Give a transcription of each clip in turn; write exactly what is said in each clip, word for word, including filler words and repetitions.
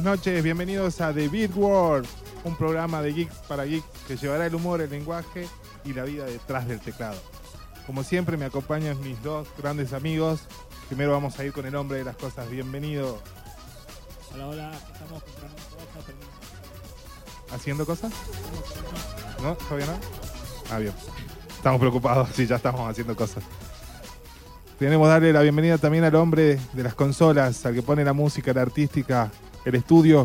buenas noches, bienvenidos a The Beat World, un programa de geeks para geeks que llevará el humor, el lenguaje y la vida detrás del teclado. Como siempre me acompañan mis dos grandes amigos. Primero vamos a ir con el hombre de las cosas. Bienvenido. Hola, hola, estamos comprando cosas, terminando. ¿Haciendo cosas? ¿No? ¿Todavía no? Ah, bien. Estamos preocupados, sí, ya estamos haciendo cosas. Tenemos que darle la bienvenida también al hombre de las consolas, al que pone la música, la artística, el estudio.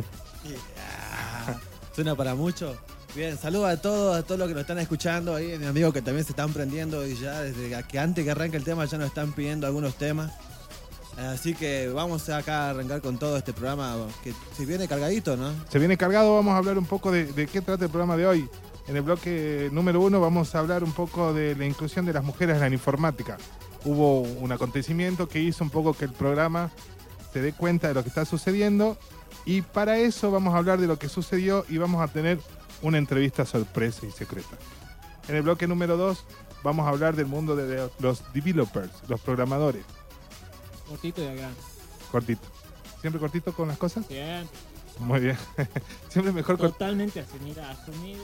Yeah. Suena para mucho. Bien, saludos a todos, a todos los que nos están escuchando ahí, mis amigos que también se están prendiendo y ya desde que antes que arranque el tema ya nos están pidiendo algunos temas. Así que vamos acá a arrancar con todo este programa que se viene cargadito, ¿no? Se viene cargado, vamos a hablar un poco de, de qué trata el programa de hoy. En el bloque número uno vamos a hablar un poco de la inclusión de las mujeres en la informática. Hubo un acontecimiento que hizo un poco que el programa se dé cuenta de lo que está sucediendo y para eso vamos a hablar de lo que sucedió y vamos a tener una entrevista sorpresa y secreta. En el bloque número dos vamos a hablar del mundo de los developers, los programadores. Cortito y al grano. Cortito. ¿Siempre cortito con las cosas? Bien. Muy bien. Siempre mejor cortito. Totalmente asumido, asumido.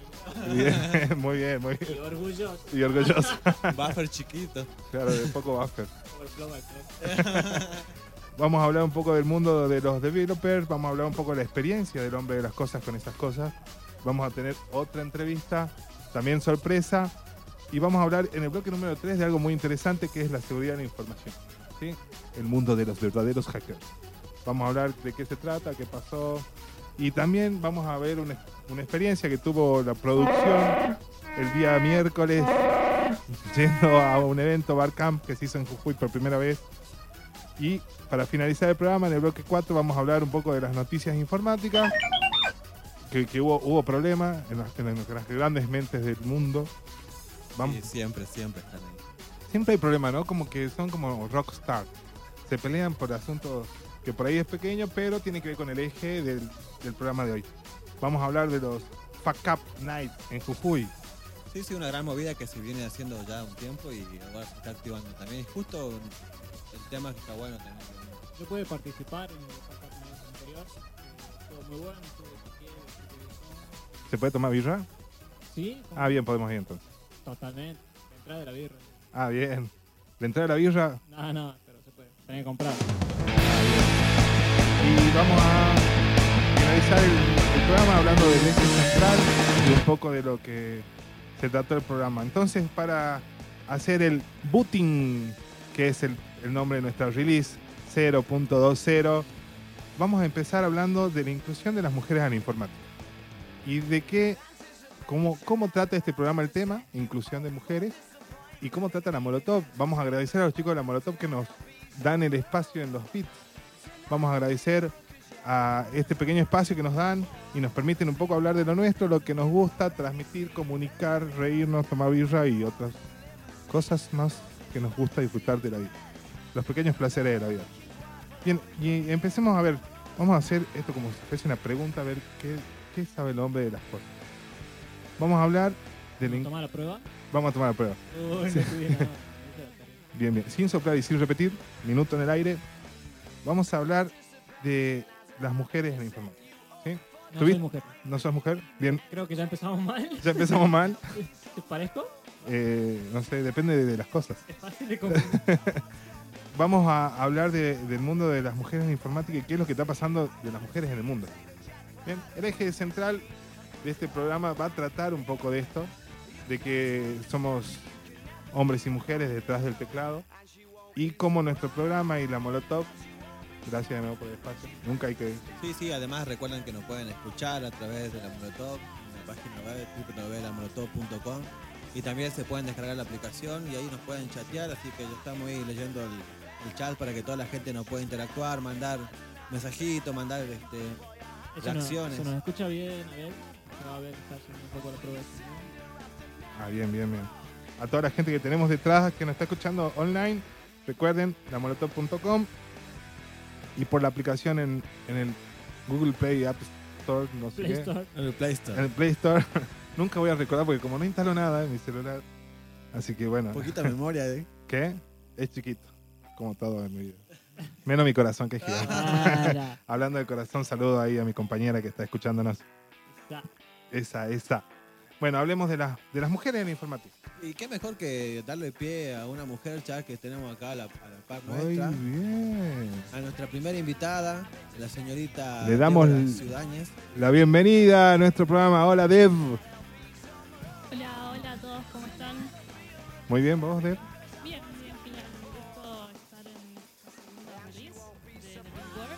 Bien, muy bien, muy bien. Y orgulloso. Y orgulloso. Buffer chiquito. Claro, de poco buffer. Overflow, overflow. Vamos a hablar un poco del mundo de los developers, vamos a hablar un poco de la experiencia del hombre de las cosas con esas cosas. Vamos a tener otra entrevista, también sorpresa. Y vamos a hablar en el bloque número tres de algo muy interesante que es la seguridad de la información. ¿Sí? El mundo de los verdaderos hackers. Vamos a hablar de qué se trata, qué pasó. Y también vamos a ver una, una experiencia que tuvo la producción el día miércoles yendo a un evento Barcamp que se hizo en Jujuy por primera vez. Y para finalizar el programa, en el bloque cuatro vamos a hablar un poco de las noticias informáticas, que, que hubo, hubo problemas en las, en las grandes mentes del mundo. Vamos. Sí, siempre, siempre están ahí. Siempre hay problemas, ¿no? Como que son como rockstar. Se pelean por asuntos que por ahí es pequeño, pero tiene que ver con el eje del, del programa de hoy. Vamos a hablar de los Fuck Up Night en Jujuy. Sí, sí, una gran movida que se viene haciendo ya un tiempo y ahora se está activando también. Y justo el tema que está bueno también. Yo pude participar en el podcast anterior. Estuvo muy bueno, estuvo Ezequiel, estuvo ¿Se puede tomar birra? Sí, como- Ah, bien, podemos ir entonces. totalmente. La entrada de la birra. Ah, bien. La entrada de la birra. No, no, pero se puede. Tenés que comprar. Y vamos a finalizar el, el programa hablando del eje central y un poco de lo que se trató el programa. Entonces, para hacer el booting, que es el, el nombre de nuestra release cero punto veinte, vamos a empezar hablando de la inclusión de las mujeres en la informática. Y de qué, cómo, cómo trata este programa el tema, inclusión de mujeres, y cómo trata la Molotov. Vamos a agradecer a los chicos de la Molotov que nos dan el espacio en los beats. Vamos a agradecer a este pequeño espacio que nos dan y nos permiten un poco hablar de lo nuestro, lo que nos gusta, transmitir, comunicar, reírnos, tomar birra y otras cosas más que nos gusta disfrutar de la vida. Los pequeños placeres de la vida. Bien, y empecemos a ver, vamos a hacer esto como si fuese una pregunta, a ver qué, qué sabe el hombre de las cosas. Vamos a hablar de la... in- ¿Tomar la prueba? Vamos a tomar la prueba. Uy, Sí. no estuve nada. Bien, bien. Sin soplar y sin repetir, minuto en el aire. Vamos a hablar de las mujeres en la informática. ¿Sí? No ¿Tuviste- soy mujer. ¿No sos mujer? Bien, Creo que ya empezamos mal. ya empezamos mal. ¿Te parezco? Eh, no sé, depende de, de las cosas. Es fácil de comprender. Vamos a hablar de- del mundo de las mujeres en la informática y qué es lo que está pasando de las mujeres en el mundo. Bien, el eje central de este programa va a tratar un poco de esto, de que somos hombres y mujeres detrás del teclado y cómo nuestro programa y la Molotov, gracias de nuevo por el espacio, nunca hay que... Sí, sí, además recuerden que nos pueden escuchar a través de la Molotov, en la página web doble u doble u doble u punto la molotov punto com y también se pueden descargar la aplicación y ahí nos pueden chatear, así que ya estamos ahí leyendo el, el chat para que toda la gente nos pueda interactuar, mandar mensajitos, mandar este, Eso no- reacciones. Se nos escucha bien, a ver. Se va a ver, está haciendo un poco la prueba. Ah, bien, bien, bien. A toda la gente que tenemos detrás, que nos está escuchando online, recuerden, la molotov punto com y por la aplicación en, en el Google Play App Store, no sé Play qué. Store. En el Play En Store. el Play Store. Nunca voy a recordar porque como no instalo nada en mi celular. Así que bueno. Poquita memoria, ¿eh? ¿Qué? Es chiquito. Como todo en mi vida. Menos mi corazón, que es gigante. Para. Hablando de corazón, saludo ahí a mi compañera que está escuchándonos. Ya. Esa, esa. Bueno, hablemos de, las de las mujeres en la informática. Y qué mejor que darle pie a una mujer, ya que tenemos acá a la, a la par Muy nuestra. bien. A nuestra primera invitada, la señorita Le damos Débora el- Ciudañez. La bienvenida a nuestro programa. Hola, Deb. Hola, hola a todos, ¿cómo están? Muy bien, ¿vos, Deb? Bien, bien, genial. Un gusto estar en esta segunda release de The Big Word.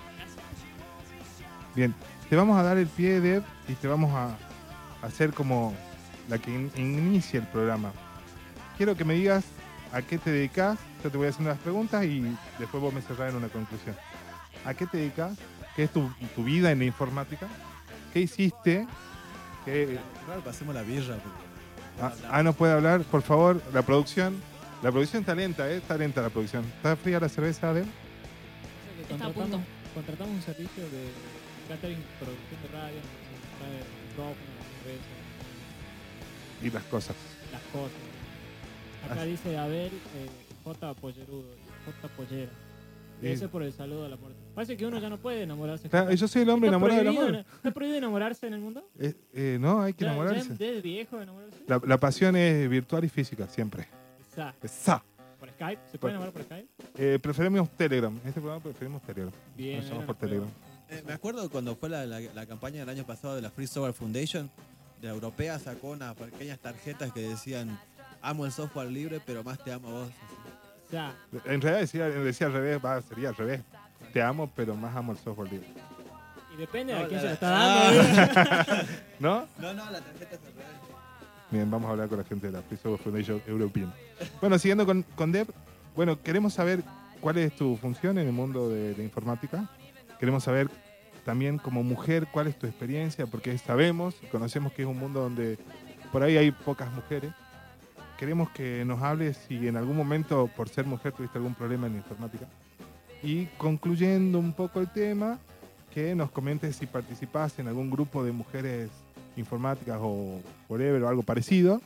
Gracias. Bien. Te vamos a dar el pie, Deb, y te vamos a hacer como la que in- inicie el programa. Quiero que me digas a qué te dedicas. Yo te voy a hacer unas preguntas y después vos me cerrás en una conclusión. ¿A qué te dedicas? ¿Qué es tu, tu vida en la informática? ¿Qué hiciste? ¿Qué, Claro, pasemos la birra. porque- Ah, ah, no puede hablar, por favor, la producción. La producción está lenta, ¿eh? Está lenta la producción. ¿Está fría la cerveza, Adel? Que Está a Contratamos, punto. contratamos un servicio de catering, producción de radio, nos trae el micrófono, la cerveza, Y las cosas. las cosas. Acá Así. dice Abel eh, J. Pollerudo, J. Pollera. Sí. Ese por el saludo a la muerte. Parece que uno ya no puede enamorarse. Claro, yo soy el hombre ¿Está enamorado del prohibido, amor. ¿Está prohibido enamorarse en el mundo? Eh, eh, no, hay que ¿Ya- enamorarse. ya ¿Desde viejo enamorarse? La, la pasión es virtual y física, siempre. Esa. Esa. ¿Por Skype? ¿Se Por- puede enamorar por Skype? Eh, preferimos Telegram. En este programa preferimos Telegram. Bien. Nos llamamos era por una prueba. Telegram. Eh, me acuerdo cuando fue la, la, la campaña del año pasado de la Free Software Foundation, de la europea sacó unas pequeñas tarjetas que decían amo el software libre, pero más te amo a vos. Ya. En realidad decía, decía al revés, va, sería al revés. Te amo, pero más amo el software libre. Y depende No, a quién la- se lo está dando. ¿No? No, no, la tarjeta es al revés. Bien, vamos a hablar con la gente de la Free Software Foundation European. Bueno, siguiendo con, con Deb, bueno, queremos saber cuál es tu función en el mundo de la informática. Queremos saber también como mujer cuál es tu experiencia, porque sabemos y conocemos que es un mundo donde por ahí hay pocas mujeres. Queremos que nos hables si en algún momento por ser mujer tuviste algún problema en la informática. Y concluyendo un poco el tema, que nos comentes si participás en algún grupo de mujeres informáticas o whatever o algo parecido.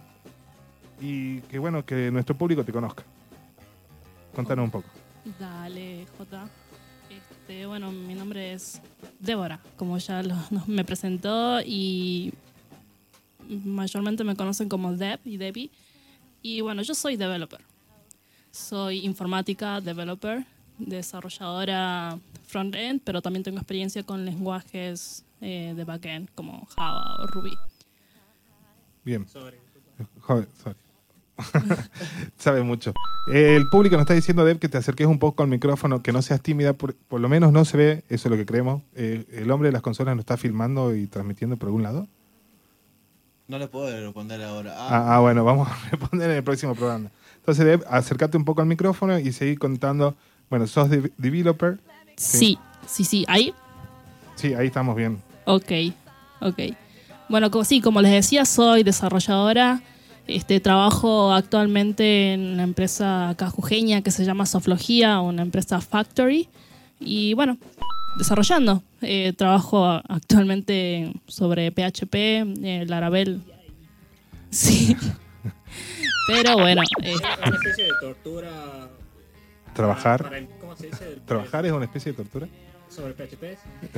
Y que bueno, que nuestro público te conozca. Contanos un poco. Dale, Jota. Este, bueno, mi nombre es Débora, como ya lo- nos- me presentó, y mayormente me conocen como Deb y Debbie. Y bueno, yo soy developer. Soy informática, developer, desarrolladora front-end, pero también tengo experiencia con lenguajes eh, de back-end como Java o Ruby. Bien. Sorry. Joder, sorry. Sabe mucho. Eh, el público nos está diciendo, Deb, que te acerques un poco al micrófono, que no seas tímida, por, por lo menos no se ve, eso es lo que creemos. Eh, el hombre de las consolas nos está filmando y transmitiendo por algún lado. No le puedo responder ahora. Ah, Ah, ah, bueno, vamos a responder en el próximo programa. Entonces, Deb, acércate un poco al micrófono y seguir contando. Bueno, sos de- developer. Sí, sí, sí, ahí. Sí, ahí estamos bien. Ok, ok. Bueno, como, sí, como les decía, soy desarrolladora. Este, trabajo actualmente en una empresa cajujeña que se llama Soflogía, una empresa factory. Y bueno, desarrollando. Eh, trabajo actualmente sobre P H P, eh, Laravel. Sí. Pero bueno, eh, Es una especie de tortura. Trabajar. para el- ¿Cómo se dice? ¿Trabajar es una especie de tortura? Sobre P H P.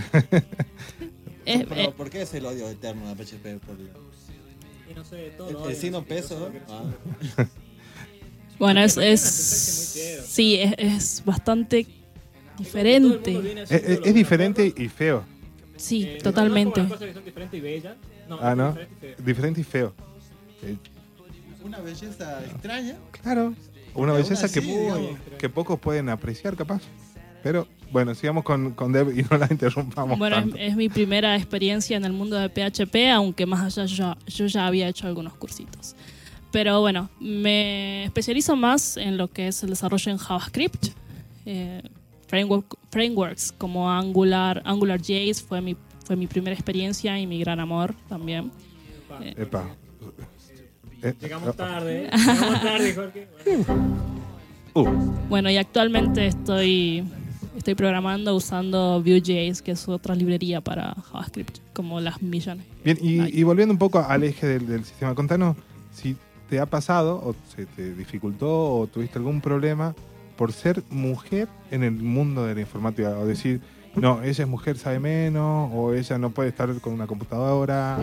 es- pero eh, ¿por qué es el odio eterno a P H P? Por el, Y no sé, todo. el, lo el odian, signo así, peso, yo ¿no? solo quiero- Ah. bueno, es, Tiene una es sintaxis muy fiera. sí, es, es bastante Todo el diferente. mundo viene Es, haciendo es- lo es que diferente nosotros. y feo. Sí, Eh, no- totalmente. No, es como las cosas que son diferentes y bellas. No, Ah, es ¿no? diferente y feo. Diferente y feo. Eh, Una belleza extraña. Claro. Una Aún belleza que, así, digamos. que pocos pueden apreciar, capaz. Pero bueno, sigamos con, con Deb y no la interrumpamos Bueno, es, tanto. es mi primera experiencia en el mundo de P H P, aunque más allá yo, yo ya había hecho algunos cursitos. Pero bueno, me especializo más en lo que es el desarrollo en JavaScript. Eh, framework- frameworks como Angular, AngularJS fue mi, fue mi primera experiencia y mi gran amor también. Pa, Eh, Epa. Eh, Llegamos tarde, ¿eh? Llegamos tarde, Jorge. Bueno, uh, Bueno, y actualmente estoy, estoy programando usando Vue.js, que es otra librería para JavaScript, como las millones. bien, y, Ay. y volviendo un poco al eje del, del sistema, contanos si te ha pasado o se te dificultó o tuviste algún problema por ser mujer en el mundo de la informática? O decir, no, ella es mujer, sabe menos, o ella no puede estar con una computadora.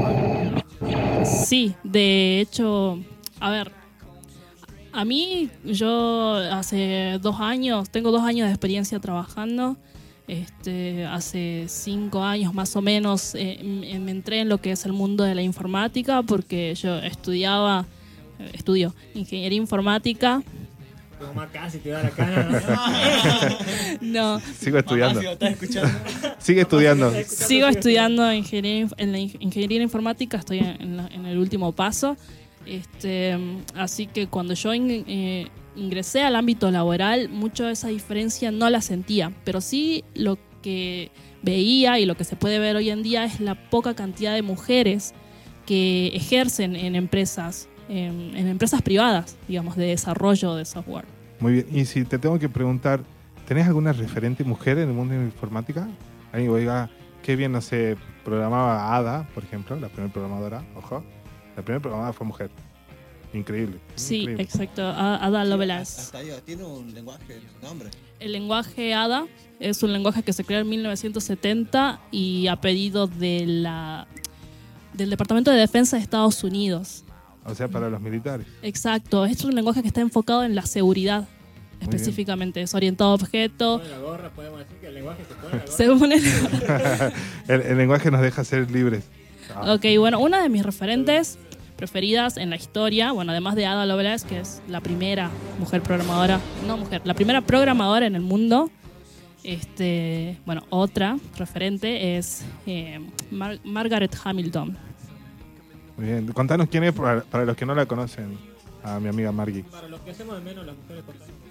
Sí, de hecho, a ver, a mí yo hace dos años, tengo dos años de experiencia trabajando. Este, hace cinco años más o menos eh, m- me entré en lo que es el mundo de la informática porque yo estudiaba, eh, estudio ingeniería informática. Tu mamá casi te da la cara. No, Sigo estudiando. Mamá, si lo estás escuchando. Sigue estudiando. sigo estudiando ingeniería, inf- en la ing- ingeniería informática, estoy en, en la- en el último paso. Este, así que cuando yo in- eh, ingresé al ámbito laboral, mucho de esa diferencia no la sentía, pero sí lo que veía y lo que se puede ver hoy en día es la poca cantidad de mujeres que ejercen en empresas, en, en empresas privadas, digamos, de desarrollo de software. Muy bien. Y si te tengo que preguntar, ¿tenés alguna referente mujer en el mundo de la informática? Alguien que diga, qué bien, no sé, programaba Ada, por ejemplo, la primera programadora, ojo. La primera programadora fue mujer. Increíble. Sí, increíble. exacto, A- Ada Lovelace. Hasta ahí, tiene un lenguaje, un nombre. El lenguaje Ada es un lenguaje que se creó en mil novecientos setenta y a pedido de la, del Departamento de Defensa de Estados Unidos. O sea, para los militares. Exacto, es un lenguaje que está enfocado en la seguridad específicamente. Es orientado a objeto. Pone la gorra, podemos decir que el lenguaje se pone la gorra. Según el... el, el lenguaje nos deja ser libres. Ah, Ok, bueno, una de mis referentes preferidas en la historia, bueno, además de Ada Lovelace, que es la primera mujer programadora, no mujer, la primera programadora en el mundo. Este, bueno, otra referente es eh, Mar- Margaret Hamilton. muy bien. Contanos quién es para, para los que no la conocen, a mi amiga Margie. Para los que hacemos de menos las mujeres por tanto.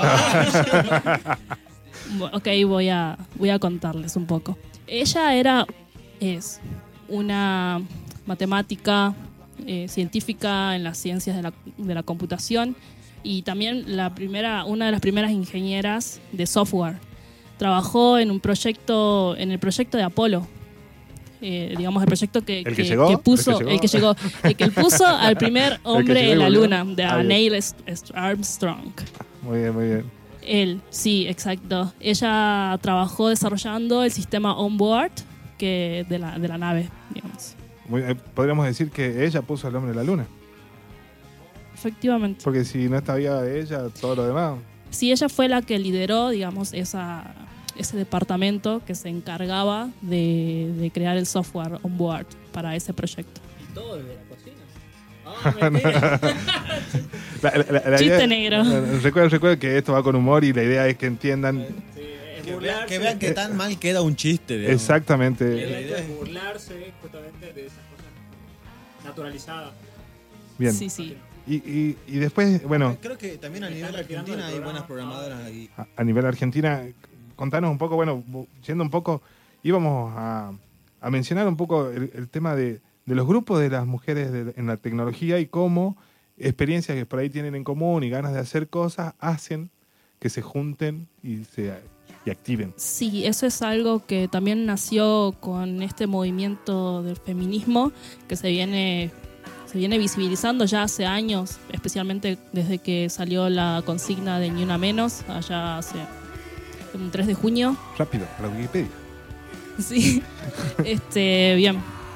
Bu- Ok, voy a, voy a contarles un poco. Ella era, es una matemática, eh, científica en las ciencias de la, de la computación y también la primera, una de las primeras ingenieras de software. Trabajó en un proyecto, en el proyecto de Apolo. Eh, digamos el proyecto que, ¿El que llegó? que puso, ¿El que llegó? el que llegó, el que puso al primer hombre llegó y en la volvió. luna, de Ah, a bien. Neil Est- Est- Armstrong. Muy bien, muy bien. Él, sí, exacto. Ella trabajó desarrollando el sistema onboard que de la, de la nave, digamos. Muy- eh, podríamos decir que ella puso al hombre en la luna. Efectivamente. Porque si no estaba ella, todo lo demás. Sí, ella fue la que lideró, digamos, esa, ese departamento que se encargaba de, de crear el software onboard para ese proyecto. Y todo desde la cocina. Ah, mentira. La- la- la- la Chiste idea- negro. eh, Recuerden, recuerden que esto va con humor y la idea es que entiendan Sí, es Que vean, burlarse. que vean que tan mal queda un chiste, digamos. Y exactamente. el hecho es burlarse justamente de esas cosas naturalizadas. Bien. Sí, sí. Y, y, y después, bueno, Creo que también a Me nivel están retirando Argentina del hay buenas programa. programadoras ahí. a, a nivel Argentina, contanos un poco, bueno, bu- yendo un poco, íbamos a, a mencionar un poco el, el tema de, de los grupos de las mujeres de- en la tecnología y cómo experiencias que por ahí tienen en común y ganas de hacer cosas hacen que se junten y se y activen. Sí, eso es algo que también nació con este movimiento del feminismo que se viene, se viene visibilizando ya hace años, especialmente desde que salió la consigna de Ni Una Menos, allá hace un tres de junio. Rápido, para Wikipedia. Sí, este, bien.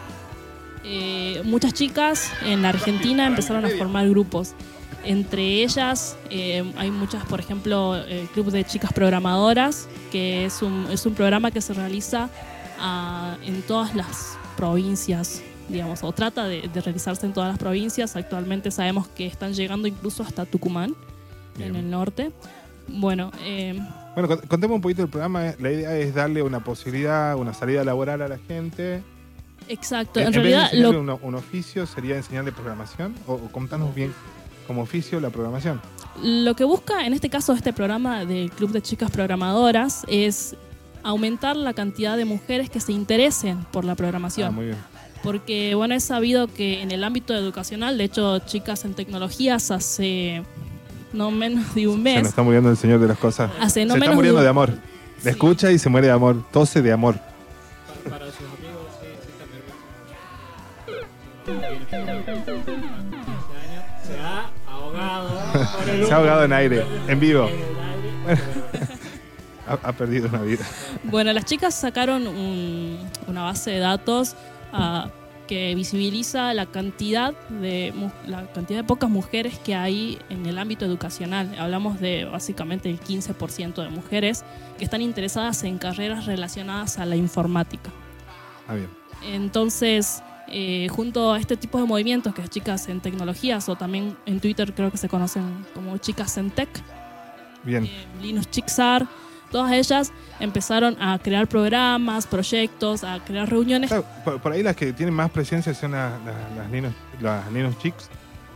Eh, muchas chicas en la Argentina empezaron a formar grupos. Entre ellas eh, hay muchas, por ejemplo, el Club de Chicas Programadoras, que es un, es un programa que se realiza ah, en todas las provincias, digamos, o trata de, de realizarse en todas las provincias. Actualmente sabemos que están llegando incluso hasta Tucumán, Bien. en el norte. Bueno, eh, Bueno, cont- contemos un poquito del programa. La idea es darle una posibilidad, una salida laboral a la gente. exacto. En, En en realidad, vez de enseñarle lo, un, un oficio, sería enseñarle programación. O, o contanos bien como oficio la programación. Lo que busca en este caso este programa del Club de Chicas Programadoras es aumentar la cantidad de mujeres que se interesen por la programación. Ah, muy bien. Porque bueno, es sabido que en el ámbito educacional, de hecho, Chicas en Tecnologías hace no menos de un Se nos mes, está muriendo el señor de las cosas. hace no se está menos muriendo de de un- amor. Sí. Le escucha y se muere de amor. Tose de amor. Para, para sus amigos, sí, sí está nervioso. quince años, se da ahogado. por el Se ha ahogado en aire, en vivo. En el aire. Ha, ha perdido una vida. Bueno, las chicas sacaron un- una base de datos ah, que visibiliza la cantidad de mu- la cantidad de pocas mujeres que hay en el ámbito educacional. Hablamos de básicamente el quince por ciento de mujeres que están interesadas en carreras relacionadas a la informática. Ah, bien. Entonces, eh, junto a este tipo de movimientos, que es chicas en tecnologías, o también en Twitter creo que se conocen como chicas en tech, Bien. eh, Linux Chixar, todas ellas empezaron a crear programas, proyectos, a crear reuniones. Claro, por, por ahí las que tienen más presencia son las, las, las Linux, las Linux Chicks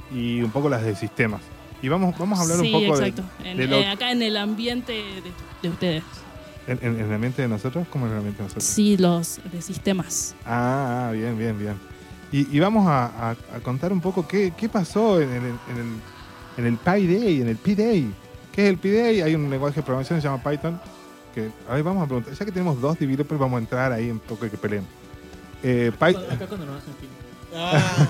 y un poco las de sistemas. Y vamos, vamos a hablar Sí, un poco de, exacto. En- de lo- eh, acá en el ambiente de, de ustedes. en, en- en el ambiente de nosotros, ¿cómo en el ambiente de nosotros? Sí, los de sistemas. Ah, ah, bien, bien, bien. Y, y vamos a, a- a contar un poco qué, qué pasó en el, en el, en el Pi Day, en el Pi Day. ¿Qué es el Pi Day? Hay un lenguaje de programación que se llama Python. Que, a ver, vamos a preguntar. Ya que tenemos dos developers, vamos a entrar ahí un poco y que peleen. Eh, Py- Cuando- Acá cuando nos hacen film. Ah,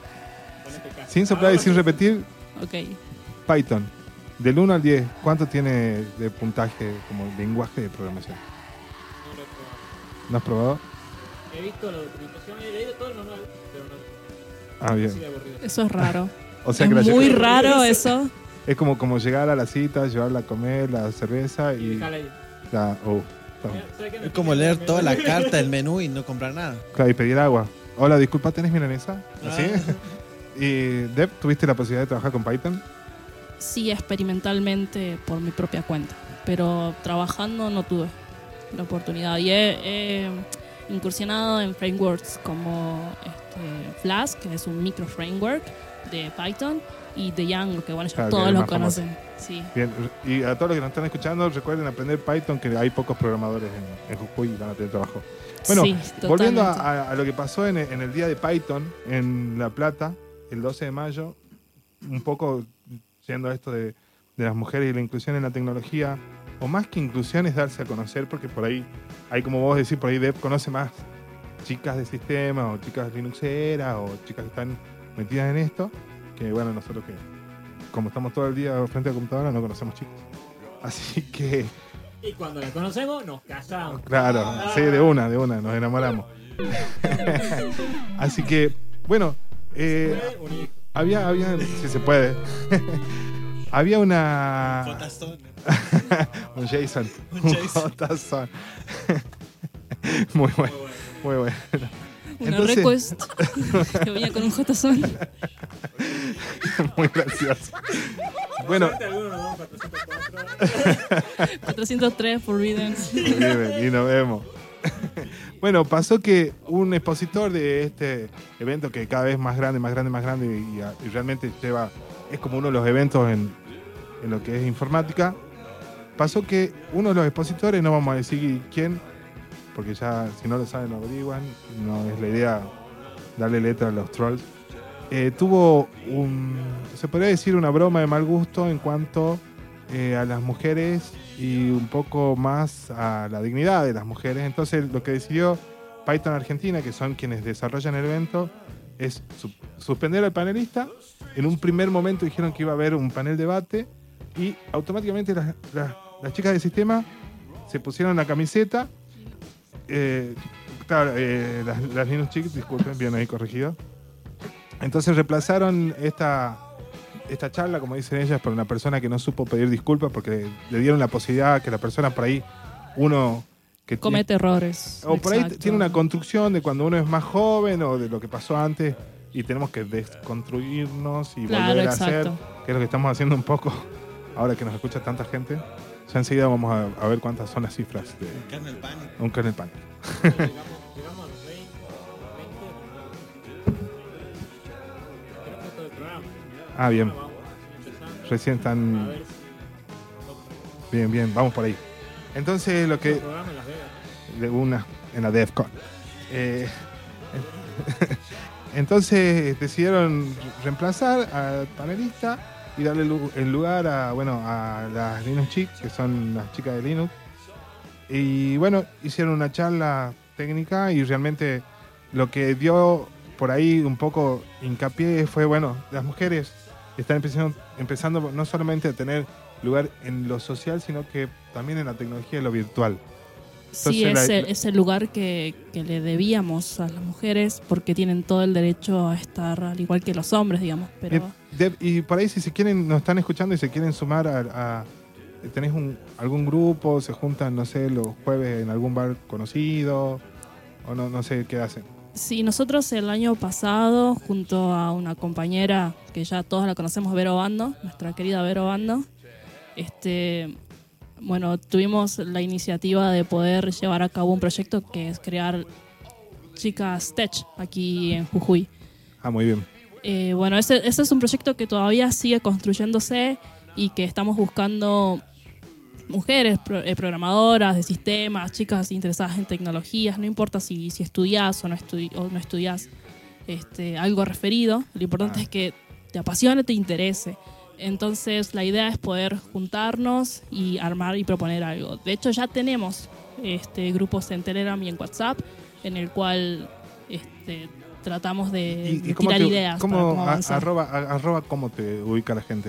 Ponete acá. sin soplar y sin repetir, Ok. Python. Del uno al diez, ¿cuánto tiene de puntaje como lenguaje de programación? No lo he probado. ¿No has probado? He visto la documentación, he leído todo el manual, pero no. Ah, Así bien. de aburrido. Eso es raro. O sea es que la muy lleg- raro eso. es como, como llegar a la cita, llevarla a comer, la cerveza Y y déjala ahí. la, oh, está bien. ¿Sabes qué me es como pide? leer Me- toda la carta del menú y no comprar nada. Claro, y pedir agua. Hola, disculpa, ¿tenés milanesa? ¿Así? Ah. Y Deb, ¿tuviste la posibilidad de trabajar con Python? Sí, experimentalmente por mi propia cuenta. Pero trabajando no tuve la oportunidad. Y he, he incursionado en frameworks como este, Flask, que es un micro framework de Python, y Django, que bueno, ya Claro, que todos es el lo más famoso. conocen. Sí. Bien, y a todos los que nos están escuchando, recuerden aprender Python, que hay pocos programadores en, en Jujuy y van a tener trabajo. Bueno, Sí, volviendo totalmente. a, a- a lo que pasó en, el- en el día de Python en La Plata, el doce de mayo, un poco siendo esto de, de las mujeres y la inclusión en la tecnología, o más que inclusión es darse a conocer, porque por ahí, hay como vos decís, por ahí Deb conoce más chicas de sistema, o chicas linuxeras, o chicas que están metidas en esto, que bueno, nosotros que como estamos todo el día frente a la computadora no conocemos chicas. Así que, Y cuando la conocemos, nos casamos. claro, sí, de una, de una, nos enamoramos. Así que, bueno, eh, Fue un hijo. había, había, si se puede, había una, Fotazón. un Jason, Un un Jason. Jotazón. Muy bueno, muy bueno. Una Entonces- request que venía con un JSON. Muy gracioso. Bueno, Suerte, algunos nos damos cuatrocientos cuatro. cuatrocientos tres Forbidden. bien, y nos vemos. Bueno, pasó que un expositor de este evento que cada vez más grande, más grande, más grande y, y realmente lleva, es como uno de los eventos en, en lo que es informática, pasó que uno de los expositores, no vamos a decir quién, porque ya si no lo saben lo averiguan, no es la idea darle letra a los trolls, eh, tuvo un, se podría decir una broma de mal gusto en cuanto eh, a las mujeres y un poco más a la dignidad de las mujeres. Entonces lo que decidió Python Argentina, que son quienes desarrollan el evento, es su- suspender al panelista. En un primer momento dijeron que iba a haber un panel debate y automáticamente las, las- las chicas del sistema se pusieron la camiseta. Eh, claro, eh, las, las Linux Chicks, disculpen, bien ahí corregido. Entonces reemplazaron esta, esta charla, como dicen ellas, por una persona que no supo pedir disculpas porque le dieron la posibilidad que la persona por ahí, uno que Comete errores. o por ahí Exacto. tiene una construcción de cuando uno es más joven o de lo que pasó antes y tenemos que desconstruirnos y Claro, volver a hacer, exacto. que es lo que estamos haciendo un poco ahora que nos escucha tanta gente. Ya enseguida vamos a, a ver cuántas son las cifras de Kernel Panic. un kernel panic. Llegamos, llegamos a los veinte. veinte. Creo que es todo el programa. Ah, bien, Vamos, empezando. recién A están ver si bien, bien, vamos por ahí. Entonces lo el que programa en Las Vegas. de una en la DEFCON. Eh, entonces decidieron reemplazar al panelista y darle lu- el lugar a, bueno, a las Linux Chicks, que son las chicas de Linux. Y bueno, hicieron una charla técnica y realmente lo que dio por ahí un poco hincapié fue, bueno, las mujeres están empezando, empezando no solamente a tener lugar en lo social, sino que también en la tecnología y lo virtual. Sí, Entonces, es la- el, es el lugar que, que le debíamos a las mujeres porque tienen todo el derecho a estar al igual que los hombres, digamos. Pero Bien, Deb, y por ahí si se quieren, nos están escuchando y se quieren sumar a, a- ¿tenés un, algún grupo? ¿Se juntan, no sé, los jueves en algún bar conocido? O no, no sé qué hacen. sí, nosotros el año pasado, junto a una compañera que ya todos la conocemos, Vero Bando, nuestra querida Vero Bando, este, bueno, tuvimos la iniciativa de poder llevar a cabo un proyecto que es crear Chicas Tech aquí en Jujuy. Ah, muy bien. Eh, bueno, ese, ese es un proyecto que todavía sigue construyéndose y que estamos buscando mujeres pro- eh, programadoras de sistemas, chicas interesadas en tecnologías, no importa si, si estudias o no, estudi o no estudias este, algo referido, lo importante Ah. es que te apasione, te interese. Entonces la idea es poder juntarnos y armar y proponer algo. De hecho ya tenemos este, grupos en Telegram y en WhatsApp en el cual este, tratamos de, de cómo tirar te- ideas cómo, para cómo a- avanzar. arroba, a- arroba cómo te ubica la gente?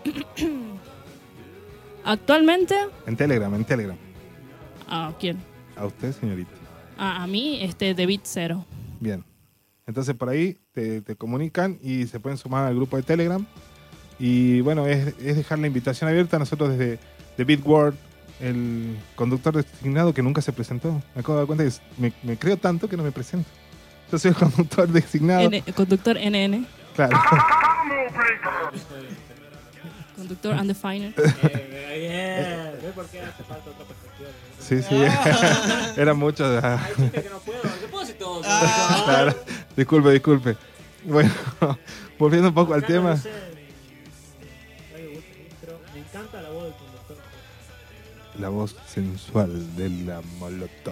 Actualmente, En Telegram, en Telegram. ¿a quién? A usted, señorita. A, a mí, este, de Bit Cero. Bien. Entonces por ahí te, te comunican y se pueden sumar al grupo de Telegram. Y bueno, es, es dejar la invitación abierta. Nosotros desde The Beat World, el conductor designado que nunca se presentó. Me acabo de dar cuenta que me, me creo tanto que no me presento. Yo soy el conductor designado. N- conductor N N. Claro. Conductor Undefined. Bien, ¿ves por qué hace falta otra perspectiva? Sí, sí. Era mucho. ah, Hay chistes que no puedo, yo puedo decir todo. Claro. Disculpe, disculpe. Bueno, volviendo un poco al Acá no tema. dice, Radio Gusto, pero me encanta la voz del conductor. La voz sensual de la Molotov.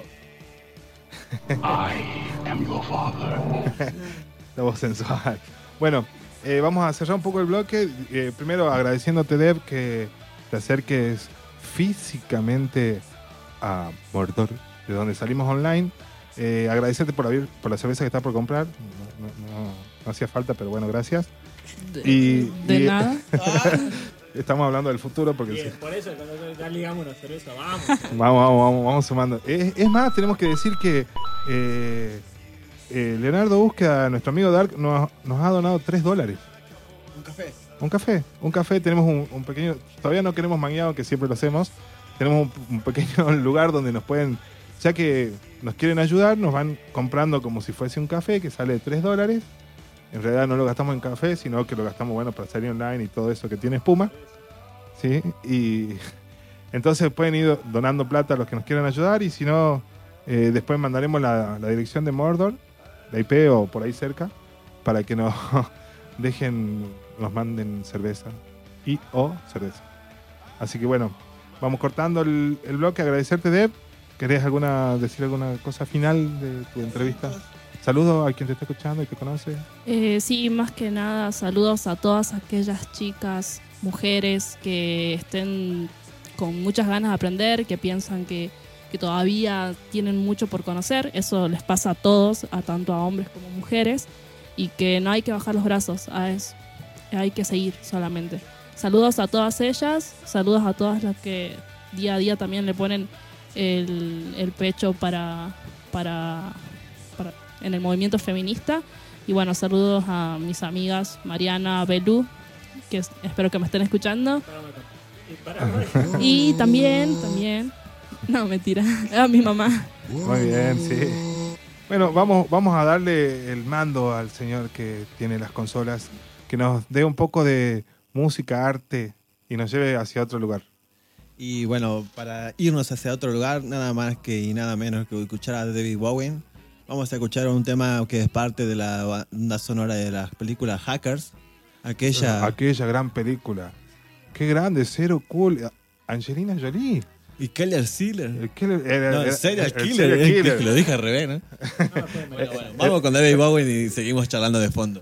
I am your father. La voz sensual. Bueno, eh, vamos a cerrar un poco el bloque. Eh, primero agradeciéndote, Deb, que te acerques físicamente a Mordor, de donde salimos online. Eh, agradecerte por, abrir, por la cerveza que está por comprar. No, no- no- no hacía falta, pero bueno, gracias. De, Y- de y- nada. Estamos hablando del futuro porque Bien, sí. por eso cuando ya ligamos una cerveza, vamos. Vamos, vamos, vamos, vamos sumando. Es, es más, tenemos que decir que eh, eh, Leonardo Búsqueda, nuestro amigo Dark, nos, nos ha donado tres dólares. Un café. Un café, un café, tenemos un, un pequeño, todavía no queremos mangueado, que siempre lo hacemos, tenemos un, un pequeño lugar donde nos pueden, ya que nos quieren ayudar, nos van comprando como si fuese un café que sale tres dólares, en realidad no lo gastamos en café, sino que lo gastamos, bueno, para salir online y todo eso que tiene espuma, ¿sí? Y entonces pueden ir donando plata a los que nos quieran ayudar y si no, eh, después mandaremos la, la dirección de Mordor, la I P o por ahí cerca, para que nos dejen, nos manden cerveza y o cerveza. Así que bueno, vamos cortando el, el bloque. Agradecerte, Deb. ¿Querés alguna, decir alguna cosa final de tu entrevista? Saludos a quien te está escuchando y te conoce. Eh, sí, más que nada, saludos a todas aquellas chicas, mujeres que estén con muchas ganas de aprender, que piensan que, que todavía tienen mucho por conocer. Eso les pasa a todos, a tanto a hombres como mujeres, y que no hay que bajar los brazos, a eso. Hay que seguir solamente. Saludos a todas ellas, saludos a todas las que día a día también le ponen el, el pecho para, para, para en el movimiento feminista. Y bueno, saludos a mis amigas Mariana, Belú, que es- espero que me estén escuchando. Pará, pará. Y pará, pará. Y también, también, no, mentira, a mi mamá. Muy bien, sí. Bueno, vamos, vamos a darle el mando al señor que tiene las consolas, que nos dé un poco de música, arte y nos lleve hacia otro lugar. Y bueno, para irnos hacia otro lugar, nada más que y nada menos que escuchar a David Bowie. Vamos a escuchar un tema que es parte de la banda sonora de las películas Hackers. Aquella. Aquella gran película. Qué grande, cero cool. Angelina Jolie. Y Killer Sealer. El killer, era- No, era- serial el killer, serial eh, killer. que lo dije al revés, ¿no? No me pueden Bueno, mover. bueno, vamos con David Bowie y seguimos charlando de fondo.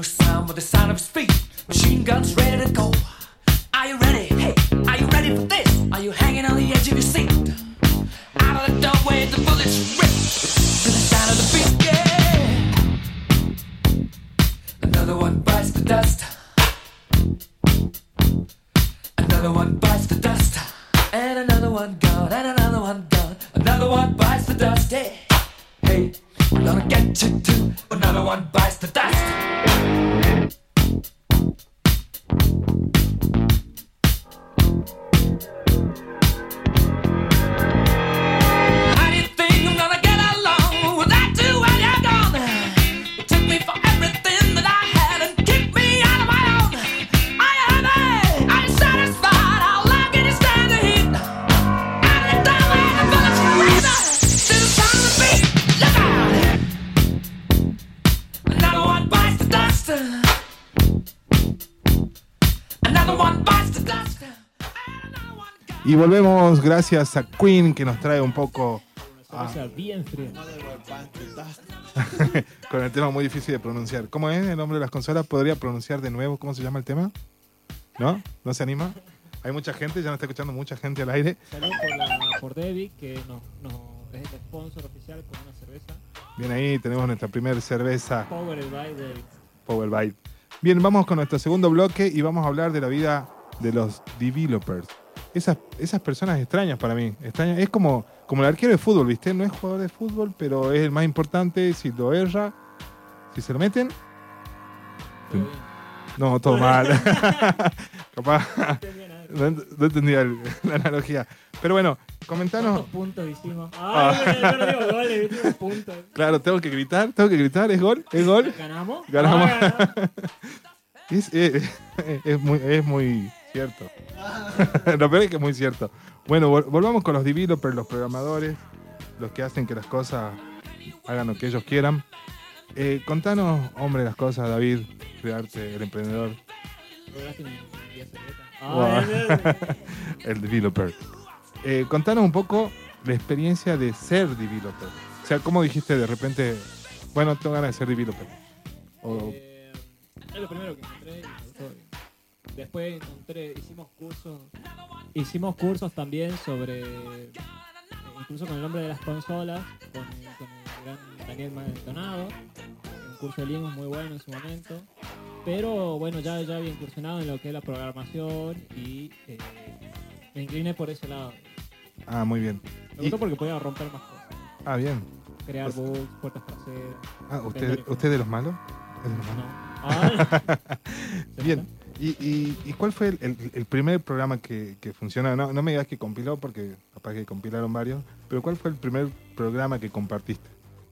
sound with the sound of speed. Machine guns ready to go. Are you ready? Hey, are you ready for this? Are you hanging on the edge of your seat? Out of the doorway, the bullets rip to the sound of the beat. Yeah. Another one bites the dust. Another one bites the dust. And another one gone. And another one gone. Another one bites the dust. Hey, hey, we're gonna get you too. Another one bites the dust. Y volvemos gracias a Queen, que nos trae un poco Una cerveza bien fría. con el tema muy difícil de pronunciar. ¿Cómo es el nombre de las consolas? ¿Podría pronunciar de nuevo cómo se llama el tema? ¿No? ¿No se anima? Hay mucha gente, ya nos está escuchando mucha gente al aire. Salud por, la, por Debbie, que nos, nos es el sponsor oficial con una cerveza. Bien, ahí tenemos nuestra primera cerveza, Powered by Debbie. Power Bite. Bien, vamos con nuestro segundo bloque y vamos a hablar de la vida de los developers. Esas, esas personas extrañas para mí. Extrañas. Es como, como el arquero de fútbol, ¿viste? No es jugador de fútbol, pero es el más importante. Si lo erra, si se lo meten. Todo bien. No, todo mal. Capaz. No entendía nada. No, ent- no entendía el- la analogía. Pero bueno, comentanos. ¿Cuántos puntos hicimos? Ah, yo no digo goles, hicimos puntos. Claro, tengo que gritar, tengo que gritar. ¿Es gol? ¿Es gol? ¿Ganamos? Ganamos. Ah, ganamos. Es, es, es muy, es muy cierto. Lo peor es que es muy cierto. Bueno, vol- volvamos con los developers, los programadores, los que hacen que las cosas hagan lo que ellos quieran. Eh, contanos, hombre, las cosas, David, Crearte, el emprendedor, Lograste mi mi día secreta. Wow. Ah, bien, bien. el developer. Eh, contanos un poco la experiencia de ser developer. O sea, ¿cómo dijiste de repente, bueno, tengo ganas de ser developer? O, Eh, es lo primero que encontré y me gustó. Después encontré, hicimos cursos, hicimos cursos también sobre, eh, incluso con el nombre de las consolas, con, el- con el gran Daniel Maldonado, un curso de Linux muy bueno en su momento, pero bueno, ya, ya había incursionado en lo que es la programación y eh, me incliné por ese lado. ah, muy bien. Me Y- gustó porque podía romper más cosas, ah, bien. crear bugs, puertas traseras. Ah, ¿usted, Entender- ¿usted de los malos? ¿Es de los malos? No. Ah, ¿se Bien. nota? ¿Y, y, y cuál fue el, el- el primer programa que, que funcionó? No, no me digas que compiló, porque capaz que compilaron varios, pero ¿cuál fue el primer programa que compartiste?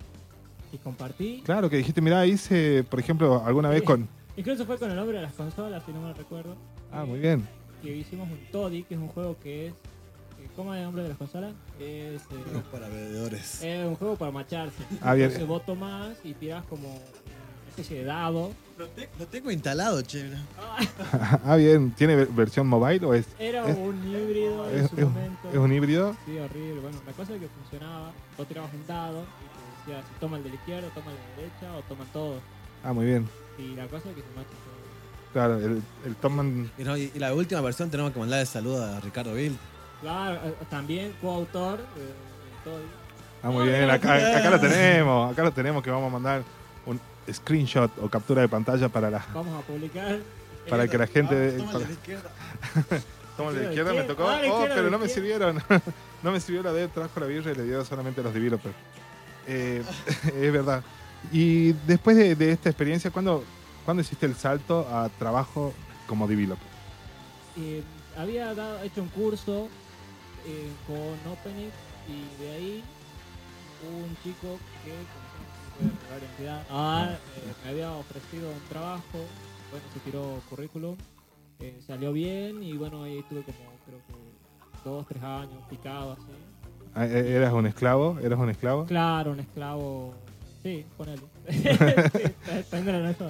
Y compartí. Claro, que dijiste, mirá, hice, por ejemplo, alguna vez Sí. con... Incluso fue con el nombre de las consolas, si no me recuerdo. Ah, muy bien. Que hicimos un Toddy, que es un juego que es. eh, ¿Cómo es el nombre de las consolas? Es, eh, Para bebedores. es un juego para macharse. Ah, bien. Entonces vos tomás y tirás como una especie de dado. Lo, te- lo tengo instalado, che. mirá. Ah, bien. ¿Tiene ver- versión mobile o es, Era Es- un híbrido en es, su es- momento. es un híbrido? Sí, horrible. Bueno, la cosa es que funcionaba. Vos tirabas un dado y te decía si toma el de la izquierda, toma el de la derecha o toman todos. Ah, muy bien. Y la cosa es que se machan todos. Claro, el, el Tomman... Y, no, y- y la última versión tenemos que mandarle saludo a Ricardo Bill. Claro, eh, también coautor de, de Toddy. Ah, muy bien. Acá, acá lo tenemos. Acá lo tenemos, que vamos a mandar un screenshot o captura de pantalla para la... Vamos a publicar. Para que la gente... Toma para- la izquierda. Toma la Izquierda, izquierda, me izquierda. tocó. Ah, la Oh, izquierda, pero la no me izquierda. sirvieron. No me sirvió la de trajo la birra y le dio solamente a los developers. Eh, es verdad. Y después de, de esta experiencia, ¿cuándo, ¿cuándo hiciste el salto a trabajo como developer? Eh, había dado, hecho un curso eh, con Openix y de ahí un chico que, como se puede revelar identidad, ah, eh, me había ofrecido un trabajo, bueno, se tiró currículum, eh, salió bien y bueno, ahí estuve como creo que dos, tres años picado así. Ah, eh, ¿Eras un esclavo? ¿Eras un esclavo? Claro, un esclavo, sí, ponele. sí, tendrán eso.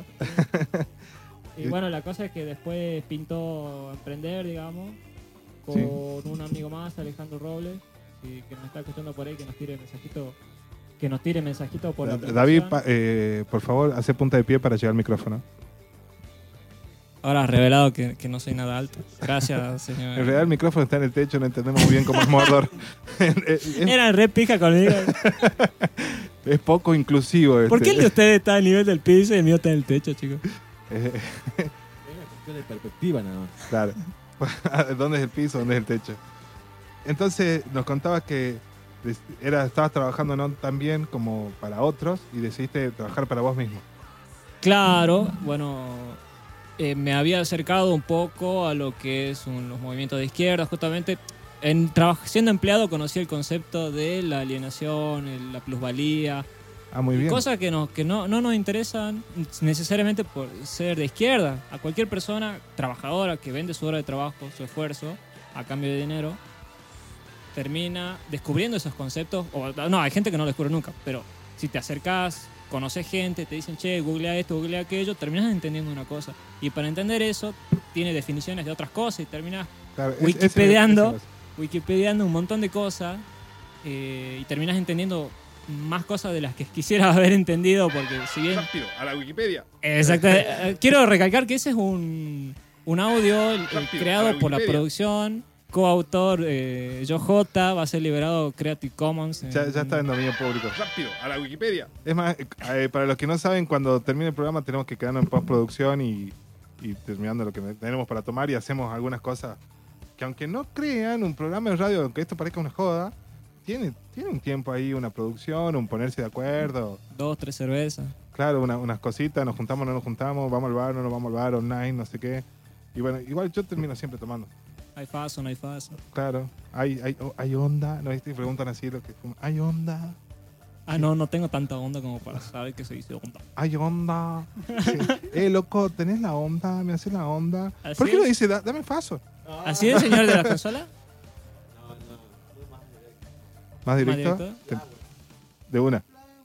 Y bueno, la cosa es que después pintó emprender, digamos, con Sí. un amigo más, Alejandro Robles, y que nos está escuchando por ahí, que nos tire mensajito, que nos tire mensajito por la David, aplicación. pa- eh, por favor, hace punta de pie para llegar al micrófono. Ahora has revelado que, que no soy nada alto. Gracias, señor. En realidad el micrófono está en el techo, no entendemos muy bien cómo es Mordor. es, Era re pija conmigo. es poco inclusivo. Este. ¿Por qué el de ustedes está a nivel del piso y el mío está en el techo, chicos? Eh, Es una cuestión de perspectiva nada más. claro. ¿Dónde es el piso? ¿Dónde es el techo? Entonces nos contabas que era, estabas trabajando no tan bien como para otros y decidiste trabajar para vos mismo. Claro, bueno, eh, me había acercado un poco a lo que es un- los movimientos de izquierda, justamente. En, traba- siendo empleado conocí el concepto de la alienación, el- la plusvalía, Ah, muy bien. cosas que, nos, que no, no nos interesan necesariamente por ser de izquierda. A cualquier persona trabajadora que vende su hora de trabajo, su esfuerzo, a cambio de dinero, termina descubriendo esos conceptos. O, no, hay gente que no lo descubre nunca, pero si te acercás, conoces gente, te dicen, che, googlea esto, googlea aquello, terminas entendiendo una cosa. Y para entender eso, tiene definiciones de otras cosas y terminas Claro, es- Wikipediando. ese- ese- wikipediando un montón de cosas eh, y terminas entendiendo más cosas de las que quisieras haber entendido, porque si bien... Rápido, a la Wikipedia. Exacto. eh, Quiero recalcar que ese es un, un audio eh, Rápido, creado a la por la Wikipedia. producción, coautor eh, Joe J, va a ser liberado Creative Commons. en- Ya, ya está en dominio público. Rápido, a la Wikipedia. Es más, eh, para los que no saben, cuando termine el programa tenemos que quedarnos en postproducción y, y terminando lo que tenemos para tomar y hacemos algunas cosas que aunque no crean, un programa de radio, aunque esto parezca una joda, tiene, tiene un tiempo ahí, una producción, un ponerse de acuerdo. Dos, tres cervezas. Claro, una- unas cositas, nos juntamos, no nos juntamos, vamos al bar, no nos vamos al bar, online, no sé qué. Y bueno, igual yo termino siempre tomando. Hay faso, no hay faso. Claro, hay, hay, oh, hay onda, ¿no viste? Y preguntan así lo que fuman. Hay onda, Ah, no, no tengo tanta onda como para saber que se dice onda. hay onda. Sí. Eh, loco, ¿tenés la onda? ¿Me haces la onda? Así ¿Por qué no es. dice, "Da- dame paso"? ¿Así es, señor de la consola? ¿Más directo? directo? Te- De una.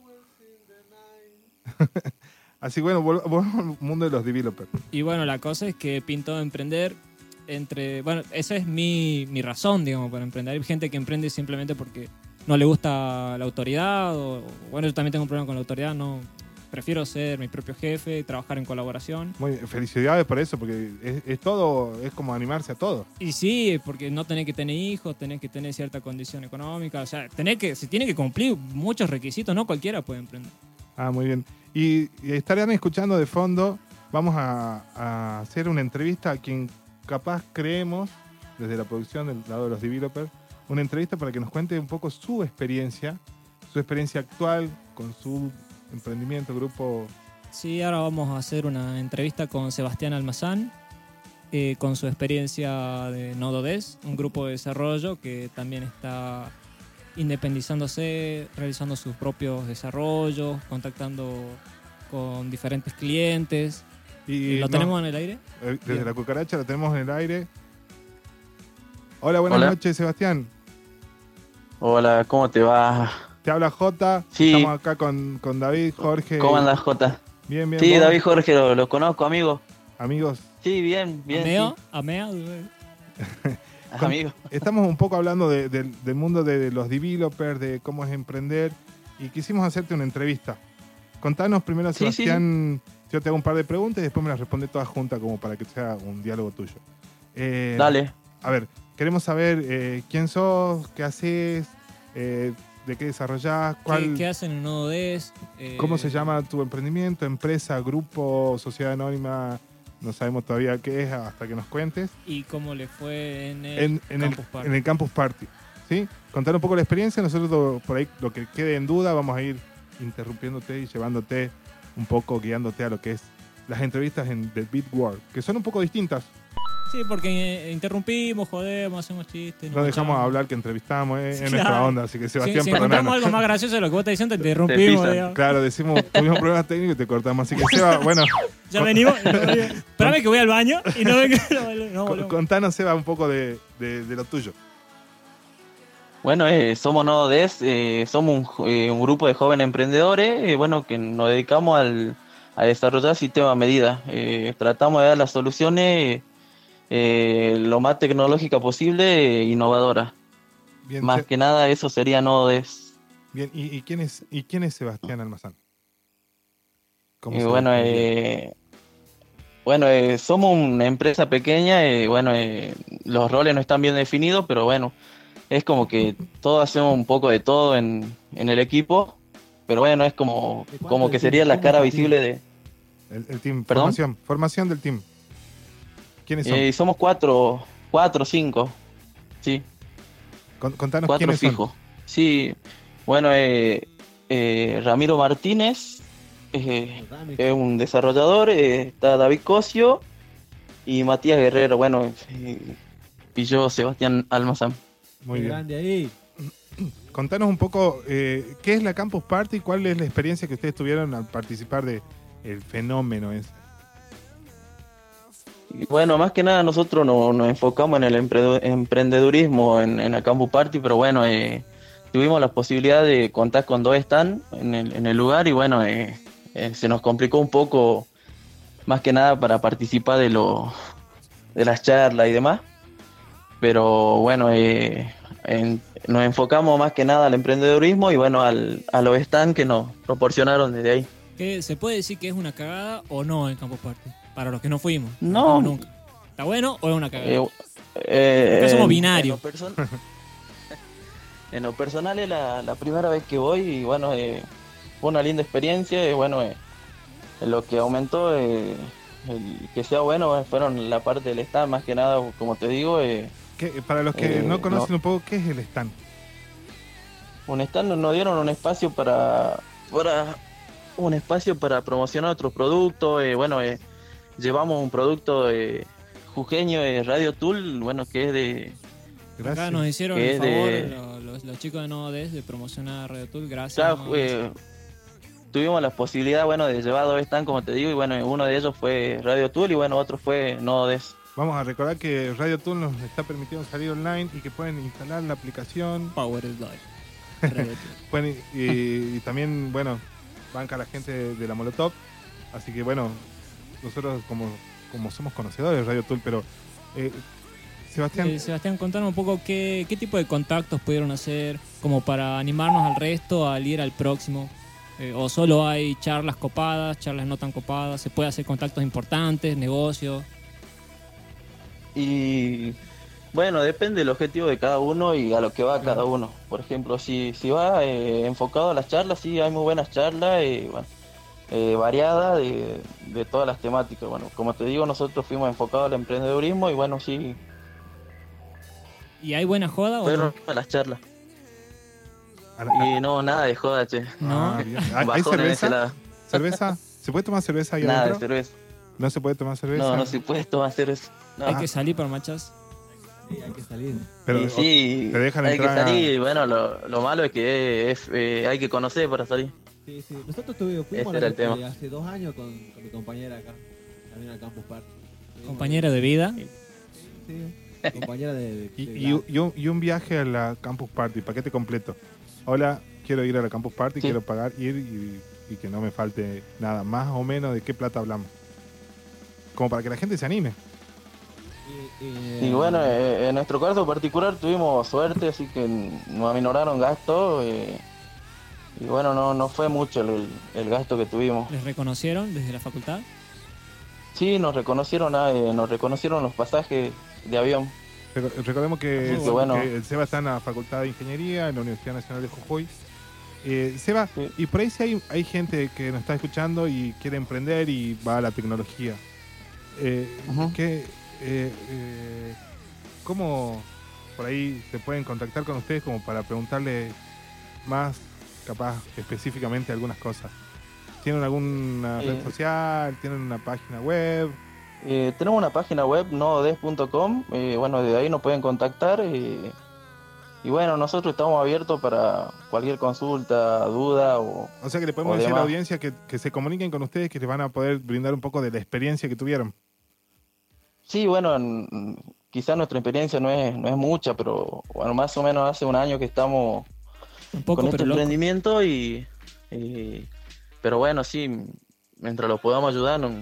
Así bueno, vol- volvamos al mundo de los developers. Y bueno, la cosa es que pinto emprender entre... Bueno, esa es mi, mi razón, digamos, para emprender. Hay gente que emprende simplemente porque no le gusta la autoridad. O, bueno, yo también tengo un problema con la autoridad. No, prefiero ser mi propio jefe y trabajar en colaboración. Muy felicidades por eso, porque es, es todo, es como animarse a todo. Y sí, porque no tenés que tener hijos, tenés que tener cierta condición económica. O sea, tenés que, se tiene que cumplir muchos requisitos. No cualquiera puede emprender. Ah, muy bien. Y, y estarán escuchando de fondo, vamos a, a hacer una entrevista a quien capaz creemos, desde la producción del lado de los developers, una entrevista para que nos cuente un poco su experiencia, su experiencia actual con su emprendimiento, grupo. Sí, ahora vamos a hacer una entrevista con Sebastián Almazán, eh, con su experiencia de Nodo.des, un grupo de desarrollo que también está independizándose, realizando sus propios desarrollos, contactando con diferentes clientes. Y ¿Lo no, tenemos en el aire? eh, desde Bien. la cucaracha lo tenemos en el aire. Hola, buenas Hola. noches, Sebastián. Hola, ¿cómo te va? Te habla Jota. Sí. Estamos acá con, con David, Jorge. ¿Cómo andas, Jota? Bien, bien. Sí, ¿vos? David Jorge, lo, lo conozco, amigo. Amigos, Sí, bien, bien. ¿Ameo? sí. ¿Ameo? Amigo. estamos un poco hablando de- del- del mundo de, de los developers, de cómo es emprender, y quisimos hacerte una entrevista. Contanos primero, Sí, sí, Sebastián, yo te hago un par de preguntas y después me las responde todas juntas como para que sea un diálogo tuyo. Eh, Dale. A ver, queremos saber eh, quién sos, qué haces, eh, de qué desarrollás, cuál, ¿Qué, qué hacen en Nodo.des? Eh, cómo se llama tu emprendimiento, empresa, grupo, sociedad anónima, no sabemos todavía qué es hasta que nos cuentes. ¿Y cómo le fue en el en, en el, Campus Party? en el Campus Party. ¿Sí? Contar un poco la experiencia. Nosotros lo- por ahí lo que quede en duda vamos a ir interrumpiéndote y llevándote un poco, guiándote a lo que es las entrevistas en The Beat World, que son un poco distintas. Sí, porque eh, interrumpimos, jodemos, hachamos chistes. No nos dejamos echamos. hablar que entrevistamos, eh, Sí, es claro. nuestra onda, así que Si, Sebastián, si encontramos perdonanos. algo más gracioso de lo que vos estás diciendo, te interrumpimos. pisan. digamos. Claro, decimos, tuvimos problemas técnicos y te cortamos. Así que Seba, bueno, Ya venimos. y no volvemos. Espérame que voy al baño y no ven que no, volvemos. No co- volvemos. contanos, Seba, un poco de, de- de lo tuyo. Bueno, eh, somos Nodo.des, eh, somos un, jo- eh, un grupo de jóvenes emprendedores, eh, bueno, que nos dedicamos al, a desarrollar sistemas a medida. Eh, tratamos de dar las soluciones eh, lo más tecnológica posible e innovadoras. Bien, Más Se- que nada, eso sería Nodo.des. bien. ¿Y, y quién es, ¿Y quién es Sebastián Almazán? ¿Cómo Y se bueno, describiría? eh, Bueno, eh, somos una empresa pequeña, eh, bueno, eh, los roles no están bien definidos, pero bueno, es como que todos hacemos un poco de todo en, en el equipo, pero bueno, es como, ¿De cuánto como el que team? sería la ¿Cómo cara es el visible de... El, el team, ¿Perdón? formación, formación del team. ¿Quiénes son? Eh, somos cuatro, cuatro, cinco, sí, Con- contanos cuatro quiénes fijos. Sí, bueno, eh, eh, Ramiro Martínez eh, Rami. es un desarrollador, eh, está David Cosio y Matías Guerrero, bueno, eh, y yo, Sebastián Almazán. son. Muy Qué bien. grande ahí. Contanos un poco eh, qué es la Campus Party y cuál es la experiencia que ustedes tuvieron al participar de el fenómeno ese. Y bueno, más que nada nosotros no- nos enfocamos en el empre- emprendedurismo en, en la Campus Party, pero bueno, eh, tuvimos la posibilidad de contar con dos stands en el, en el lugar y bueno, eh, eh, se nos complicó un poco más que nada para participar de, lo, de las charlas y demás. Pero bueno, eh, en- nos enfocamos más que nada al emprendedurismo y bueno, al, a los stands que nos proporcionaron desde ahí. ¿Qué, ¿Se puede decir que es una cagada o no el Campus Party? Para los que no fuimos. No. fuimos nunca. ¿Está bueno o es una cagada? Eh, eh, Acá somos en- binarios. En lo, perso- en lo personal es la, la primera vez que voy y bueno, eh, fue una linda experiencia y bueno, eh, lo que aumentó eh, el que sea bueno eh, fueron la parte del stand, más que nada, como te digo, eh, ¿Qué- para los que Eh, no conocen no. un poco, ¿qué es el stand? un stand nos- nos dieron un espacio para, para un espacio para promocionar otros productos, eh, bueno, eh, llevamos un producto eh, jujeño de Radio Tool, bueno, que es de Gracias. Acá nos hicieron Que el es favor de- los, los- los chicos de Nodes de promocionar Radio Tool. Gracias. Claro, Nodes. eh, tuvimos la posibilidad, bueno, de llevar dos stands, como te digo, y bueno, uno de ellos fue Radio Tool y bueno, otro fue Nodes. Vamos a recordar que Radio Tool nos está permitiendo salir online y que pueden instalar la aplicación. Power is Life. Radio Tool. Pueden, y, y también, bueno, banca a la gente de, de la Molotov. Así que, bueno, nosotros como, como somos conocedores de Radio Tool, pero eh, Sebastián, Eh, Sebastián, contanos un poco qué, qué tipo de contactos pudieron hacer como para animarnos al resto al ir al próximo. Eh, o solo hay charlas copadas, charlas no tan copadas, se puede hacer contactos importantes, negocios. Y bueno, depende del objetivo de cada uno y a lo que va cada uno. Por ejemplo, si, si va eh, enfocado a las charlas, sí, hay muy buenas charlas, y, bueno, eh, variadas de, de todas las temáticas. Bueno, como te digo, nosotros fuimos enfocados al emprendedurismo y bueno, sí, ¿Y hay buena joda o fueron no? las charlas. a la- Y no, nada de joda, che. No. Ah, bien. ¿Hay, hay Bajón en ese cerveza? lado. ¿Cerveza? ¿Se puede tomar cerveza ahí Nada de adentro? cerveza. ¿No se puede tomar cerveza? No, no se puede tomar cerveza. No. Hay que salir por machas. Sí, hay que salir. Pero, Y sí, te dejan hay entrar que a- salir y bueno, lo, lo malo es que es, eh, hay que conocer para salir. Sí, sí. Nosotros tuvimos, fuimos Ese era el la- tema. eh, hace dos años con, con mi compañera acá, también al Campus Party. Compañera de vida. Sí, compañera de... de- Y, de y un- y un, y un viaje a la Campus Party, paquete completo. Hola, quiero ir a la Campus Party, Sí. quiero pagar, ir y, y que no me falte nada. Más o menos de qué plata hablamos. Como para que la gente se anime. Y, y, Y bueno, eh, en nuestro caso particular tuvimos suerte, así que nos aminoraron gastos. eh, y bueno, no, no fue mucho el, el gasto que tuvimos. ¿Les reconocieron desde la facultad? Sí, nos reconocieron, ah, eh, nos reconocieron los pasajes de avión. Reco- Recordemos que, Así que bueno. que el Seba está en la Facultad de Ingeniería en la Universidad Nacional de Jujuy. Eh, Seba, Sí. y por ahí si hay, hay gente que nos está escuchando y quiere emprender y va a la tecnología. Eh, Ujú. ¿qué, eh, eh, ¿Cómo por ahí se pueden contactar con ustedes como para preguntarle más, capaz, específicamente algunas cosas? ¿Tienen alguna red Eh. social? ¿Tienen una página web? Eh, tenemos una página web, nodes punto com, eh, bueno, desde ahí nos pueden contactar. eh, y bueno, nosotros estamos abiertos para cualquier consulta, duda o... O sea que le podemos O decir a la demás. audiencia que, que se comuniquen con ustedes, que les van a poder brindar un poco de la experiencia que tuvieron. Sí, bueno, en- quizás nuestra experiencia no es, no es mucha, pero bueno, más o menos hace un año que estamos Un poco, con este pero loco. emprendimiento y, y- pero bueno, sí, mientras los podamos ayudar no,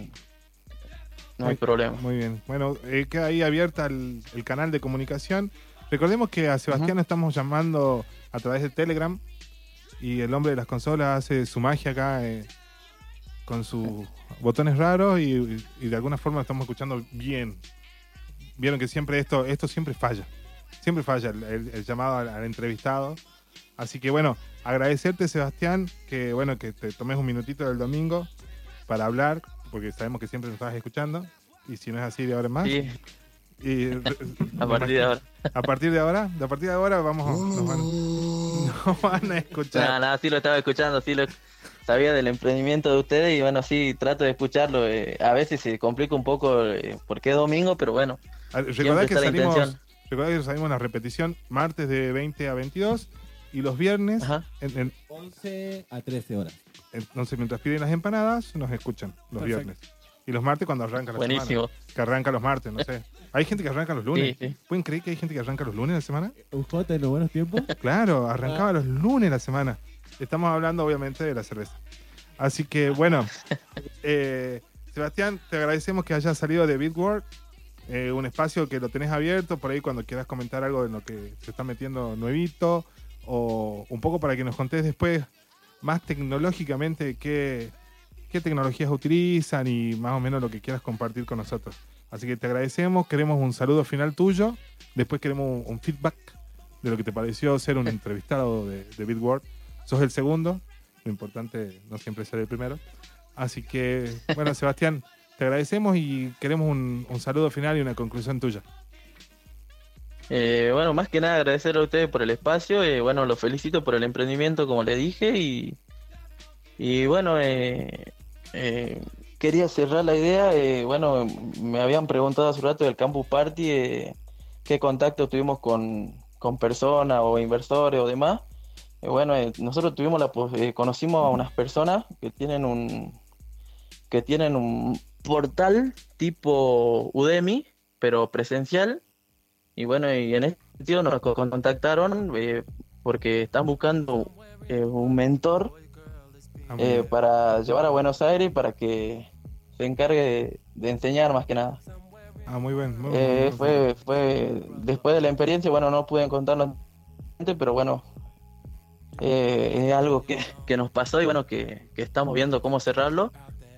no hay Muy- problema. Muy bien. Bueno, eh, queda ahí abierta el, el canal de comunicación. Recordemos que a Sebastián lo estamos llamando a través de Telegram y el hombre de las consolas hace su magia acá. eh, con sus botones raros y, y de alguna forma estamos escuchando bien. Vieron que siempre esto, esto siempre falla. Siempre falla el, el- el llamado al, al entrevistado. Así que bueno, agradecerte, Sebastián, que bueno, que te tomes un minutito del domingo para hablar, porque sabemos que siempre nos estás escuchando. Y si no es así, de ahora en más. Sí, Y, a partir de ahora. A partir de ahora, de a partir de ahora vamos, nos van, nos van a escuchar. Nada, nada, sí lo estaba escuchando, sí lo sabía del emprendimiento de ustedes y bueno, sí, trato de escucharlo. eh, a veces se complica un poco eh, porque es domingo, pero bueno, Ah, Recordá siempre que está la salimos, intención. recordá que salimos en la repetición martes de veinte a veintidós y los viernes, Ajá. en, en- once a trece horas. entonces mientras piden las empanadas, nos escuchan los Perfecto. viernes. Y los martes cuando arranca la Buenísimo. semana. Que arranca los martes, no sé. Hay gente que arranca los lunes. Sí, sí. ¿Pueden creer que hay gente que arranca los lunes de la semana? ¿Un J en los buenos tiempos? Claro, arrancaba los lunes la semana. Estamos hablando obviamente de la cerveza. Así que bueno, eh, Sebastián, te agradecemos que hayas salido de Bitworld, eh, un espacio que lo tenés abierto por ahí cuando quieras comentar algo en lo que se está metiendo nuevito o un poco para que nos contés después más tecnológicamente qué, qué tecnologías utilizan y más o menos lo que quieras compartir con nosotros. Así que te agradecemos, queremos un saludo final tuyo, después queremos un, un feedback de lo que te pareció ser un entrevistado de, de Bitworld. Sos el segundo, lo importante no siempre es ser el primero. Así que, bueno, Sebastián, te agradecemos y queremos un, un saludo final y una conclusión tuya. Eh, bueno, más que nada agradecerle a ustedes por el espacio, eh, bueno, los felicito por el emprendimiento como les dije y, y bueno, eh, eh, quería cerrar la idea, eh, bueno, me habían preguntado hace un rato del Campus Party, eh, qué contacto tuvimos con, con personas o inversores o demás. Eh, bueno, eh, nosotros tuvimos la pos- eh, conocimos a unas personas que tienen un que tienen un portal tipo Udemy, pero presencial. Y bueno, y en este sentido nos co- contactaron eh, porque están buscando eh, un mentor Ah, muy eh, bien. para llevar a Buenos Aires para que se encargue de, de enseñar más que nada. Ah, muy bien. Muy, Eh, muy- fue, fue después de la experiencia, bueno, no pude contarlo antes, pero bueno, eh, es algo que, que nos pasó y bueno, que, que estamos viendo cómo cerrarlo.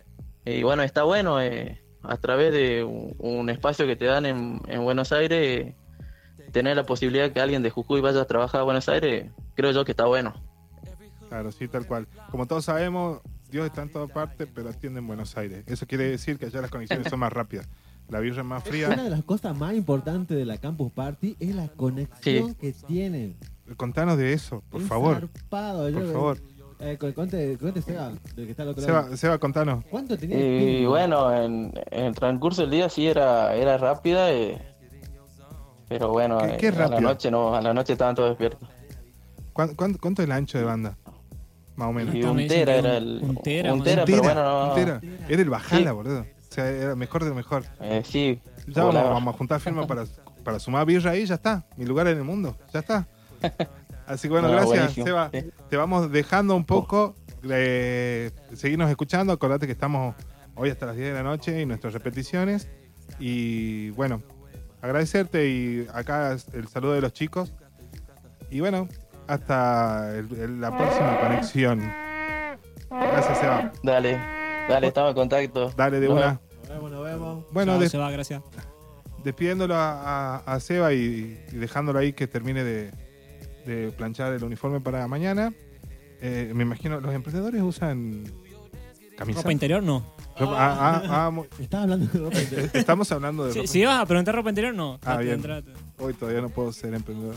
Y bueno, está bueno, eh, a través de un, un espacio que te dan en, en Buenos Aires, eh, tener la posibilidad de que alguien de Jujuy vaya a trabajar a Buenos Aires, creo yo que está bueno. Claro, sí, tal cual. Como todos sabemos, Dios está en todas partes, pero atiende en Buenos Aires. Eso quiere decir que allá las conexiones son más rápidas. La birra es más Una fría. de las cosas más importantes de la Campus Party es la conexión Sí. que tienen. Contanos de eso, por Es favor. zarpado, yo- Por favor. Eh, cu- cuente, cuente Seba, del que está al otro lado. Seba, Seba, contanos. ¿Cuánto tenía el Y ping? bueno, en, en el transcurso del día sí era, era rápida, eh, pero bueno, ¿Qué- qué eh, a la rápida? noche no, a la noche estaban todos despiertos. ¿Cuán- cuán- ¿Cuánto es el ancho de banda? Más o menos. Y Esto un me dicen tera que era un- el. un tera, un más tera, o pero Entera, bueno, no. entera. Era el Bajala, Sí. boludo. O sea, era mejor de lo mejor. Eh, sí, Ya vamos, volaba. vamos a juntar firmas para, para sumar birra ahí, ya está. Mi lugar en el mundo, ya está. Así que bueno, No, gracias, buenísimo, Seba. sí. Te vamos dejando un poco. Eh, seguirnos escuchando. Acordate que estamos hoy hasta las diez de la noche y nuestras repeticiones. Y bueno, agradecerte y acá es el saludo de los chicos. Y bueno, hasta el- el- la próxima conexión. Gracias, Seba. Dale, dale, estamos en contacto. Dale de Nos una. vemos. Nos vemos, nos vemos. Bueno, Chao, des- Seba, gracias. despidiéndolo a, a- a Seba y, y dejándolo ahí que termine de, de planchar el uniforme para mañana. Eh, me imagino, los emprendedores usan camisa. ¿Ropa interior? No. Ropa- ah, ah, ah, mu- Estás hablando de ropa interior. estamos hablando de Si, ropa. si ibas a preguntar ropa interior, no. Ah, Trate, bien. trate. Hoy todavía no puedo ser emprendedor.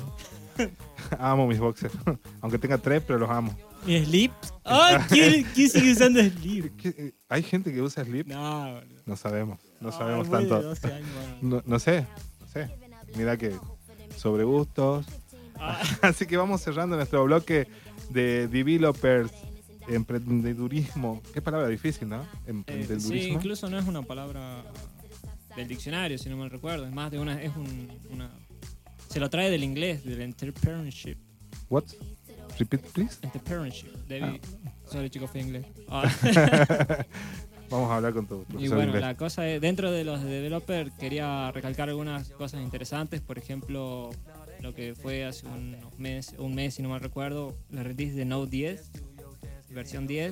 Amo mis boxers. Aunque tenga tres, pero los amo. ¿Y slips? ¡Ay! ¿quién, quién sigue usando slip? ¿Qué- eh, ¿Hay gente que usa slip? No, boludo. No sabemos. No Ay, sabemos muy de tanto. doce años, bueno. No, no sé. No sé. Mira que sobre gustos. Ah, Así que vamos cerrando nuestro bloque de developers, emprendedurismo. Qué palabra difícil, ¿no? eh, sí, Emprendedurismo. incluso no es una palabra del diccionario, si no mal recuerdo. Es más de una. Es un, una se lo trae del inglés, del entrepreneurship. What? Repeat, please. Entrepreneurship. David. Ah. Sorry, chicos, fue inglés. Ah. Vamos a hablar con tu Y profesor bueno, inglés. la cosa es, dentro de los developers quería recalcar algunas cosas interesantes, por ejemplo, lo que fue hace unos meses, un mes si no mal recuerdo, la release de Node diez, versión diez,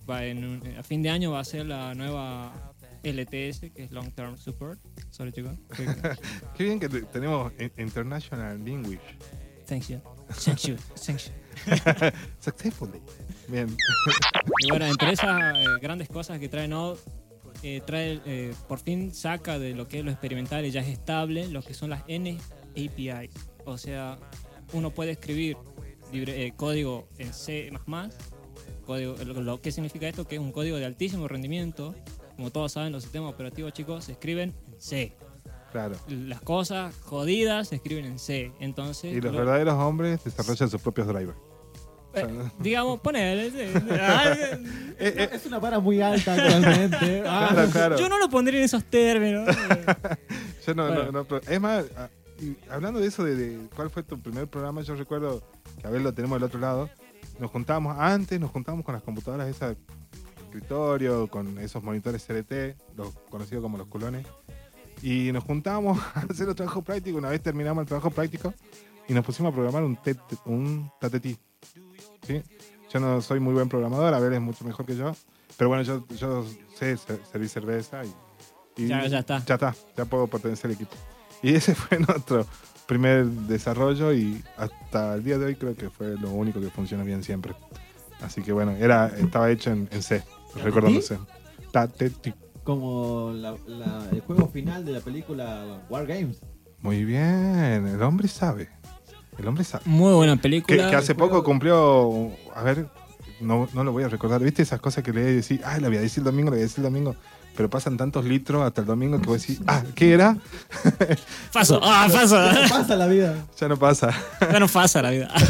va en un- a fin de año va a ser la nueva L T S, que es Long Term Support. Sorry, chicos. Qué bien que te- tenemos in- International Language. Thank you. Thank you. Thank you. Successfully. Bien. Y bueno, entre esas eh, grandes cosas que trae Node, eh, trae, eh, por fin saca de lo que es lo experimental y ya es estable lo que son las N A P Is. O sea, uno puede escribir libre- eh, código en C++. Código, lo, lo que significa esto, que es un código de altísimo rendimiento. Como todos saben, los sistemas operativos, chicos, se escriben en C. Claro. Las cosas jodidas se escriben en C. Entonces, Y los lo- verdaderos hombres desarrollan sus propios drivers. eh, digamos, ponele. sí. Ah, Eh, eh, Es una vara muy alta actualmente. Ah, claro, claro. Yo no lo pondría en esos términos. Yo no, Bueno. no, no, pero es más, a- y hablando de eso, de, de cuál fue tu primer programa, yo recuerdo que a ver lo tenemos del otro lado. Nos juntábamos antes, nos juntábamos con las computadoras esas de escritorio, con esos monitores C R T, los conocidos como los culones. Y nos juntábamos a hacer los trabajos prácticos. Una vez terminamos el trabajo práctico y nos pusimos a programar un, T- un T T T. ¿Sí? Yo no soy muy buen programador, Abel es mucho mejor que yo. Pero bueno, yo, yo sé ser- servir cerveza y, y Ya- ya está. Ya está, ya puedo pertenecer al equipo. Y ese fue nuestro primer desarrollo y hasta el día de hoy creo que fue lo único que funciona bien siempre. Así que bueno, era, estaba hecho en, en C, recordando C. Ta, te, ti. como la- la- el juego final de la película War Games. Muy bien, el hombre sabe. El hombre sabe. Muy buena Que, película. que hace juego- poco cumplió, a ver, no, no lo voy a recordar. ¿Viste esas cosas que le voy a decir? Ah, le voy a decir el domingo, le voy a decir el domingo. Pero pasan tantos litros hasta el domingo que voy a decir, ah, ¿qué era? Faso. Ah, faso. ¿Qué pasa la vida? Ya no pasa. Ya no pasa la vida.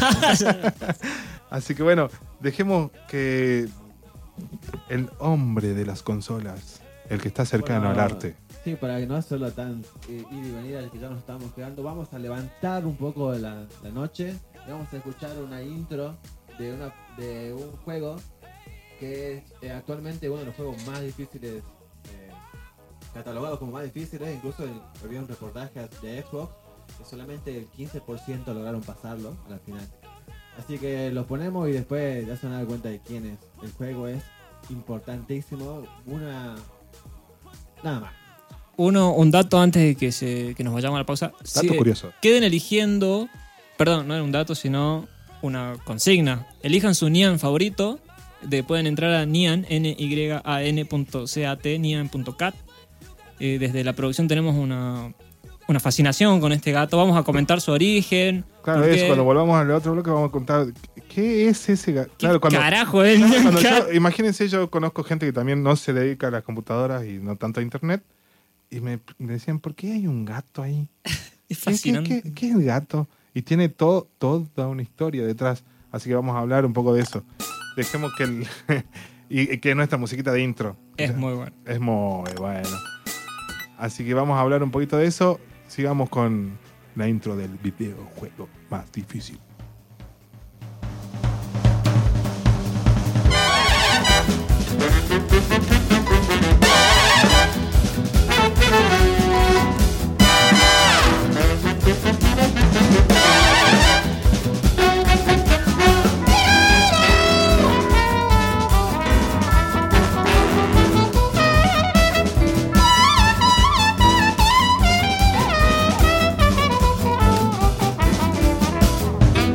Así que bueno, dejemos que el hombre de las consolas, el que está cercano Bueno, al arte. Sí, para que no hacerlo tan eh, ir y venir al que ya nos estamos quedando, vamos a levantar un poco la, la noche y vamos a escuchar una intro de, una, de un juego que es eh, actualmente uno de los juegos más difíciles, eh, catalogados como más difíciles. Incluso el- había un reportaje de Xbox que solamente el quince por ciento lograron pasarlo a la final. Así que lo ponemos y después ya se van a dar cuenta de quién es. El juego es importantísimo. Una... Nada más. Uno, un dato antes de que, se, que nos vayamos a la pausa. Dato Sí, curioso. queden eligiendo, perdón, no era un dato, sino una consigna. Elijan su Nian favorito. De, pueden entrar a Nian, N Y A N punto cat, nian punto cat. Eh, desde la producción tenemos una, una fascinación con este gato. Vamos a comentar su origen. Claro, por es qué- cuando volvamos al otro bloque vamos a contar qué es ese gato. ¿Qué Claro, cuando, carajo es claro, Nyan cuando Cat? yo- imagínense, yo conozco gente que también no se dedica a las computadoras y no tanto a internet. Y me, me decían, ¿por qué hay un gato ahí? Es ¿Qué, qué, fascinante. qué- qué es el gato? Y tiene todo, toda una historia detrás. Así que vamos a hablar un poco de eso. Dejemos que el y, y que nuestra musiquita de intro. Es muy bueno. Es muy bueno. Así que vamos a hablar un poquito de eso. Sigamos con la intro del videojuego más difícil. Thank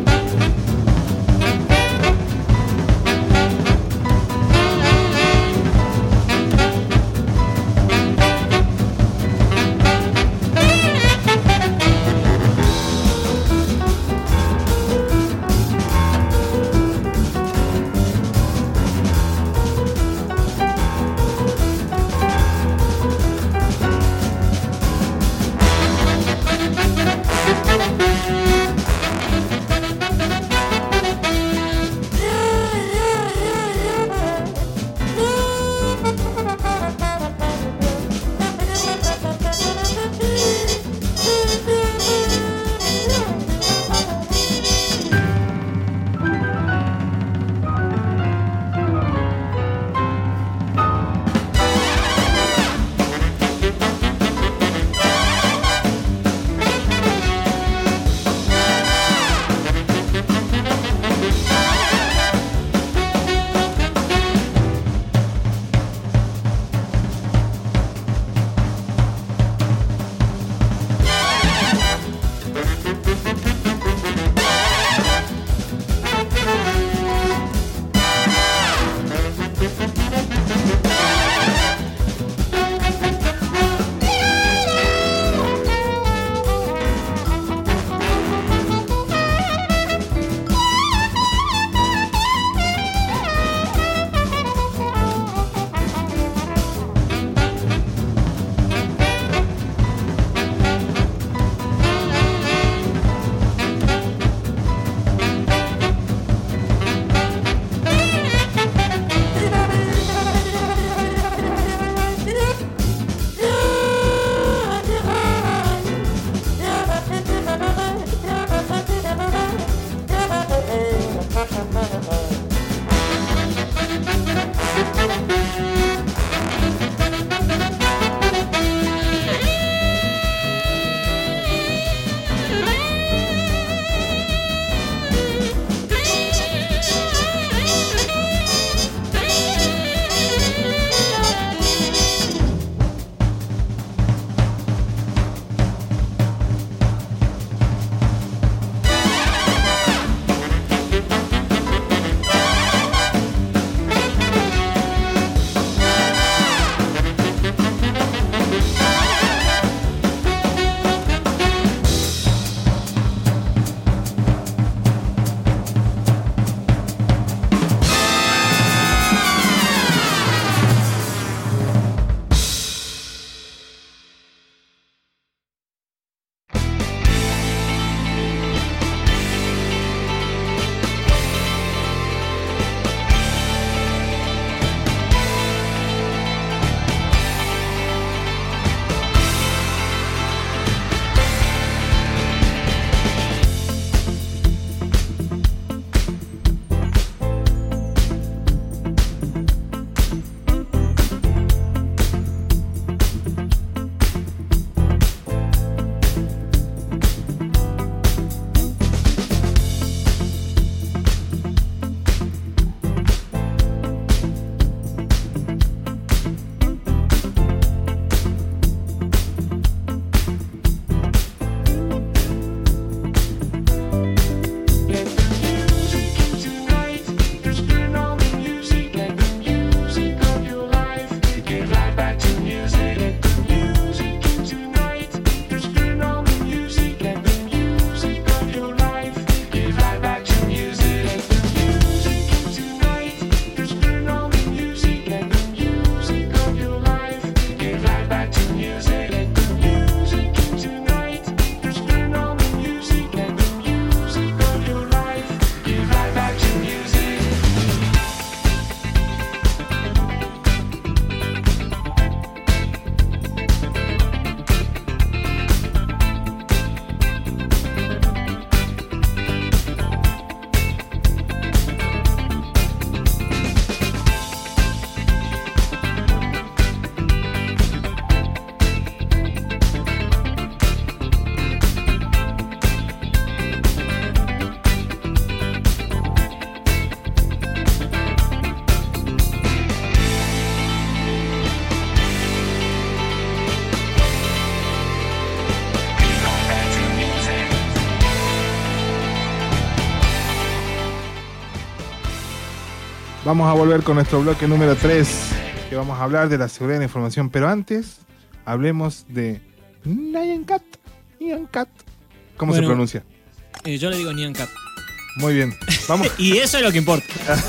vamos a volver con nuestro bloque número tres, que vamos a hablar de la seguridad de la información. Pero antes, hablemos de Nyan Cat. Nyan Cat. ¿Cómo Bueno, se pronuncia? Eh, yo le digo Nyan Cat. Muy bien. Vamos. Y eso es lo que importa.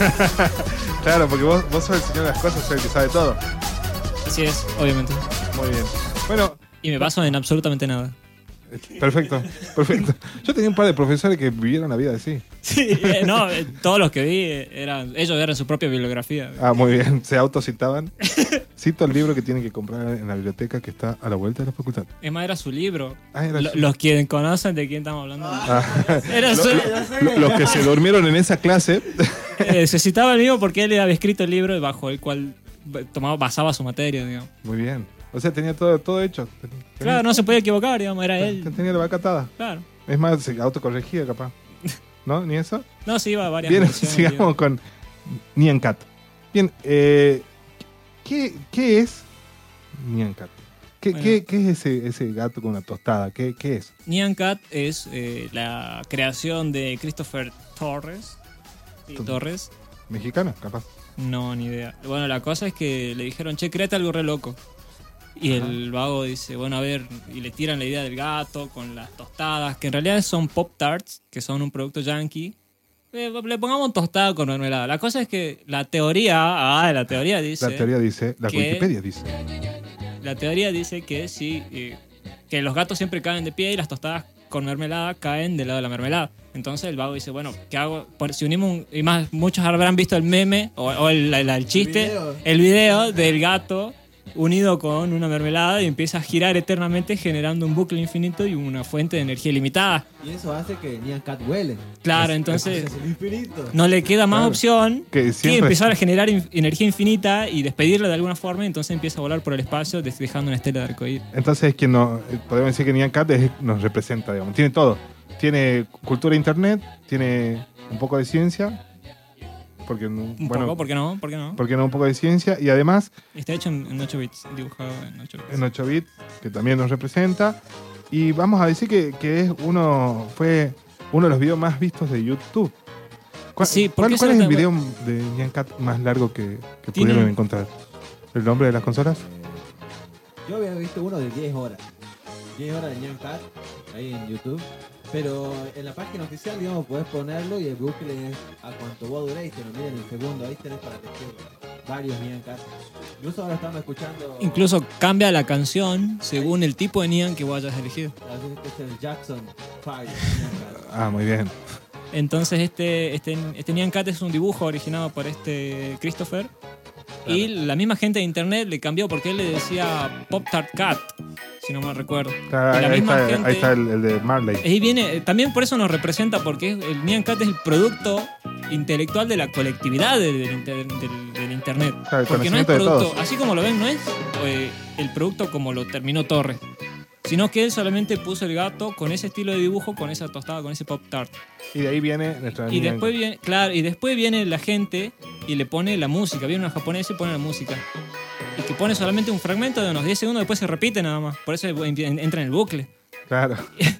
Claro, porque vos, vos sos el señor de las cosas, sos el que sabe todo. Así es, obviamente. Muy bien. Bueno, Y me paso en absolutamente nada. perfecto, perfecto. Yo tenía un par de profesores que vivieron la vida así. Sí, eh, no, eh, todos los que vi eh, eran, ellos eran su propia bibliografía. Ah, muy bien. Se autocitaban. Cito el libro que tienen que comprar en la biblioteca que está a la vuelta de la facultad. Es más, era su libro. Ah, era Lo- su- Los que conocen de quién estamos hablando. Ah, Era su- lo- los que se durmieron en esa clase. eh, se citaba el mismo porque él había escrito el libro bajo el cual eh, tomaba, basaba su materia, digamos. Muy bien. O sea, tenía todo, todo hecho. Tenía- Claro, no se podía equivocar, digamos, era él. Tenía la vaca atada. Claro. Es más, se autocorregía capaz. ¿No? ¿Ni eso? No, sí, iba a varias Bien, versiones, sigamos digamos. con Nyan Cat. Bien, eh, ¿qué, ¿qué es Nyan Cat? ¿Qué, Bueno. qué, qué es ese, ese gato con una tostada? ¿Qué, qué es? Nyan Cat es eh, la creación de Christopher Torres. Sí, Tom- Torres. ¿Mexicano? Capaz. No, ni idea. Bueno, la cosa es que le dijeron, che, créate algo re loco. Y el vago dice, bueno, a ver, y le tiran la idea del gato con las tostadas, que en realidad son Pop Tarts, que son un producto yankee. Eh, le pongamos tostada con mermelada. La cosa es que la teoría, ah, la teoría dice, La teoría dice, la que- Wikipedia dice. la teoría dice que sí, eh, que los gatos siempre caen de pie y las tostadas con mermelada caen del lado de la mermelada. Entonces el vago dice, bueno, ¿qué hago? Por- si unimos, un- y más, muchos habrán visto el meme o, o el, el- el chiste, video. el video del gato unido con una mermelada y empieza a girar eternamente generando un bucle infinito y una fuente de energía ilimitada. Y eso hace que Nyan Cat huele. Claro, Es- entonces es el infinito. no le queda más Claro. opción Que que, siempre- empezar a generar in- energía infinita y despedirla de alguna forma y entonces empieza a volar por el espacio des- dejando una estela de arcoíris. Entonces, quien no, eh, podemos decir que Nyan Cat es- nos representa, digamos. Tiene todo. Tiene cultura de internet, tiene un poco de ciencia. Porque, no- Un bueno, poco, ¿por qué no? ¿Por qué no? porque no un poco de ciencia. Y además, Está hecho en, en ocho bits, dibujado en ocho bits. en ocho bits, que también nos representa. Y vamos a decir que, que es uno, fue uno de los videos más vistos de YouTube. ¿Cuál, Sí, porque cuál- eso cuál es es el lo video de Nyan Cat más largo que, que Tiene- pudieron encontrar? ¿El nombre de las consolas? Yo había visto uno de diez horas. diez horas de Nyan Cat ahí en YouTube. Pero en la página oficial, digamos, podés ponerlo y el bucle es a cuánto vos duréis, te lo miden en segundo. Ahí tenés para elegir varios Nyan Cat. Incluso ahora estamos escuchando. Incluso cambia la canción según el tipo de Nyan que vos hayas elegido. Este es el Jackson cinco Nyan Cat. Ah, muy bien. Entonces este, este, este Nyan Cat es un dibujo originado por este Christopher. Y la misma gente de internet le cambió porque él le decía Pop Tart Cat, si no mal recuerdo. Ah, Y la ahí, misma está, gente- ahí está el, el de Marley. Ahí viene, también por eso nos representa, porque es- el Nyan Cat es el producto intelectual de la colectividad del, del inter- del- del internet. Claro, el Porque no es conocimiento de producto, todos. así como lo ven, no es eh, el producto como lo terminó Torres, sino que él solamente puso el gato con ese estilo de dibujo, con esa tostada, con ese pop tart. Y de ahí viene nuestra Y Nyan después Cat. viene, claro, y después viene la gente y le pone la música. Viene una japonesa y pone la música. Y que pone solamente un fragmento de unos diez segundos, después se repite nada más. Por eso entra en el bucle. Claro.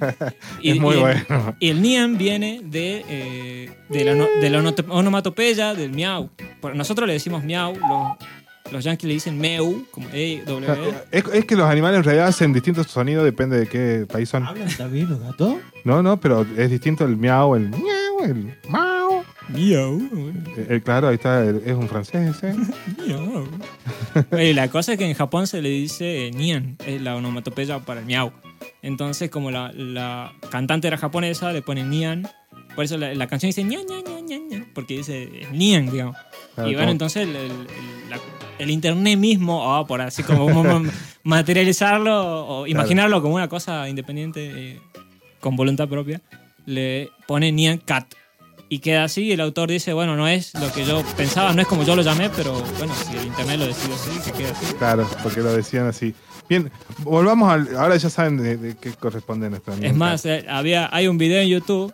Y, es muy y el- bueno. Y el Nyan viene de, eh, de, la, no- de la onoto- onomatopeya del miau. Por- Nosotros le decimos miau, los, los yankees le dicen meu, como E, W. Es, es que los animales en realidad hacen distintos sonidos, depende de qué país son. ¿Hablan también los gatos? No, no, pero es distinto el miau, el miau, el mau. Miau. El, el- claro, ahí está, el- es un francés ese. Miau. Oye, la cosa es que en Japón se le dice eh, Nyan, es la onomatopeya para el miau. Entonces, como la, la cantante era japonesa, le ponen Nyan. Por eso la, la canción dice Nyan, Nyan, Nyan, Nyan, Nyan, porque dice eh, Nyan, digamos. Claro, Y bueno, como- entonces el, el- el- la- el internet mismo, oh, por así como como materializarlo o imaginarlo como una cosa independiente eh, con voluntad propia, le pone Nyan Cat. Y queda así y el autor dice, bueno, no es lo que yo pensaba, no es como yo lo llamé, pero bueno, si el internet lo decidió así, que quede así. Claro, porque lo decían así. Bien, volvamos al. Ahora ya saben de, de qué corresponde nuestra Es Nyan más, Cat. eh, había, hay un video en YouTube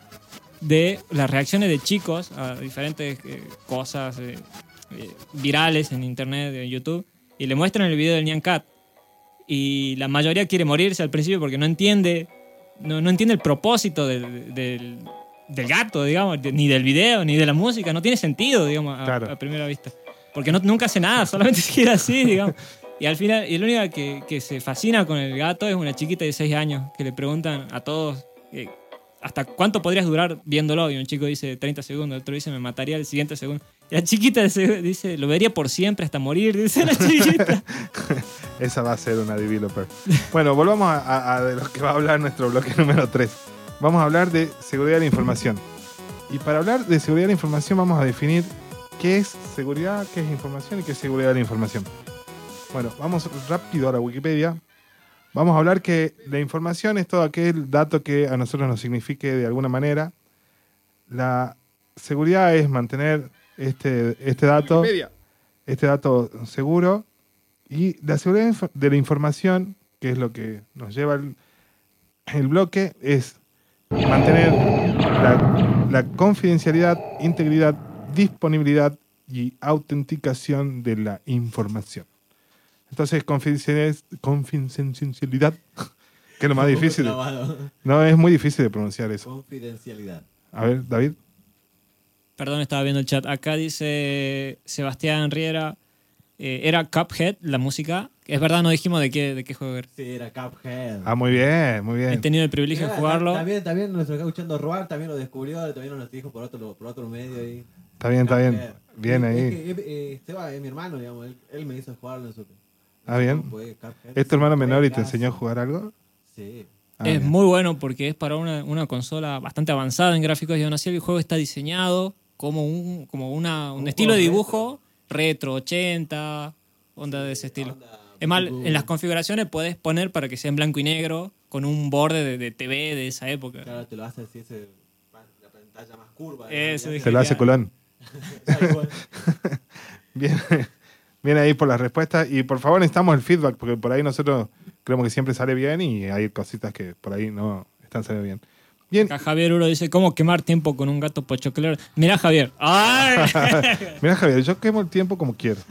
de las reacciones de chicos a diferentes eh, cosas eh, eh, virales en internet, en YouTube, y le muestran el video del Nyan Cat. Y la mayoría quiere morirse al principio porque no entiende, no, no entiende el propósito del, del, del gato, digamos, de- ni del video, ni de la música. No tiene sentido, digamos, a, Claro. a primera vista. Porque no, nunca hace nada, solamente se queda así, digamos. Y al final, y la única que, que se fascina con el gato es una chiquita de seis años, que le preguntan a todos eh, hasta cuánto podrías durar viéndolo. Y un chico dice treinta segundos, el otro dice me mataría el siguiente segundo. Y la chiquita dice, dice, lo vería por siempre hasta morir, dice la chiquita. Esa va a ser una developer. Bueno, volvamos a, a- a de lo que va a hablar nuestro bloque número tres. Vamos a hablar de seguridad de la información. Y para hablar de seguridad de la información vamos a definir qué es seguridad, qué es información y qué es seguridad de la información. Bueno, vamos rápido a la Wikipedia. Vamos a hablar que la información es todo aquel dato que a nosotros nos signifique de alguna manera. La seguridad es mantener este, este dato, este dato seguro. Y la seguridad inf- de la información, que es lo que nos lleva el, el bloque, es mantener la, la confidencialidad, integridad, disponibilidad y autenticación de la información. Entonces, confidencialidad, confidencialidad que es lo más difícil. de- Trabado. No, es muy difícil de pronunciar eso. Confidencialidad. A ver, David. Perdón, estaba viendo el chat. Acá dice Sebastián Riera, eh, era Cuphead, la música. Es verdad, no dijimos de qué, de qué juego era. Sí, era Cuphead. Ah, muy bien, muy He bien. tenido el privilegio de Ah, jugarlo. También, también nuestro acá escuchando Roar también lo descubrió, también nos lo dijo por otro, por otro medio ahí. Está bien, está bien. Cuphead. Bien Sí, ahí. es que, eh, eh, Seba es mi hermano, digamos, él, él me hizo jugarlo en su. Ah, bien. Fue Cuphead. ¿Es tu hermano menor y te Juegazo. enseñó a jugar algo? Sí. Ah, Es bien. muy bueno porque es para una, una consola bastante avanzada en gráficos y aún así el juego está diseñado como un, como una, un Un estilo de juego dibujo retro, ochenta, onda de ese estilo. Es más, en las configuraciones puedes poner para que sea en blanco y negro con un borde de, de T V de esa época. Claro, te lo hace así, ese, la pantalla más curva. Eso, ¿no? Se lo hace Colón. Tal cual. Bien, bien ahí por las respuestas. Y por favor necesitamos el feedback, porque por ahí nosotros creemos que siempre sale bien y hay cositas que por ahí no están saliendo bien. Bien, Acá Javier Uro dice, ¿cómo quemar tiempo con un gato pochoclero? Mirá, Javier. ¡Ay! mira Javier, yo quemo el tiempo como quiero.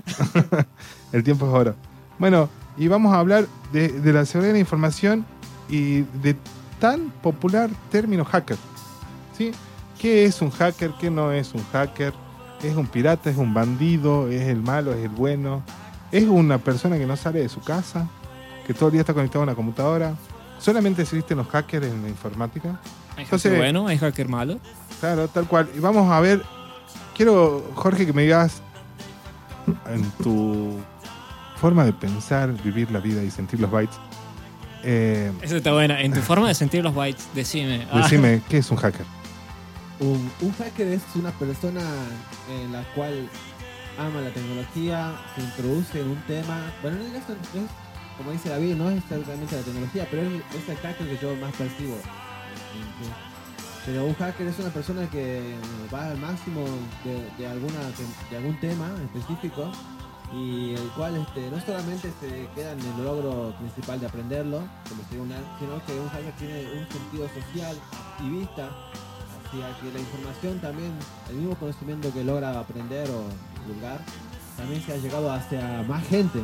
El tiempo es oro. Bueno, y vamos a hablar de, de la seguridad de la información y de tan popular término hacker. ¿Sí? ¿Qué es un hacker? ¿Qué no es un hacker? ¿Es un pirata? ¿Es un bandido? ¿Es el malo? ¿Es el bueno? ¿Es una persona que no sale de su casa? ¿Que todo el día está conectado a una computadora? ¿Solamente existen los hackers en la informática? Hay Entonces- hacker bueno, hay hacker malo. Claro, tal cual. Y vamos a ver, quiero, Jorge, que me digas en tu forma de pensar, vivir la vida y sentir los bytes. Eh, Eso está buena. En tu forma de sentir los bytes, decime. Ah, decime, ¿qué es un hacker? Un, un hacker es una persona en la cual ama la tecnología, se introduce en un tema. Bueno, en realidad esto es, como dice David, no es exactamente la tecnología, pero es, es el hacker que yo más percibo. Pero un hacker es una persona que va al máximo de, de alguna, de algún tema específico y el cual este, no solamente se queda en el logro principal de aprenderlo, como sería un arte, sino que un hacker tiene un sentido social, activista, hacia que la información también, el mismo conocimiento que logra aprender o divulgar, también se ha llegado hacia más gente.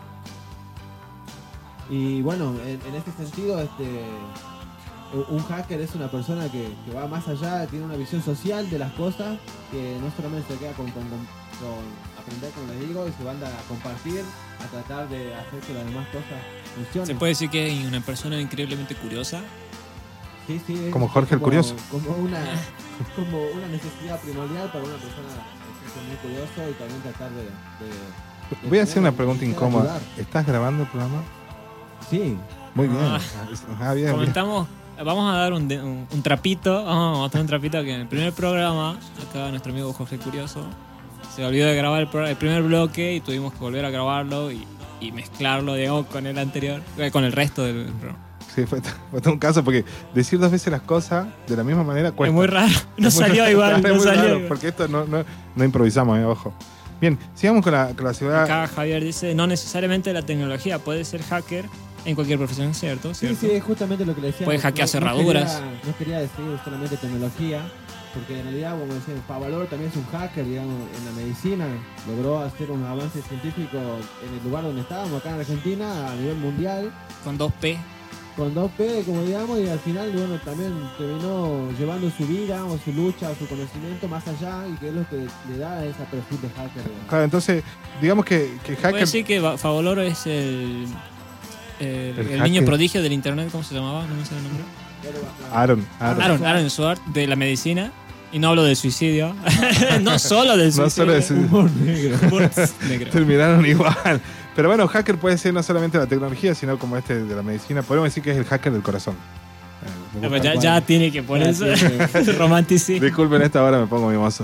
Y bueno, en, en este sentido, este, un hacker es una persona que, que va más allá, tiene una visión social de las cosas, que no solamente se queda con, con, con- con aprender, como les digo, y se van a compartir, a tratar de hacer que las demás cosas funcionen. ¿Se puede decir que es una persona increíblemente curiosa? Sí, sí, es Como Jorge el Curioso. Como una, como una necesidad primordial para una persona que es muy curioso y también tratar de... de- de Voy a hacer tener una la pregunta necesidad de incómoda. ayudar. ¿Estás grabando el programa? Sí. Muy bien. Ah. Ah, bien, bien. Comentamos, vamos a dar un, de- un, un trapito, vamos a mostrar un trapito que en el primer programa, acá nuestro amigo Jorge Curioso, se olvidó de grabar el, pro- el primer bloque y tuvimos que volver a grabarlo y, y mezclarlo, digamos, con el anterior, eh, con el resto del programa. Sí, fue, fue todo un caso porque decir dos veces las cosas de la misma manera cuesta. Es muy raro, no Es muy salió raro, igual, es no muy salió raro, igual. porque esto no, no, no improvisamos, eh, ojo. Bien, sigamos con la, con la seguridad. Acá Javier dice, no necesariamente la tecnología, puede ser hacker en cualquier profesión, ¿cierto? Sí, ¿Cierto? sí, es justamente lo que le decía. Puede No- hackear no- cerraduras. No quería, no quería decir solamente tecnología, porque en realidad, como decían, Pavalor también es un hacker, digamos, en la medicina. Logró hacer un avance científico en el lugar donde estábamos, acá en Argentina, a nivel mundial. Con dos P. con dos P, como digamos, y al final, bueno, también terminó llevando su vida o su lucha o su conocimiento más allá, y que es lo que le da ese perfil de hacker. digamos. Claro, entonces, digamos que, que Puede hacker... decir que Va- Favoloro es el, el, El el hacker. niño prodigio del internet, ¿cómo se llamaba? No me sé el nombre. Aaron, Aaron. Aaron, Aaron Swart, de la medicina. Y no hablo del suicidio. No solo del suicidio. No solo de su- Humor negro. Humor negro. Terminaron igual. Pero bueno, hacker puede ser no solamente la tecnología, sino como este de la medicina. Podemos decir que es el hacker del corazón. Eh, me No, gusta. pero ya, ya tiene que ponerse romanticismo. Disculpen, esta hora me pongo mimoso.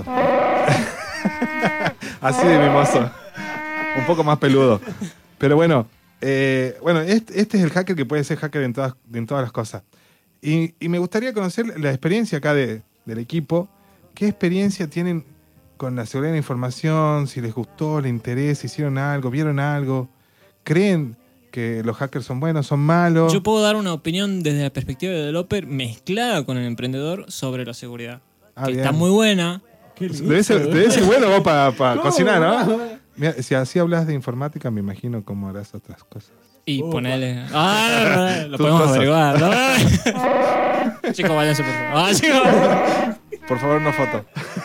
Así de mimoso. Un poco más peludo. Pero bueno, eh, bueno este, este es el hacker que puede ser hacker en todas, en todas las cosas. Y, y me gustaría conocer la experiencia acá de, del equipo. ¿Qué experiencia tienen con la seguridad de la información? Si les gustó, les interesa, hicieron algo, vieron algo. ¿Creen que los hackers son buenos, son malos? Yo puedo dar una opinión desde la perspectiva de developer mezclada con el emprendedor sobre la seguridad. Ah, que bien. está muy buena. Qué lindo, Debe ser, ¿eh? debe ser bueno vos para ¿Cómo, cocinar, ¿no? no? Mira, si así hablas de informática, me imagino cómo harás otras cosas. Y Oh, ponerle. Ah, lo Tus podemos cosas. averiguar, ¿no? Chicos, váyanse por favor. Ah, chicos. Por favor, no foto.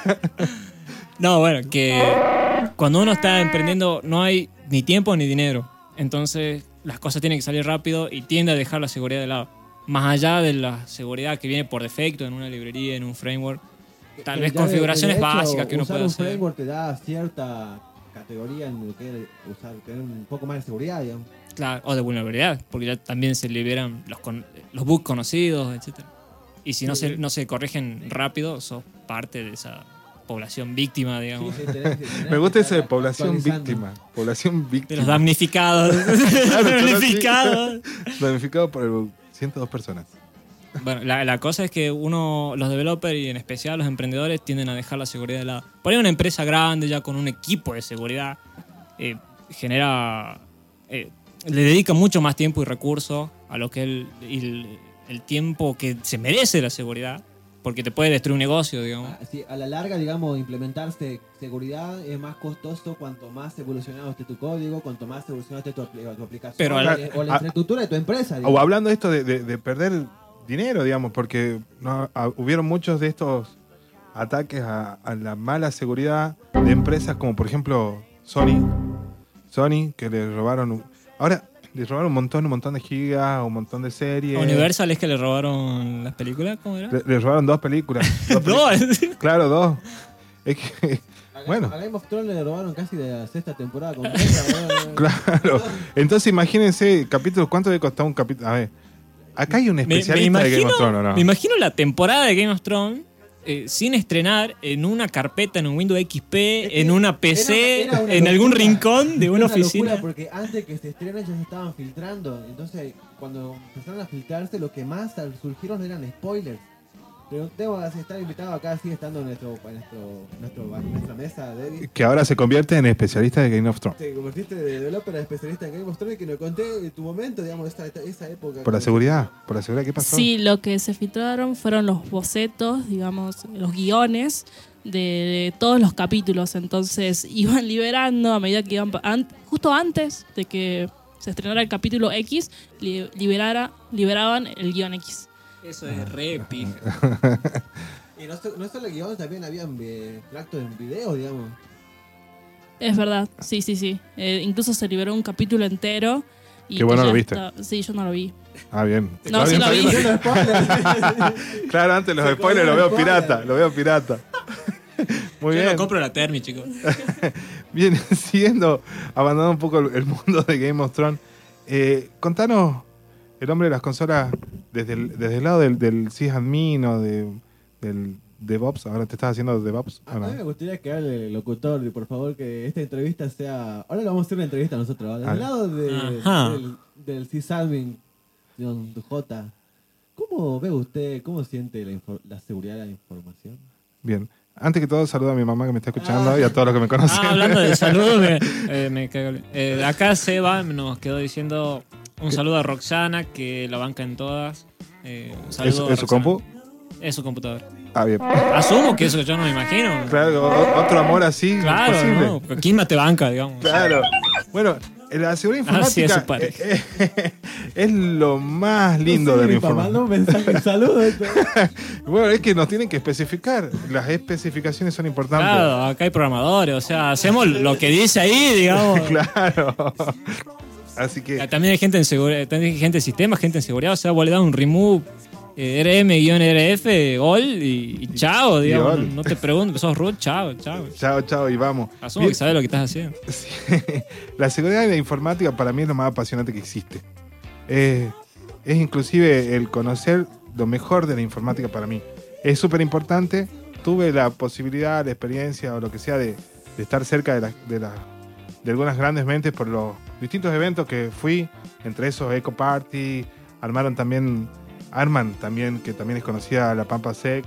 No, bueno, que cuando uno está emprendiendo no hay ni tiempo ni dinero. Entonces las cosas tienen que salir rápido y tiende a dejar la seguridad de lado. Más allá de la seguridad que viene por defecto en una librería, en un framework. Tal Que vez ya de- configuraciones de hecho, básicas que uno usar puede un hacer. framework te da cierta categoría en lo que es usar, tener un poco más de seguridad, digamos. Claro, o de vulnerabilidad, porque ya también se liberan los, con- los bugs conocidos, etcétera. Y si no Sí. se, no se corrigen rápido, sos parte de esa población víctima, digamos. Sí, sí, tenés que- tenés Me gusta que esa de estar población actualizando. víctima. Población De víctima. los damnificados. Claro, pero sí. damnificados. Damnificado por el ciento dos personas. Bueno, la, la cosa es que uno, los developers y en especial los emprendedores tienden a dejar la seguridad de lado. Por ahí una empresa grande ya con un equipo de seguridad eh, genera, eh, le dedica mucho más tiempo y recursos a lo que es el, el, el tiempo que se merece la seguridad, porque te puede destruir un negocio, digamos. Ah, sí, a la larga, digamos, implementarse seguridad es más costoso cuanto más evolucionado esté tu código, cuanto más evolucionado esté tu, apli- tu aplicación Pero o, a la, la- o la a- infraestructura de tu empresa. O digamos. hablando de esto de, de- de perder dinero, digamos, porque no, ah, hubieron muchos de estos ataques a, a la mala seguridad de empresas como, por ejemplo, Sony. Sony, que le robaron... un- Ahora, le robaron un montón, un montón de gigas, un montón de series. A Universal es que le robaron las películas, ¿cómo era? Le, le robaron dos películas. Dos películas. No, Claro, dos. Es que... A Game- bueno. A Game of Thrones le robaron casi de la sexta temporada completa. ¿no? Claro. Entonces imagínense, capítulos, ¿cuánto debe costar un capítulo? A ver, acá hay un Me- especialista me de Game of imagino- Thrones, ¿o no? Me imagino la temporada de Game of Thrones eh, sin estrenar en una carpeta en un Windows X P, Es que en una P C, era- era una en algún locura. rincón de Era una locura oficina. porque antes que se estrenen ya se estaban filtrando. Entonces, cuando empezaron a filtrarse, lo que más sal- surgieron eran spoilers. Pero tengo que estar invitado acá, sigue estando en nuestro, en nuestro, nuestro, nuestra mesa, David. Que ahora se convierte en especialista de Game of Thrones. Te convertiste de developer a especialista en Game of Thrones, que nos conté de tu momento, digamos, esa, esa época. Por la seguridad, por la seguridad, ¿qué pasó? Sí, lo que se filtraron fueron los bocetos, digamos, los guiones de, de todos los capítulos. Entonces iban liberando a medida que iban... pa- an- justo antes de que se estrenara el capítulo X, li- liberara, liberaban el guión X. Eso es re pija. Y no, so- no solo guiones, también habían eh, extractos en video, digamos. Es verdad, sí, sí, sí. Eh, incluso se liberó un capítulo entero. Y Qué que bueno ya lo viste. está- Sí, yo no lo vi. Ah, bien. No, Está sí bien, lo está vi. bien. Spoiler. Claro, antes los Se spoilers comió lo veo el pirata, spoiler. lo veo pirata. Muy Yo bien. no compro la Termi, chicos. Bien, siguiendo, abandonando un poco el, el mundo de Game of Thrones, eh, contanos el hombre de las consolas desde el, desde el lado del, del sysadmin o de, del DevOps. Ahora te estás haciendo DevOps. A ¿o no? mí me gustaría que hable el locutor y por favor que esta entrevista sea... Ahora le vamos a hacer una entrevista a nosotros. ¿vale? Ah. Del lado de, Ajá. del, del sysadmin, Don J. ¿Cómo ve usted, cómo siente la, infor- la seguridad de la información? Bien. Antes que todo, saludo a mi mamá que me está escuchando Ah. y a todos los que me conocen. Ah, hablando de salud, me, eh, me caigo bien. Eh, acá Seba nos quedó diciendo un saludo a Roxana, que la banca en todas. Eh, un ¿Es, saludo a es su Roxana. compu? Es su computadora. Ah, bien. Asumo que eso yo no me imagino. Claro, o- otro amor así, Claro, imposible. ¿no? Porque ¿quién más te banca, digamos? Claro. Bueno, La seguridad Ah, sí, informática eso parece. es, es- es lo más lindo No sé, de la mi papá informática. mandó un mensaje, saludos. Bueno, es que nos tienen que especificar. Las especificaciones son importantes. Claro, acá hay programadores, o sea, hacemos lo que dice ahí, digamos. Claro. Así que También hay gente en seguridad, también hay gente de sistemas, gente en seguridad, o sea, vos le das un remove eh, R M-R F, gol y, y chao, Y digamos. gol. No, no te pregunto, sos root, chao, chao. chao, chao y vamos. Asumo Bien. que sabes lo que estás haciendo. Sí. La seguridad de la informática para mí es lo más apasionante que existe. Eh, es inclusive el conocer lo mejor de la informática para mí. Es súper importante. Tuve la posibilidad, la experiencia o lo que sea de, de estar cerca de, la- de, la- de algunas grandes mentes por los distintos eventos que fui, entre esos Eco Party, armaron también, arman también, que también es conocida la Pampa Sec,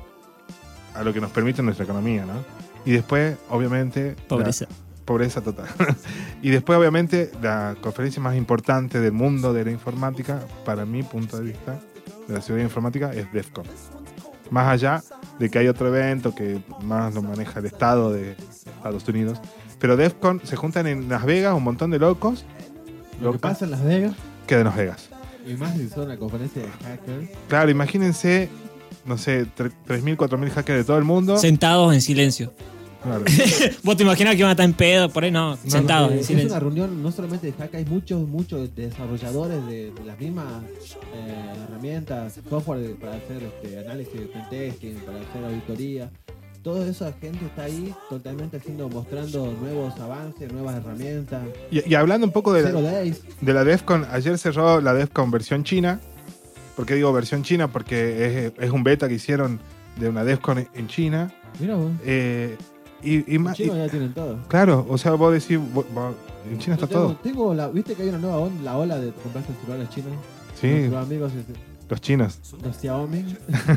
a lo que nos permite nuestra economía, ¿no? Y después, obviamente... la- Pobreza. Pobreza total. Y después, obviamente, la conferencia más importante del mundo de la informática, para mi punto de vista, de la seguridad informática, es DEF CON. Más allá de que hay otro evento que más lo maneja el Estado de Estados Unidos. Pero DEF CON se juntan en Las Vegas un montón de locos. Lo que locas, pasa en Las Vegas, que de Las Vegas. y más si son una conferencia de hackers. Claro, imagínense, no sé, tres mil, cuatro mil hackers de todo el mundo. Sentados en silencio. Claro. Vos te imaginas que iban a estar en pedo, por ahí no, sentados Eh, en es silencio. una reunión no solamente de hackers, hay muchos, muchos desarrolladores de, de las mismas eh, herramientas, software de- para hacer este, análisis de pentesting, para hacer auditoría. Toda esa gente está ahí totalmente haciendo, mostrando nuevos avances, nuevas herramientas. Y, y hablando un poco de Zero la, Days. de la DEF CON, ayer cerró la DEF CON versión china. ¿Por qué digo versión china? Porque es, es un beta que hicieron de una DEF CON en China. Mira vos, Eh, y, y los más, chinos y- ya tienen todo. claro, o sea, vos decís, vos- vos- en China está Yo tengo, todo. tengo la, ¿viste que hay una nueva onda, la ola de comprarse celulares chinos? Sí, Nuestros amigos, este, los chinos. los Xiaomi.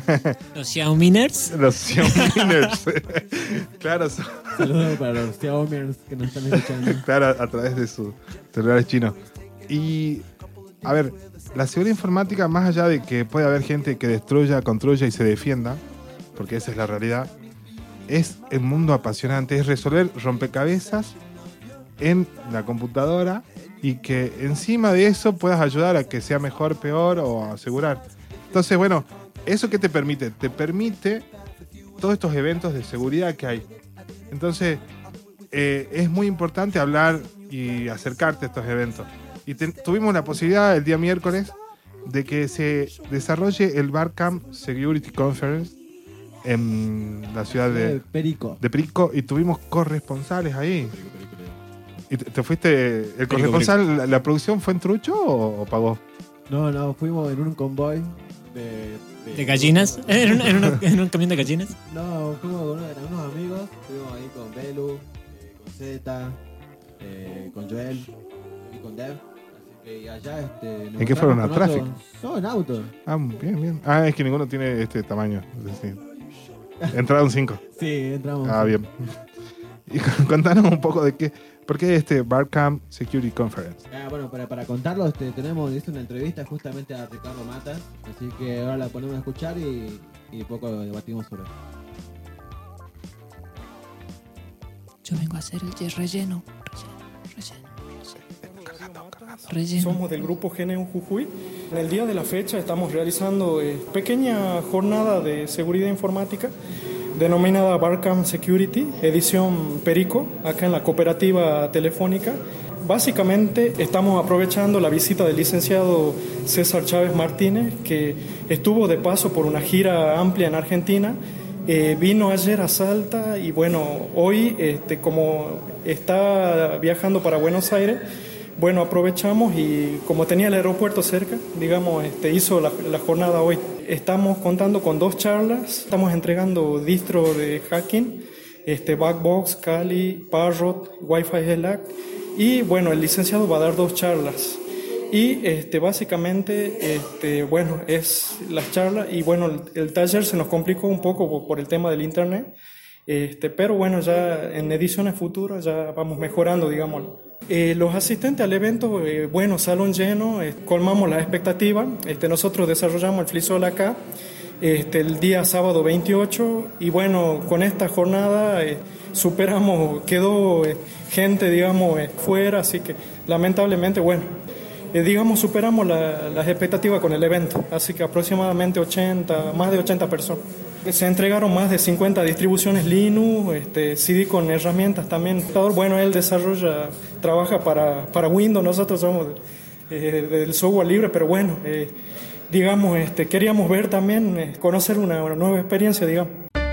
Los Xiaominers. Los Xiaominers. Claro, son- Saludos para los Xiaomi que nos están escuchando. claro, a través de sus celulares chinos. Y, a ver, la seguridad informática, más allá de que puede haber gente que destruya, construya y se defienda, porque esa es la realidad, es el mundo apasionante, es resolver rompecabezas en la computadora y que encima de eso puedas ayudar a que sea mejor, peor o asegurar. Entonces, bueno, ¿eso qué te permite? Te permite todos estos eventos de seguridad que hay. Entonces, eh, es muy importante hablar y acercarte a estos eventos. Y te- tuvimos la posibilidad el día miércoles de que se desarrolle el Barcamp Security Conference en la ciudad Eh, de, Perico. de Perico y tuvimos corresponsales ahí. ¿Y te, te fuiste? ¿El corresponsal, La, la producción fue en trucho o, o pagó? No, no, fuimos en un convoy de... ¿De gallinas? ¿En un, en un- en un camión de gallinas? No, fuimos con uno- unos amigos, fuimos ahí con Belu, eh, con Z, eh, con Joel y con Dev. Así que y allá este... nos ¿En qué fueron? encontramos ¿A con otro- No, en auto. Ah, bien, bien. Ah, es que ninguno tiene este tamaño. Es decir, entraron cinco. Sí, entramos. Ah, bien. Y contanos un poco de qué, por qué este Barcamp Security Conference. Ah, bueno, para, para contarlo, este, tenemos hice una entrevista justamente a Ricardo Matas, así que ahora la ponemos a escuchar y, y poco debatimos sobre eso. Yo vengo a hacer el relleno. Relleno, relleno, relleno. Somos del grupo G N U Jujuy. En el día de la fecha estamos realizando eh, pequeña jornada de seguridad informática denominada Barcamp Security, edición Perico, acá en la cooperativa telefónica. Básicamente estamos aprovechando la visita del licenciado César Chávez Martínez, que estuvo de paso por una gira amplia en Argentina. Eh, vino ayer a Salta y bueno, hoy este, como está viajando para Buenos Aires, bueno, aprovechamos y como tenía el aeropuerto cerca, digamos, este, hizo la, la jornada hoy. Estamos contando con dos charlas, estamos entregando distro de hacking, este, Backbox, Kali, Parrot, Wi-Fi Helac, y bueno, el licenciado va a dar dos charlas. Y este, básicamente, este, bueno, es las charlas y bueno, el, el taller se nos complicó un poco por, por el tema del internet, este, pero bueno, ya en ediciones futuras ya vamos mejorando, digámoslo. Eh, los asistentes al evento, eh, bueno, salón lleno, eh, colmamos la expectativa. Este, nosotros desarrollamos el FreeSol acá. este, el día sábado veintiocho, y bueno, con esta jornada eh, superamos, quedó eh, gente, digamos, eh, fuera, así que lamentablemente, bueno, eh, digamos, superamos la- las expectativas con el evento, así que aproximadamente ochenta, más de ochenta personas. Se entregaron más de cincuenta distribuciones Linux, este, C D con herramientas también. Bueno, él desarrolla, trabaja para, para Windows, nosotros somos eh, del software libre, pero bueno, eh, digamos, este, queríamos ver también, eh, conocer una, una nueva experiencia, digamos.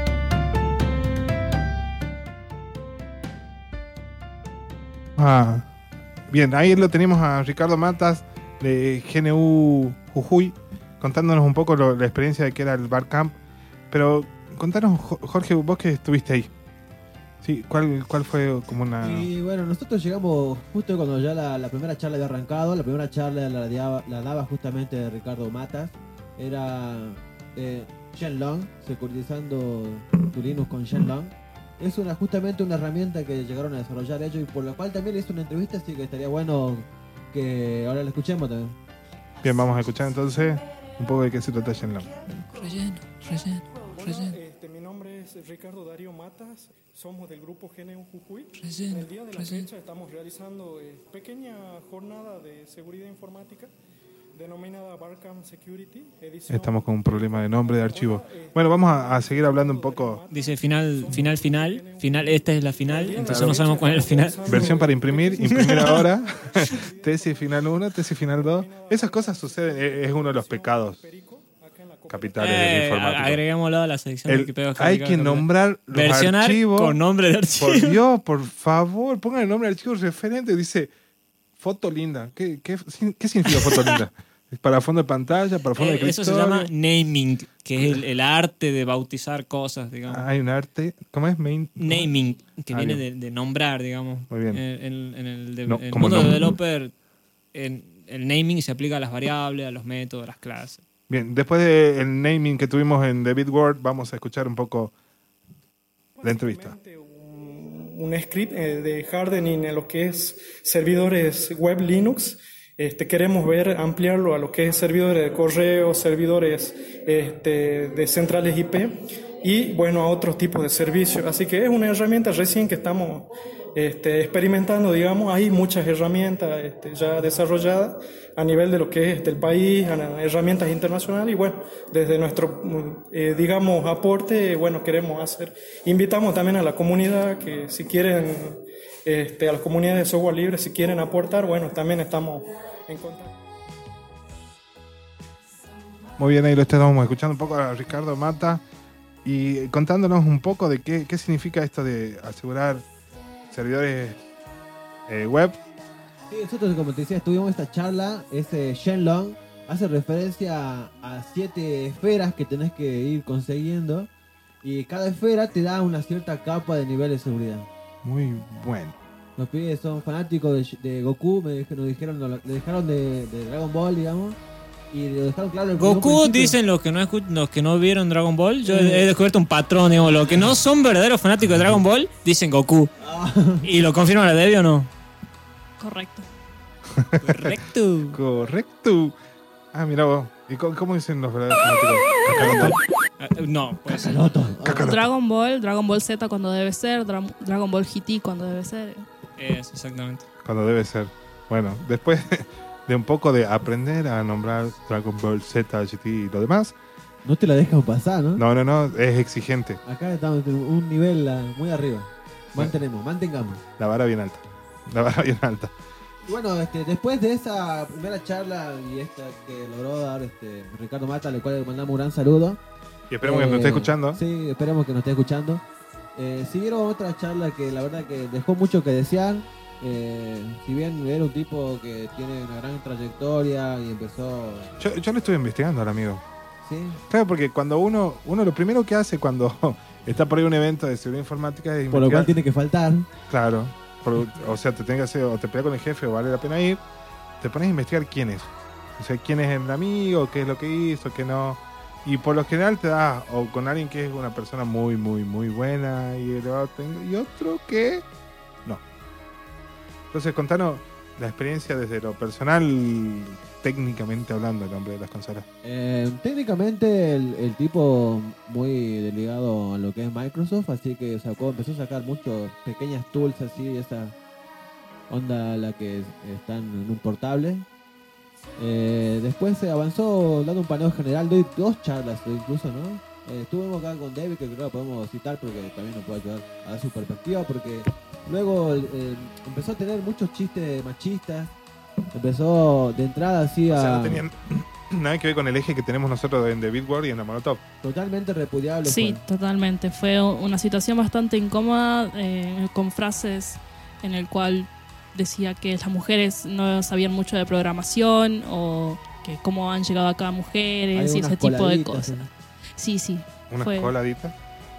Ah, bien, ahí lo tenemos a Ricardo Matas de G N U Jujuy contándonos un poco lo- la experiencia de que era el Barcamp. Pero contanos, Jo- Jorge, vos que estuviste ahí. Sí, ¿cuál, cuál fue como una... Y bueno, nosotros llegamos justo cuando ya la, la primera charla había arrancado. La primera charla la, daba- la daba justamente Ricardo Matas. Era eh, Shenlong, securitizando tu Linux con Shenlong. Es una, justamente una herramienta que llegaron a desarrollar ellos y por la cual también le hizo una entrevista, así que estaría bueno que ahora la escuchemos también. Bien, vamos a escuchar entonces un poco de qué se trata Shenlong. Relleno, relleno, Bueno, relleno, este, mi nombre es Ricardo Darío Matas, somos del grupo G N U Jujuy. En relleno, el día de la relleno. fecha estamos realizando eh, pequeña jornada de seguridad informática denominada Barcam Security edición. Estamos con un problema de nombre de archivo. Bueno, vamos a, a seguir hablando un poco. Dice final, final, final. Final, esta es la final, entonces no sabemos cuál es el final. Versión para imprimir, imprimir ahora. Tesis final uno, tesis final dos. Esas cosas suceden, es es uno de los pecados capitales del Eh, informático. agreguémoslo a la sección El- de Wikipedia. hay que nombrar los Versionar archivos. con nombre de archivo. Por Dios, por favor, pongan el nombre de archivo referente. Dice foto linda. ¿Qué, qué, qué significa foto linda? ¿Es para fondo de pantalla? ¿Para fondo de Eh, cristal? eso se llama naming, que es el, el arte de bautizar cosas, digamos. Hay un arte. ¿Cómo es? Main, Naming, que Ah, viene bien. de, de nombrar, digamos. Muy bien. En, en- en el, de- No, en el como mundo nom- de developer, en, el naming se aplica a las variables, a los métodos, a las clases. Bien, después del naming que tuvimos en David Word, vamos a escuchar un poco la entrevista. Básicamente Un, un script eh, de hardening en lo que es servidores web Linux. Este, queremos ver, ampliarlo a lo que es servidores de correo, servidores este, de centrales I P y bueno, a otros tipos de servicios. Así que es una herramienta recién que estamos este, experimentando, digamos. Hay muchas herramientas este, ya desarrolladas a nivel de lo que es del país, a- herramientas internacionales y bueno, desde nuestro, eh, digamos, aporte, bueno, queremos hacer. Invitamos también a la comunidad que si quieren, este, a las comunidades de software libre, si quieren aportar, bueno, también estamos en contacto. Muy bien, ahí lo estamos escuchando un poco a Ricardo Mata y contándonos un poco de qué, qué significa esto de asegurar servidores eh, web. Sí, nosotros, como te decía, estuvimos en esta charla. Ese Shenlong hace referencia a, a siete esferas que tenés que ir consiguiendo. Y cada esfera te da una cierta capa de nivel de seguridad. Muy bueno. Los pibes son fanáticos de, de Goku, me dij- nos dijeron, nos lo- le dejaron de, de Dragon Ball, digamos. Y lo dejaron claro. en un Goku, principio. dicen los que no escu- los que no vieron Dragon Ball. Yo he, he descubierto un patrón, digamos. Los que no son verdaderos fanáticos de Dragon Ball dicen Goku. Ah, ¿Y lo confirma la Debbie o no? Correcto. Correcto. Correcto. Ah, mira vos. ¿Y cómo, cómo dicen los verdaderos fanáticos? Kakaroto. Eh, no, pues Kakaroto. Kakaroto. Dragon Ball, Dragon Ball Z cuando debe ser, Dra- Dragon Ball G T cuando debe ser. eso, exactamente. Cuando debe ser. Bueno, después de un poco de aprender a nombrar Dragon Ball Z, G T y lo demás. No te la dejan pasar, ¿no? No, no, no, es exigente. Acá estamos en un nivel ah, muy arriba. Mantenemos, mantengamos. La vara bien alta. La vara bien alta. Y bueno, este, después de esa primera charla y esta que logró dar este, Ricardo Mata, al cual le mandamos un gran saludo. Y esperemos que nos esté Eh, escuchando. Sí, esperemos que nos esté escuchando. Eh, siguieron otra charla que la verdad que dejó mucho que desear. Eh, si bien era un tipo que tiene una gran trayectoria y empezó... Yo, yo lo estuve investigando ahora, amigo. Sí, Claro, porque cuando uno, uno lo primero que hace cuando está por ahí un evento de seguridad informática es por lo cual investigar. tiene que faltar. Claro. Por- o sea, te tengas que hacer, o te peleas con el jefe o vale la pena ir, te pones a investigar quién es. O sea, quién es el amigo, qué es lo que hizo, qué no. Y por lo general te da o con alguien que es una persona muy, muy, muy buena y, el otro- y otro que no. Entonces, contanos, la experiencia desde lo personal, técnicamente hablando, el hombre de las consolas? Eh, técnicamente el, el tipo muy ligado a lo que es Microsoft, así que sacó, empezó a sacar muchas pequeñas tools así, esa onda la que están en un portable. Eh, después se avanzó dando un paneo general, doy dos charlas incluso, ¿no? Eh, estuvimos acá con David, que creo que podemos citar porque también nos puede ayudar a dar su perspectiva, porque luego eh, empezó a tener muchos chistes machistas, empezó de entrada así a... O sea, no tenían nada que ver con el eje que tenemos nosotros en The Billboard y en la Molotov. Totalmente repudiable. Sí, fue. totalmente. Fue una situación bastante incómoda, eh, con frases en el cual decía que las mujeres no sabían mucho de programación o que cómo han llegado acá mujeres Hay y ese unas tipo de coladitas, cosas. Sí, sí. ¿Unas fue- coladitas?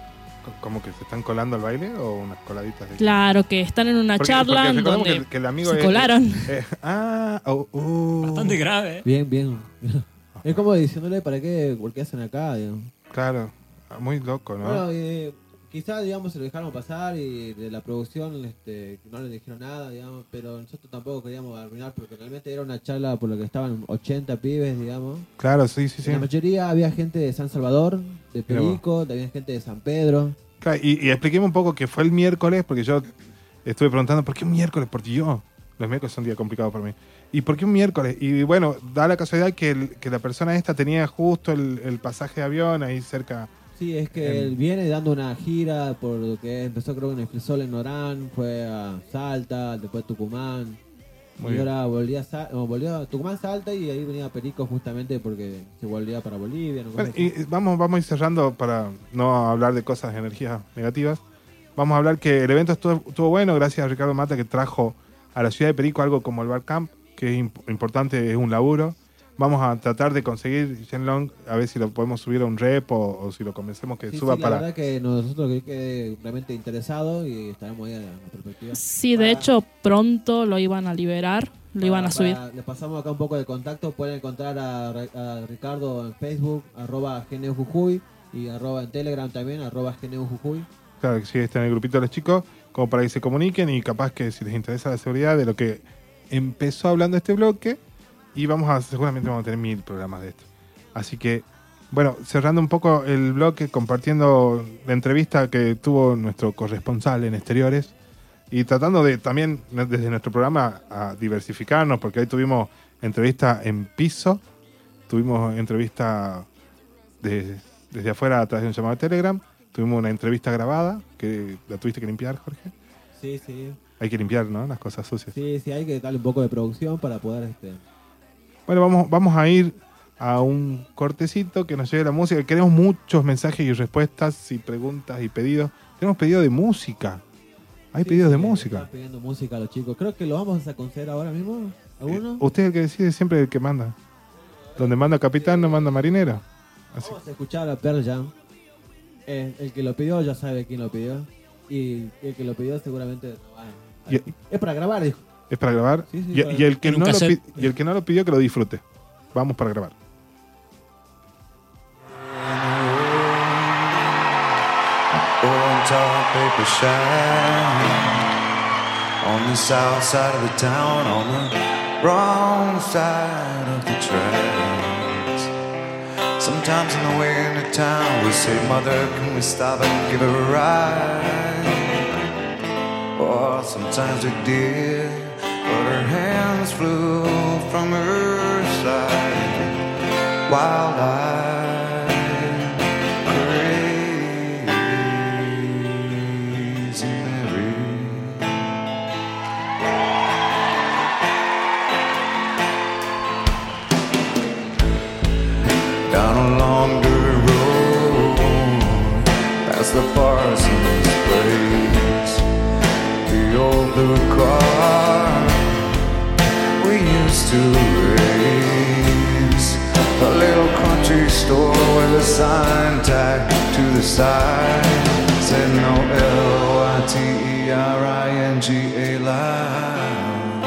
¿Como que se están colando al baile o unas coladitas? De... Claro, que están en una Porque- charla porque recordemos donde que el- que el amigo se es- colaron. Eh, ah, oh, oh. Bastante grave. ¿eh? Bien, bien. Es como diciéndole para qué, por qué hacen acá, digamos. Claro, muy loco, ¿no? Bueno, eh, quizás, digamos, se lo dejaron pasar y de la producción este, no le dijeron nada, digamos, pero nosotros tampoco queríamos arruinar porque realmente era una charla por la que estaban ochenta pibes, digamos. Claro, sí, sí, sí. En la mayoría había gente de San Salvador, de Mira vos. Perico, había gente de San Pedro. Claro, y, y expliquemos un poco que fue el miércoles, porque yo estuve preguntando, ¿por qué un miércoles? Porque yo, los miércoles son un día complicado para mí. ¿Y por qué un miércoles? Y bueno, da la casualidad que, el- que la persona esta tenía justo el, el pasaje de avión ahí cerca. Sí, es que Em. él viene dando una gira por lo que empezó creo en el Frisol en Orán, fue a Salta, después Tucumán. Muy y bien. ahora volvía a, Sa- no, volvió a Tucumán, Salta y ahí venía Perico justamente porque se volvía para Bolivia. ¿no? Bueno, Cosas y así. y vamos, vamos a ir cerrando para no hablar de cosas de energías negativas. Vamos a hablar que el evento estuvo, estuvo bueno, gracias a Ricardo Mata que trajo a la ciudad de Perico algo como el Bar Camp, que es imp- importante, es un laburo. Vamos a tratar de conseguir Shenlong, a ver si lo podemos subir a un rep o, o si lo convencemos que Sí, suba sí, la para... verdad que nosotros que quedé realmente interesado y estaremos ahí a la perspectiva. Sí, de Para- hecho, pronto lo iban a liberar, lo iban a para- subir. para- le pasamos acá un poco de contacto. Pueden encontrar a, Ra- a Ricardo en Facebook, arroba Geneo Jujuy, y arroba en Telegram también, arroba Geneo Jujuy. Claro, que sí, está en el grupito de los chicos, como para que se comuniquen y capaz que si les interesa la seguridad de lo que empezó hablando este bloque, y vamos a, seguramente vamos a tener mil programas de esto. Así que, bueno, cerrando un poco el bloque, compartiendo la entrevista que tuvo nuestro corresponsal en exteriores y tratando de también desde nuestro programa a diversificarnos, porque ahí tuvimos entrevista en piso, tuvimos entrevista de- desde afuera a través de un llamado de Telegram, tuvimos una entrevista grabada, que la tuviste que limpiar, Jorge. Sí, sí. Hay que limpiar, ¿no? Las cosas sucias. Sí, sí, hay que darle un poco de producción para poder... este Bueno, vamos, vamos a ir a un cortecito que nos lleve la música. Queremos muchos mensajes y respuestas y preguntas y pedidos. Tenemos pedido de música. Hay Sí, pedidos de sí, música. están pidiendo música a los chicos. Creo que lo vamos a conceder ahora mismo. ¿Alguno? Eh, usted es el que decide, siempre el que manda. Donde manda capitán, no manda marinero. Así. Vamos a escuchar a Pearl Jam. Eh, el que lo pidió ya sabe quién lo pidió. Y el que lo pidió seguramente no va a- Y- Es para grabar, dijo. Es para grabar. Sí, sí, y, para- y el que en un no lo cassette. pi- y el que no lo pidió, que lo disfrute. Vamos para grabar. On top paper shine on the south side of the town, on the wrong side of the tracks. Sometimes on the way into town, we'll say, Mother, can we stop and give a ride? Or sometimes we did, but her hands flew from her side. Wild-eyed, crazy Mary. Down along the road, past the parson's place, the old blue car we used to race, a little country store with a sign tagged to the side said no L Y T E R I N G A line.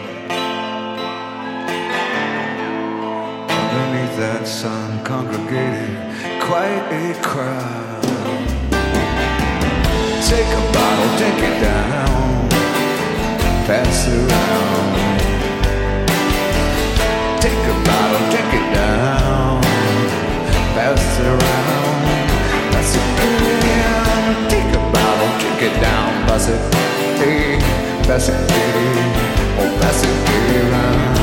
Underneath that sun congregated quite a crowd. Take a bottle, take it down, pass it around. pass it around. Pass it in, take a bottle, drink it down. Pass it, hey, pass it, hey, oh, pass it around.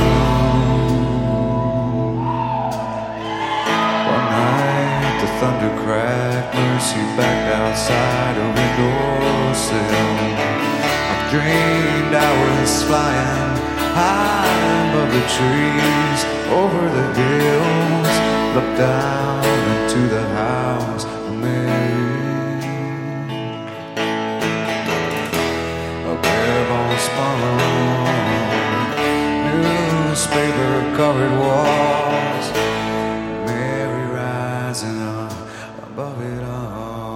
One night the thunder cracked, Mercy back outside a windowsill. I dreamed I was flying high above the trees, over the hills, looked down into the house of Mary. A bare bone spun, newspaper covered walls, Mary rising up above it all.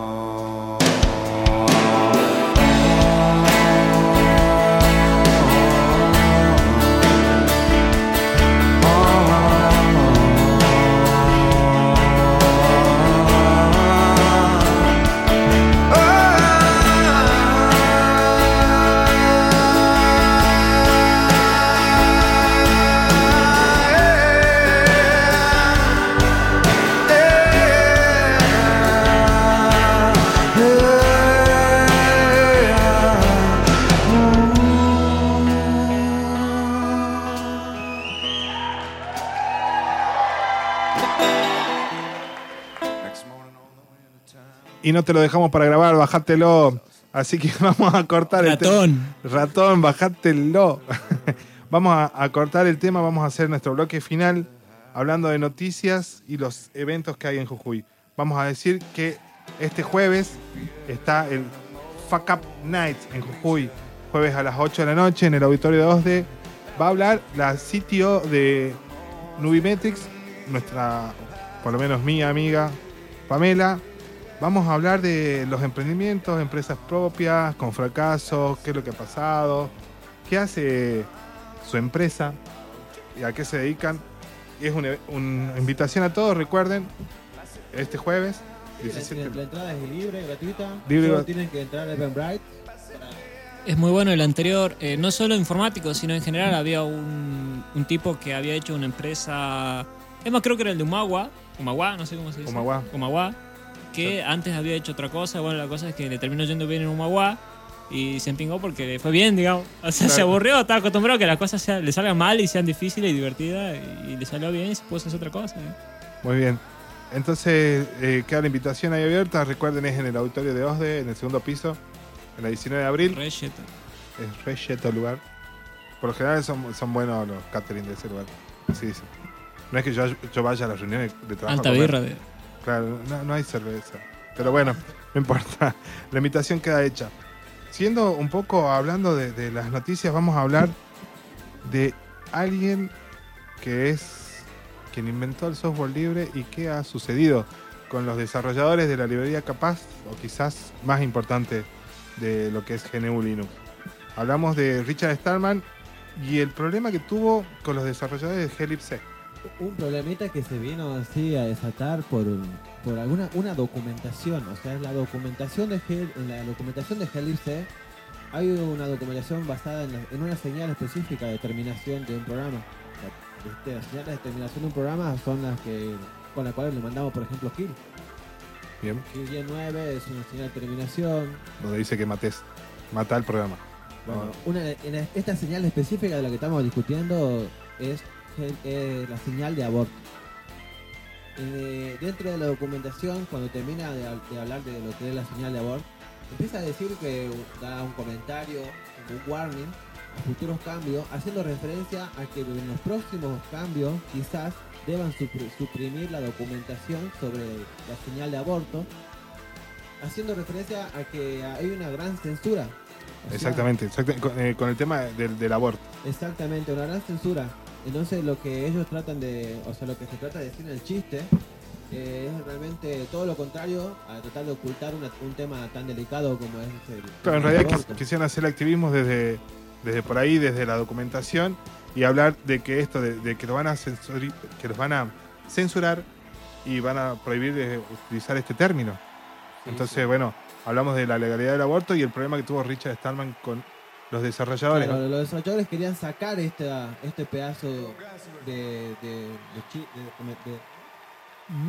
Y no te lo dejamos para grabar, bajátelo. Así que vamos a cortar el tema. Ratón. Ratón, bajátelo. Vamos a, a cortar el tema, vamos a hacer nuestro bloque final hablando de noticias y los eventos que hay en Jujuy. Vamos a decir que este jueves está el Fuck Up Night en Jujuy. Jueves a las ocho de la noche en el auditorio de dos D. Va a hablar la C T O de Nubimetrics, nuestra, por lo menos mi amiga Pamela. Vamos a hablar de los emprendimientos, empresas propias, con fracasos, qué es lo que ha pasado, qué hace su empresa y a qué se dedican. Y es una, una invitación a todos, recuerden, este jueves. diecisiete. La entrada es libre, gratuita. Libre, Solo grat- tienen que entrar a Eventbrite. Es muy bueno el anterior, eh, no solo informático, sino en general había un, un tipo que había hecho una empresa, es más, creo que era el de Humagua, Humagua, no sé cómo se dice. Humagua. Humagua, que antes había hecho otra cosa. Bueno, la cosa es que le terminó yendo bien en Humagua y se empingó porque le fue bien, digamos. O sea, Claro. se aburrió, estaba acostumbrado a que las cosas sea- le salgan mal y sean difíciles y divertidas, y, y le salió bien y se puso a hacer otra cosa. ¿eh? Muy bien. Entonces, eh, queda la invitación ahí abierta. Recuerden, es en el auditorio de dos D, en el segundo piso, en la diecinueve de abril. Re cheto. Es re cheto el lugar. Por lo general son, son buenos los catering de ese lugar. Así dicen. No es que yo, yo vaya a las reuniones de trabajo. Alta a comer. birra de... Claro, no, no hay cerveza. Pero bueno, no importa. La invitación queda hecha. Siendo un poco hablando de, de las noticias, vamos a hablar de alguien que es quien inventó el software libre y qué ha sucedido con los desarrolladores de la librería Capaz, o quizás más importante de lo que es G N U Linux. Hablamos de Richard Stallman y el problema que tuvo con los desarrolladores de glibc. Un problemita que se vino así a desatar por, por alguna una documentación. O sea, la documentación de G, en la documentación de glibc hay una documentación basada en, la- en una señal específica de terminación de un programa. O sea, este, las señales de terminación de un programa son las que con las cuales le mandamos, por ejemplo, kill. Bien, Kill diez nueve es una señal de terminación. donde dice que mates, mata el programa. Bueno, una, en esta señal específica de la que estamos discutiendo es, es la señal de aborto. Eh, dentro de la documentación, cuando termina de, de hablar de lo que es la señal de aborto, empieza a decir que da un comentario, un warning a futuros cambios, haciendo referencia a que en los próximos cambios quizás deban supr- suprimir la documentación sobre la señal de aborto, haciendo referencia a que hay una gran censura. O sea, Exactamente, exacta- con, eh, con el tema del, del aborto. Exactamente, una gran censura. Entonces lo que ellos tratan de, o sea, lo que se trata de decir en el chiste eh, es realmente todo lo contrario a tratar de ocultar una- un tema tan delicado como es el, Pero en el realidad aborto. quis- quisieron hacer activismo desde, desde por ahí, desde la documentación, y hablar de que esto, de, de que lo van a censuri- que los van a censurar y van a prohibir de utilizar este término. Entonces, bueno, hablamos de la legalidad del aborto y el problema que tuvo Richard Stallman con los desarrolladores. Claro, ¿no? los desarrolladores querían sacar esta, este pedazo de, de, de chi- de- de- Mm.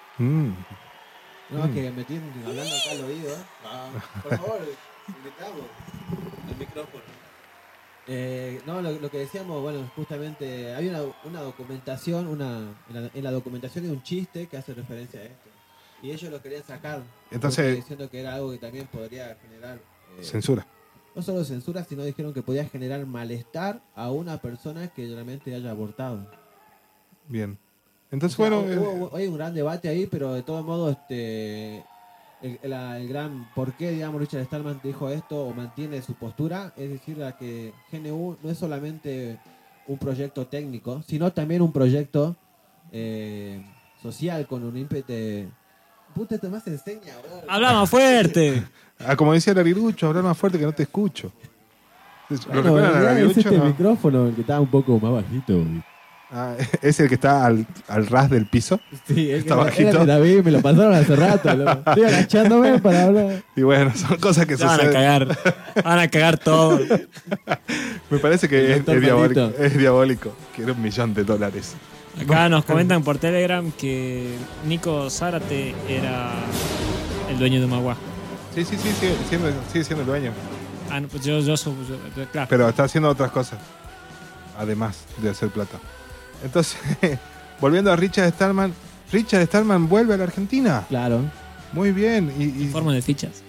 Mm. No, es Mm. que me tienen hablando acá al oído. Ah, por favor, invitamos el micrófono. Eh, no, lo, lo que decíamos, bueno, justamente hay una, una documentación, una en la, en la documentación hay un chiste que hace referencia a esto. Y ellos lo querían sacar. Entonces- porque diciendo que era algo que también podría generar... eh, Censura. No solo censura, sino dijeron que podía generar malestar a una persona que realmente haya abortado. Bien. Entonces, O sea, bueno, hubo- eh, hubo- hay un gran debate ahí, pero de todos modos, este, el, la- el gran por qué, digamos, Richard Stallman dijo esto o mantiene su postura, es decir, la que G N U no es solamente un proyecto técnico, sino también un proyecto eh, social con un ímpetu. Puta, te más enseña, bro. Habla más fuerte. ah, como decía el Arirucho, hablar más fuerte que no te escucho. ¿Lo Bueno, recuerdan en al realidad es Arirucho? este No. micrófono el que está un poco más bajito. Ah, ¿es el que está al, al ras del piso? Sí, es Está que bajito. era, era David, me lo pasaron hace rato. loco. Estoy agachándome para hablar. Y bueno, son cosas que Se van a suceden. cagar. Van a cagar todo. Me parece El que es, doctor es diabólico, Maldito. es diabólico. Quiero un millón de dólares. Acá nos comentan por Telegram que Nico Zárate era el dueño de Magua. Sí, sí, sí, sigue siendo, sigue siendo el dueño. Ah, no, pues yo, yo, soy- yo- claro. Pero está haciendo otras cosas. Además de hacer plata. Entonces, volviendo a Richard Stallman. Richard Stallman vuelve a la Argentina. Claro. Muy bien. Y, y- Forma de fichas.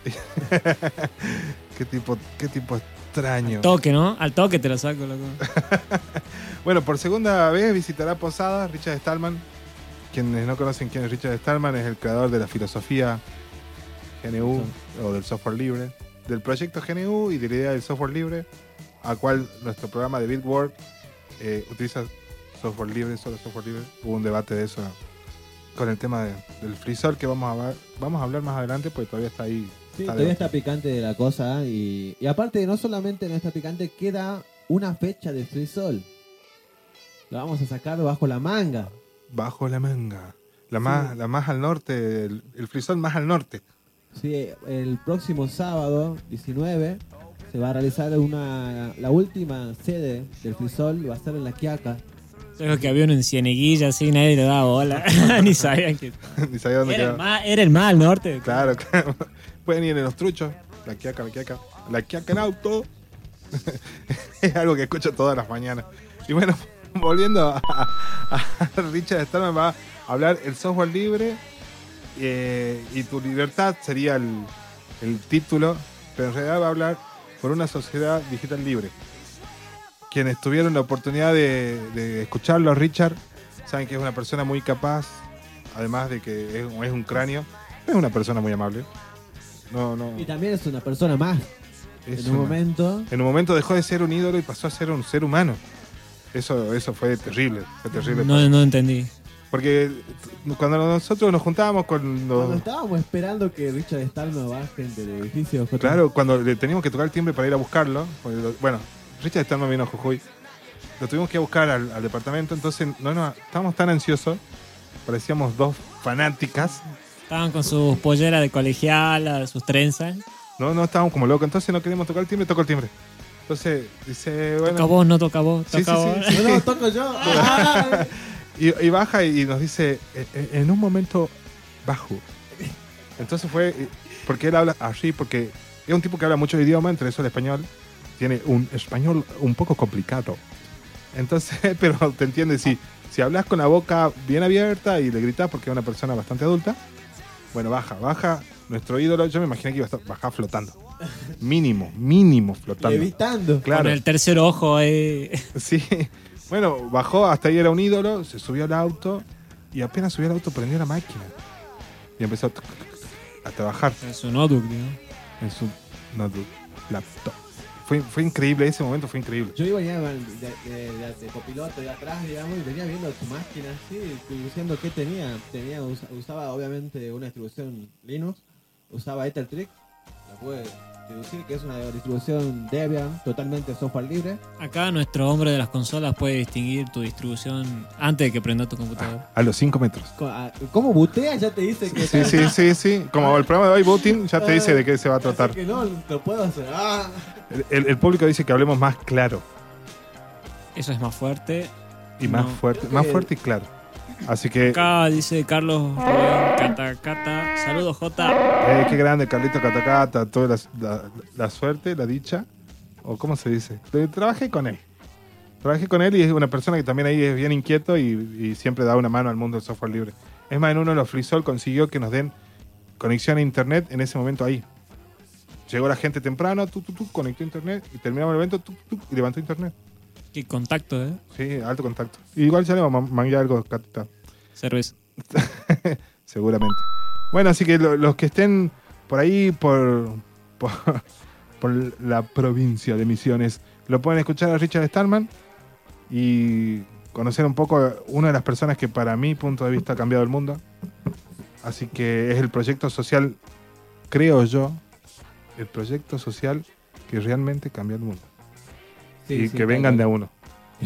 qué tipo, qué tipo extraño. Toque, ¿no? Al toque te lo saco, loco. Bueno, por segunda vez visitará Posadas Richard Stallman. Quienes no conocen quién es Richard Stallman, es el creador de la filosofía G N U o del software libre, del proyecto G N U y de la idea del software libre, a cual nuestro programa de Bitword eh, utiliza software libre, solo software libre. Hubo un debate de eso con el tema de- del FreeSol que vamos a, ver- vamos a hablar más adelante porque todavía está ahí. Sí, está todavía debatido. está picante la cosa y, y aparte no solamente no está picante, queda una fecha de FreeSol. La vamos a sacar bajo la manga. Bajo la manga. La más, la más al norte, el, el FreeSol más al norte. Sí, el próximo sábado diecinueve se va a realizar una la última sede del FreeSol, va a ser en La Quiaca. Creo que había uno en Cieneguilla, así nadie le daba bola. Ni sabían que. Ni sabía dónde Era el, quedaba. más, era el más al norte. Claro, claro. Pueden ir en los truchos. La quiaca, la quiaca. La quiaca en auto. Es algo que escucho todas las mañanas. Y bueno, volviendo a, a Richard Stallman, va a hablar el software libre eh, y tu libertad sería el, el título, pero en realidad va a hablar por una sociedad digital libre. Quienes tuvieron la oportunidad de, de escucharlo a Richard saben que es una persona muy capaz, además de que es, es un cráneo, es una persona muy amable. No, no. Y también es una persona más. Es en un una- momento. En un momento dejó de ser un ídolo y pasó a ser un ser humano. Eso, eso fue terrible, fue terrible. No, no entendí. Porque cuando nosotros nos juntábamos con los... Cuando estábamos esperando que Richard Stallman baje del edificio, J- Claro, cuando le teníamos que tocar el timbre para ir a buscarlo. porque lo- bueno, Richard Stallman vino a Jujuy. Lo tuvimos que ir a buscar al, al departamento, entonces no, no, estábamos tan ansiosos. Parecíamos dos fanáticas. Estaban con sus polleras de colegiala, sus trenzas. No, no, estábamos como locos. Entonces no queríamos tocar el timbre, tocó el timbre. Entonces dice, bueno... Toca vos, no toca vos, Sí, toca sí, vos. sí, sí. No, no, toco yo. Ah. Y, y baja y nos dice, "E- e- en un momento bajo. Entonces fue, eh, porque él habla así, porque es un tipo que habla muchos idiomas, entre eso el español. Tiene un español un poco complicado. Entonces, pero te entiendes, si, si hablas con la boca bien abierta y le gritas porque es una persona bastante adulta, bueno, baja, baja. Nuestro ídolo, yo me imaginé que iba a estar, bajar flotando. Mínimo, mínimo flotando. Levitando. Claro. Con el tercer ojo ahí. Sí. Bueno, bajó, hasta ahí era un ídolo, se subió al auto y apenas subió al auto prendió la máquina. Y empezó a trabajar En su notebook, ¿no? en su notebook, laptop. Fue, fue increíble, ese momento fue increíble. Yo iba ya de, de, de- de copiloto de atrás, digamos, y venía viendo su máquina así, diciendo qué tenía. tenía usa- usaba obviamente una distribución Linux, usaba Ethertrick, la pude deducir que es una distribución Debian, totalmente software libre. Acá nuestro hombre de las consolas puede distinguir tu distribución antes de que prenda tu computador. A los cinco metros. Co- a- ¿Cómo butea? Ya te dice que... Sí, sí, sí, sí. Como el programa de hoy, Booting, ya te dice de qué se va a Así tratar. que no, lo puedo hacer. Ah. El, el- el público dice que hablemos más claro Eso es más fuerte. y más No. fuerte, Creo más que- fuerte y claro. Así que... Acá dice Carlos Rubén Cata Cata. Saludos, Jota. Eh, qué grande, Carlito Catacata. Toda la, la, la suerte, la dicha. ¿O cómo se dice? Trabajé con él. Trabajé con él y es una persona que también ahí es bien inquieto y, y siempre da una mano al mundo del software libre. Es más, en uno de los FreeSol consiguió que nos den conexión a internet en ese momento ahí. Llegó la gente temprano, tú, tú, tú, conectó internet y terminamos el evento tú, tú, y levantó internet. Qué contacto, ¿eh? Sí, alto contacto. Igual ya le vamos a manguear algo, Catita. Cerveza. Seguramente. Bueno, así que lo, los que estén por ahí, por, por, por la provincia de Misiones, lo pueden escuchar a Richard Stallman y conocer un poco a una de las personas que para mi punto de vista ha cambiado el mundo. Así que es el proyecto social, creo yo, el proyecto social que realmente cambió el mundo. Sí, y sí, que vengan claro. de a uno.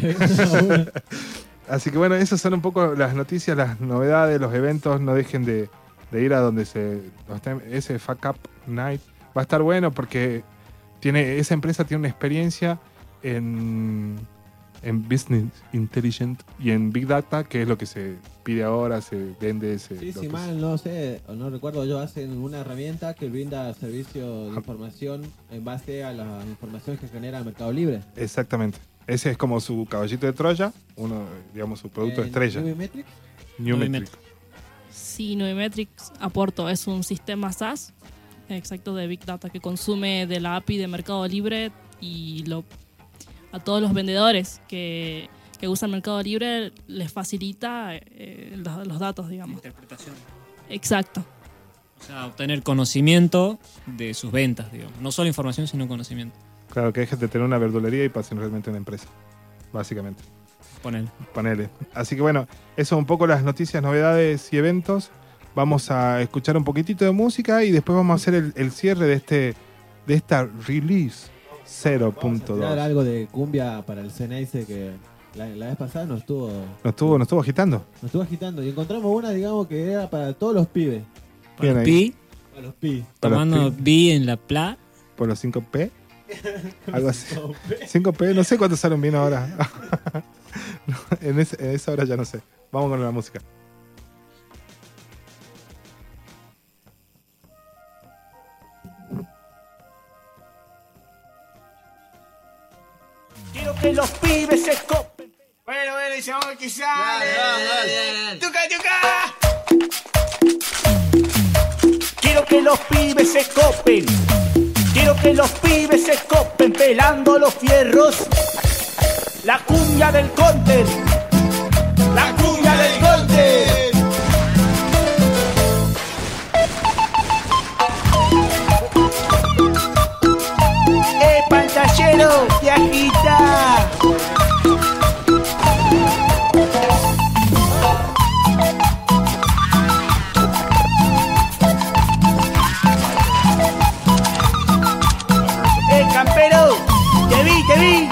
Así que bueno, esas son un poco las noticias, las novedades, los eventos. No dejen de, de ir a donde se ese Fuck Up Night. Va a estar bueno porque tiene esa empresa tiene una experiencia en, en Business Intelligence y en Big Data, que es lo que se pide ahora, se vende. Se, Sí, lo si que mal no sé, o no recuerdo yo, hacen una herramienta que brinda servicio de información en base a las informaciones que genera Mercado Libre. Exactamente. Ese es como su caballito de Troya, uno, digamos, su producto Eh, estrella. Nubimetrics. Nubimetrics. Sí, Nubimetrics, aporto, es un sistema SaaS, exacto, de Big Data que consume de la A P I de Mercado Libre y lo, a todos los vendedores que, que usan Mercado Libre les facilita eh, los, los datos, digamos. Interpretación. Exacto. O sea, obtener conocimiento de sus ventas, digamos. No solo información, sino conocimiento. Claro, que dejen de tener una verdulería y pasen realmente a una empresa, básicamente. Ponele. Ponele. Así que bueno, eso un poco las noticias, novedades y eventos. Vamos a escuchar un poquitito de música y después vamos a hacer el, el cierre de este de esta release cero punto dos. Era algo de cumbia para el Ceneice que la, la vez pasada nos estuvo, Nos estuvo, nos estuvo agitando. nos estuvo agitando y encontramos una, digamos, que era para todos los pibes. Bien Para ahí. Pi, Para los pibes. Para los tomando pi. Pi en la pla. Por los cinco P. Algo así. cinco P, no sé cuántos salen bien ahora. No, en, ese- en esa hora ya no sé. Vamos con la música. Quiero que los pibes se copen. Bueno, bueno, y llamamos que sale. ¡Tuca, tuca! Quiero que los pibes se copen. Quiero que los pibes se copen pelando los fierros. La cumbia del counter. La cumbia del counter. ¡Eh, pantallero! ¡Te agita! ¡Eh, campero! ¡Te vi, te vi!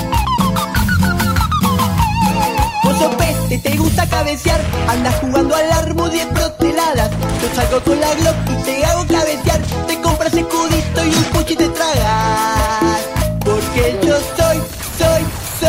Vos sos peste, te gusta cabecear. Andas jugando al armo de proteladas. Yo salgo con la Glock y te hago cabecear. Te compras escudito y un puchi te tragas. Porque yo soy, soy,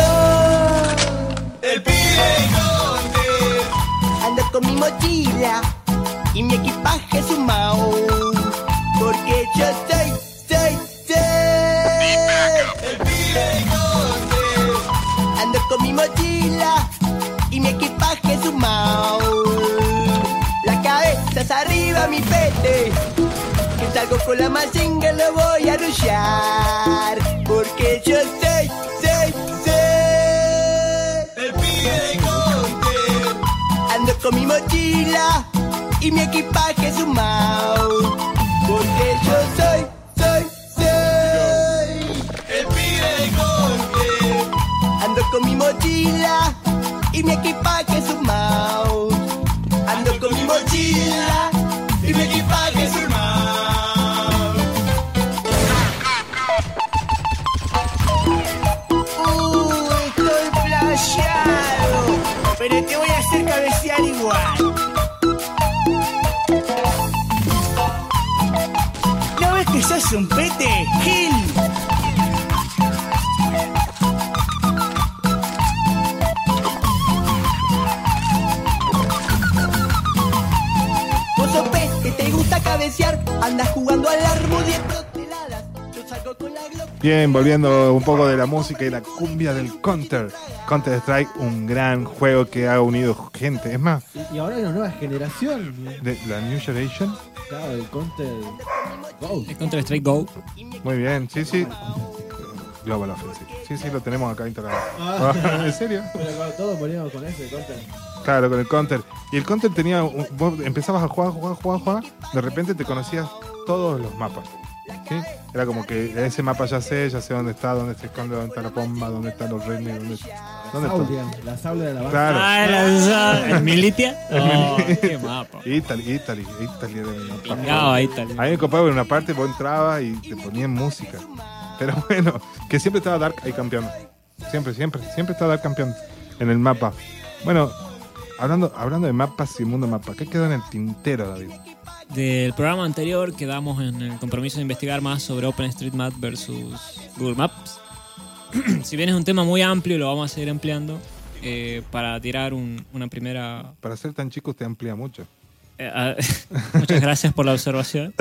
soy el pibe Conde. Ando con mi mochila y mi equipaje es un mouse. Porque yo soy, soy, soy el pibe Conde. Ando con mi mochila y mi equipaje es un mouse. La cabeza es arriba, mi pete. Que salgo con la mazinga, lo voy a arrullar. Porque yo soy, soy, soy el pibe Conde. Ando con mi mochila y mi equipaje es un mouse. Porque yo soy, soy, soy el pibe Conde. Ando con mi mochila y mi equipaje es un mouse. Ando con mi mochila y mi equipaje es un mouse. Uh, estoy playado, pero te voy a hacer cabecear igual. ¿No ves que sos un pete, Gil? que te gusta cabecear, andas jugando al armo diez toneladas. Yo salgo con la Glock. Bien, volviendo un poco de la música y la cumbia del Counter. Counter Strike, un gran juego que ha unido gente. Es más, Y, y ahora hay una nueva generación. de la New Generation. Claro, el Counter Go. El Counter Strike Go. Muy bien, sí, sí. Global Offensive. Sí, sí, lo tenemos acá instalado. Ah. ¿En serio? Pero con- todos moríamos con ese Counter. Claro, con el Counter. Y el Counter tenía. un- vos empezabas a jugar, jugar, jugar, jugar. De repente te conocías todos los mapas. ¿Sí? Era como que ese mapa ya sé, ya sé dónde está, dónde se esconde, dónde está la bomba, dónde están los reines, dónde, dónde está. Sauria, la sabla de la banda. Claro. Ah, la- ¿el Militia? Oh, qué mapa. Italy, Italy, Italy era un mapa. Pingado a Italy. A mí me copaba en una parte, vos entrabas y te ponían música. Pero bueno, que siempre estaba Dark ahí campeón. Siempre, siempre, siempre estaba Dark campeón en el mapa. Bueno, hablando, hablando de mapas y mundo mapa, ¿qué quedó en el tintero, David? Del programa anterior quedamos en el compromiso de investigar más sobre OpenStreetMap versus Google Maps. Si bien es un tema muy amplio, lo vamos a seguir ampliando eh, para tirar un- una primera... Para ser tan chico usted amplía mucho. Eh, ah, muchas gracias por la observación.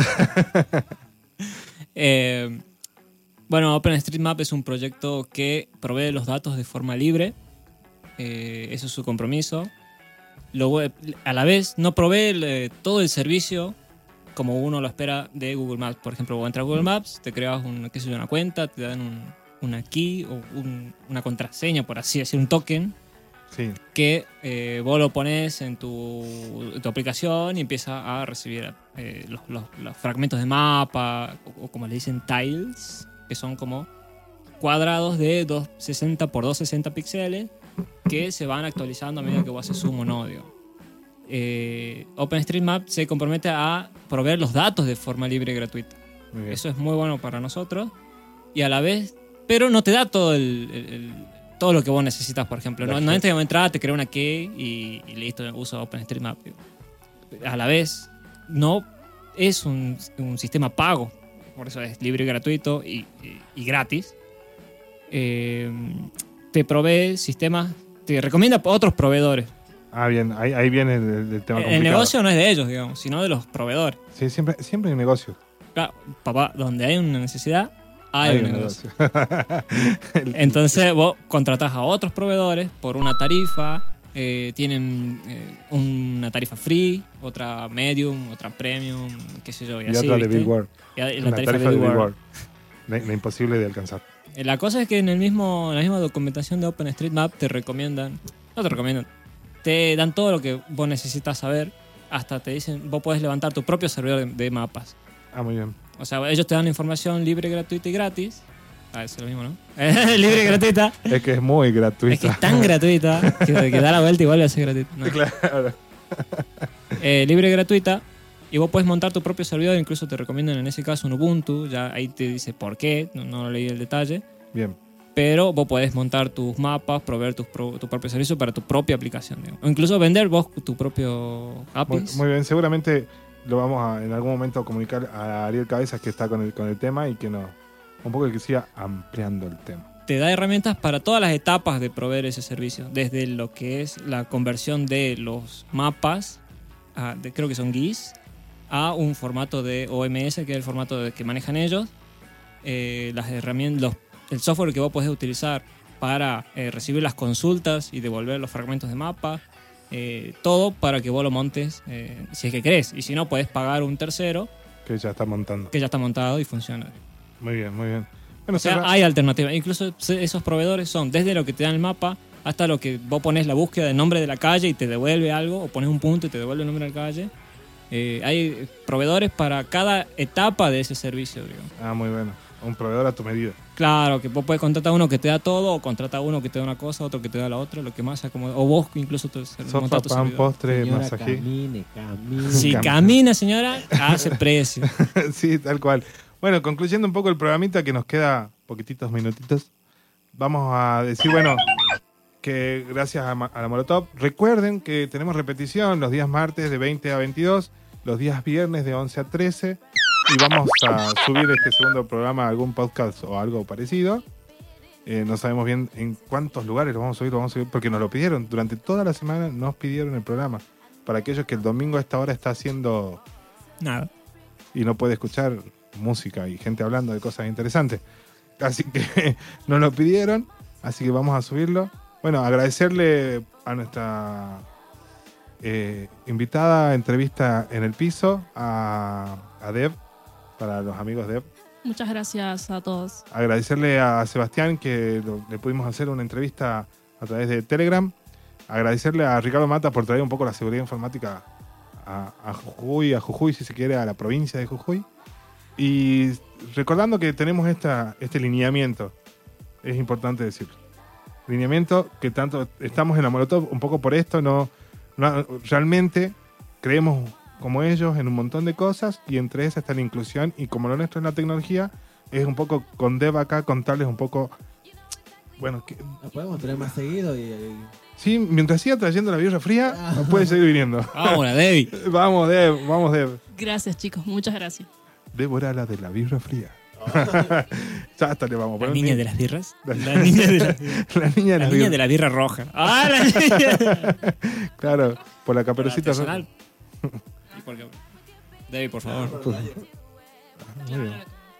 Eh, bueno, OpenStreetMap es un proyecto que provee los datos de forma libre. Eh, eso es su compromiso. Lo, a la vez, no provee eh, todo el servicio como uno lo espera de Google Maps. Por ejemplo, vos entras a Google Maps, te creas un, qué sé yo, una cuenta, te dan un, una key o un- una contraseña, por así decir, un token, Sí. que eh, vos lo pones en tu, en tu aplicación y empieza a recibir eh, los, los- los fragmentos de mapa, o, o como le dicen, tiles, que son como cuadrados de doscientos sesenta por doscientos sesenta píxeles que se van actualizando a medida que vos haces zoom o nodo. Eh, OpenStreetMap se compromete a proveer los datos de forma libre y gratuita. Muy bien. Eso es muy bueno para nosotros y a la vez, pero no te da todo el, el- el- todo lo que vos necesitas, por ejemplo. No, no entras a entrar, te crea una key y, y listo, uso OpenStreetMap. A la vez, no es un, un sistema pago, por eso es libre y gratuito y, y- y gratis. Eh, te provee sistemas, te recomienda otros proveedores. Ah, bien, ahí, ahí viene el, el tema El complicado. negocio no es de ellos, digamos, sino de los proveedores. Sí, siempre, siempre hay negocio. Claro, papá, donde hay una necesidad, hay, un negocio. El- Entonces vos contratás a otros proveedores por una tarifa, eh, tienen eh, una tarifa free, otra medium, otra premium, qué sé yo, y, y así, otra de ¿viste? Billboard. Y a- y la Una tarifa, tarifa de de Billboard. Billboard. La, la imposible de alcanzar. Eh, La cosa es que en el mismo, en la misma documentación de OpenStreetMap te recomiendan, no te recomiendan, te dan todo lo que vos necesitas saber, hasta te dicen, vos podés levantar tu propio servidor de, de mapas. Ah, muy bien. O sea, ellos te dan información libre, gratuita y gratis. Ah, es lo mismo, ¿no? Libre y gratuita. Es que es muy gratuita. Es que es tan gratuita que, que da la vuelta y vuelve a ser gratuita. No. Claro. Eh, libre y gratuita. Y vos puedes montar tu propio servidor. Incluso te recomiendan en ese caso un Ubuntu. Ya ahí te dice por qué. No, no leí el detalle. Bien. Pero vos podés montar tus mapas, proveer tus pro- tu propio servicio para tu propia aplicación. digamos. O incluso vender vos tu propio A P Muy, Is. muy bien, seguramente lo vamos a en algún momento comunicar a Ariel Cabezas, que está con el, con el tema y que nos un poco que siga ampliando el tema. Te da herramientas para todas las etapas de proveer ese servicio, desde lo que es la conversión de los mapas, a- de- creo que son G I S, a un formato de O M S, que es el formato de- que manejan ellos, eh, las herramientas, los- el software que vos podés utilizar para eh, recibir las consultas y devolver los fragmentos de mapa, eh, todo para que vos lo montes eh, si es que querés, y si no, podés pagar un tercero Que ya está montando. que ya está montado y funciona. Muy bien, muy bien. Bueno, O sea, cerra- hay alternativas. Incluso se- esos proveedores son desde lo que te dan el mapa hasta lo que vos pones la búsqueda del nombre de la calle y te devuelve algo, o pones un punto y te devuelve el nombre de la calle. Eh, hay proveedores para cada etapa de ese servicio, digamos. Ah, muy bueno. Un proveedor a tu medida. Claro, que vos puedes contratar uno que te da todo, o contratar uno que te da una cosa, otro que te da la otra, lo que más acomoda. O vos incluso te Sofá, montás tu pan, servidor. postre, Señora, masaje. camine, camine. Si Cam- camina, señora, hace precio. Sí, tal cual. Bueno, concluyendo un poco el programita que nos queda poquititos minutitos, vamos a decir, bueno, que gracias a, Ma- a la Molotov, recuerden que tenemos repetición los días martes de veinte a veintidós, los días viernes de once a trece, y vamos a subir este segundo programa a algún podcast o algo parecido. Eh, no sabemos bien en cuántos lugares lo vamos a subir, lo vamos a subir porque nos lo pidieron. Durante toda la semana nos pidieron el programa. Para aquellos que el domingo a esta hora está haciendo Nada. Y no puede escuchar música y gente hablando de cosas interesantes. Así que nos lo pidieron, así que vamos a subirlo. Bueno, agradecerle a nuestra eh, invitada, entrevista en el piso, a, a Deb, para los amigos Deb. Muchas gracias a todos. Agradecerle a Sebastián que lo- le pudimos hacer una entrevista a través de Telegram. Agradecerle a Ricardo Mata por traer un poco la seguridad informática a, a Jujuy, a Jujuy, si se quiere, a la provincia de Jujuy. Y recordando que tenemos esta, este lineamiento, es importante decirlo. Lineamiento que tanto estamos en la Molotov un poco por esto, no, no realmente creemos como ellos en un montón de cosas y entre esas está la inclusión y como lo nuestro es la tecnología, es un poco con Deb acá contarles un poco, bueno, que, Nos podemos tener más seguido y, y- sí, mientras siga trayendo la birra fría, puede seguir viniendo. Vamos, la Debbie. Vamos, Deb, vamos, Deb. Gracias, chicos. Muchas gracias. Débora, la de la birra fría. Ya hasta le vamos a La poner. niña de las birras. La niña de las birras. La niña de La las niña birras. de la birra roja. Ah, la niña. Claro, por la caperucita roja. Artesanal. Y por qué- Debbie, por favor. Muy bien.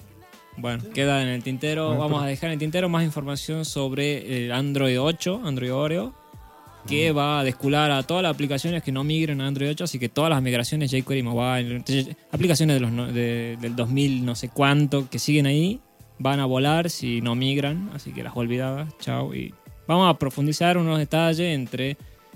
Bueno, queda en el tintero. Bueno, Vamos pero- a dejar en el tintero más información sobre el Android ocho, Android Oreo, que va a descular a todas las aplicaciones que no migren a Android ocho, así que todas las migraciones jQuery Mobile, aplicaciones de los no- de- del dos mil no sé cuánto que siguen ahí, van a volar si no migran, así que las olvidadas, chao. Y vamos a profundizar unos detalles entre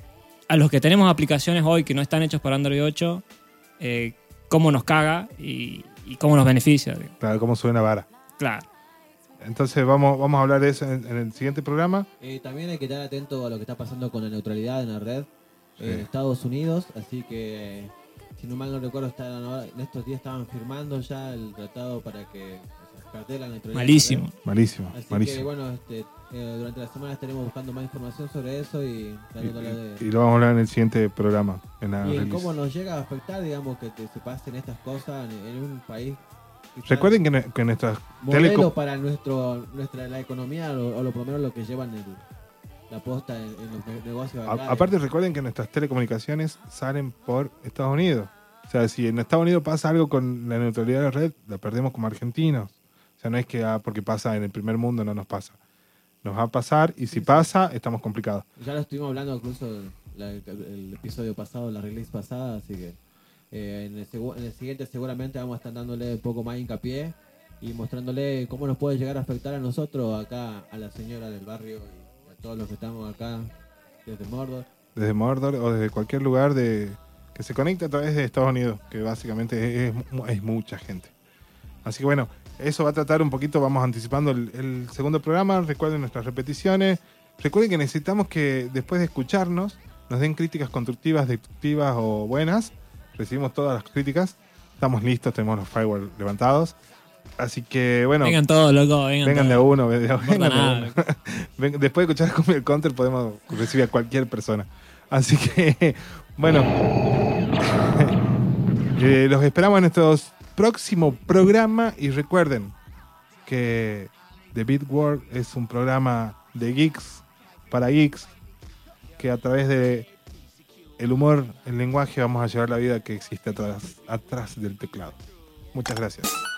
a los que tenemos aplicaciones hoy que no están hechos para Android ocho, eh, cómo nos caga y, y cómo nos beneficia. digamos. Claro, cómo suena vara. Claro. Entonces vamos, vamos a hablar de eso en, en el siguiente programa. Eh, también hay que estar atento a lo que está pasando con la neutralidad en la red Sí. en Estados Unidos, así que eh, si no mal no recuerdo, estaban ahora- en estos días estaban firmando ya el tratado para que o sea, perder la neutralidad. Malísimo. en la red. Malísimo, Así malísimo. que bueno, este, eh, durante la semana estaremos buscando más información sobre eso y dándole de... Y lo vamos a hablar en el siguiente programa. En la Y en release. cómo nos llega a afectar, digamos, que te- se pasen estas cosas en, en un país. quizás Recuerden que, ne- que nuestras modelo teleco- para nuestro nuestra la economía o, o lo por lo menos lo que llevan el, la posta en, en los ne- negocios acá. A- aparte recuerden que nuestras telecomunicaciones salen por Estados Unidos. O sea, si en Estados Unidos pasa algo con la neutralidad de la red, la perdemos como argentinos. O sea, no es que ah, porque pasa en el primer mundo no nos pasa. Nos va a pasar y si pasa, estamos complicados. Ya lo estuvimos hablando incluso la- el, el episodio pasado, la release pasada, así que eh, en, el segu- en el siguiente seguramente vamos a estar dándole un poco más hincapié y mostrándole cómo nos puede llegar a afectar a nosotros acá, a la señora del barrio y a todos los que estamos acá desde Mordor. Desde Mordor o desde cualquier lugar de que se conecte a través de Estados Unidos, que básicamente es, es- es mucha gente. Así que bueno, eso va a tratar un poquito, vamos anticipando el, el segundo programa. Recuerden nuestras repeticiones. Recuerden que necesitamos que después de escucharnos nos den críticas constructivas, destructivas o buenas. Recibimos todas las críticas. Estamos listos, tenemos los firewall levantados. Así que bueno, Vengan todos, loco, vengan, vengan de a todos. uno. de- No vengan importa de a nada, uno. Ven- Después de escuchar Cumbia el Counter podemos recibir a cualquier persona. Así que bueno, eh, los esperamos en nuestro próximo programa y recuerden que The Beat World es un programa de geeks para geeks que a través de el humor, el lenguaje vamos a llevar la vida que existe atrás, atrás del teclado. Muchas gracias.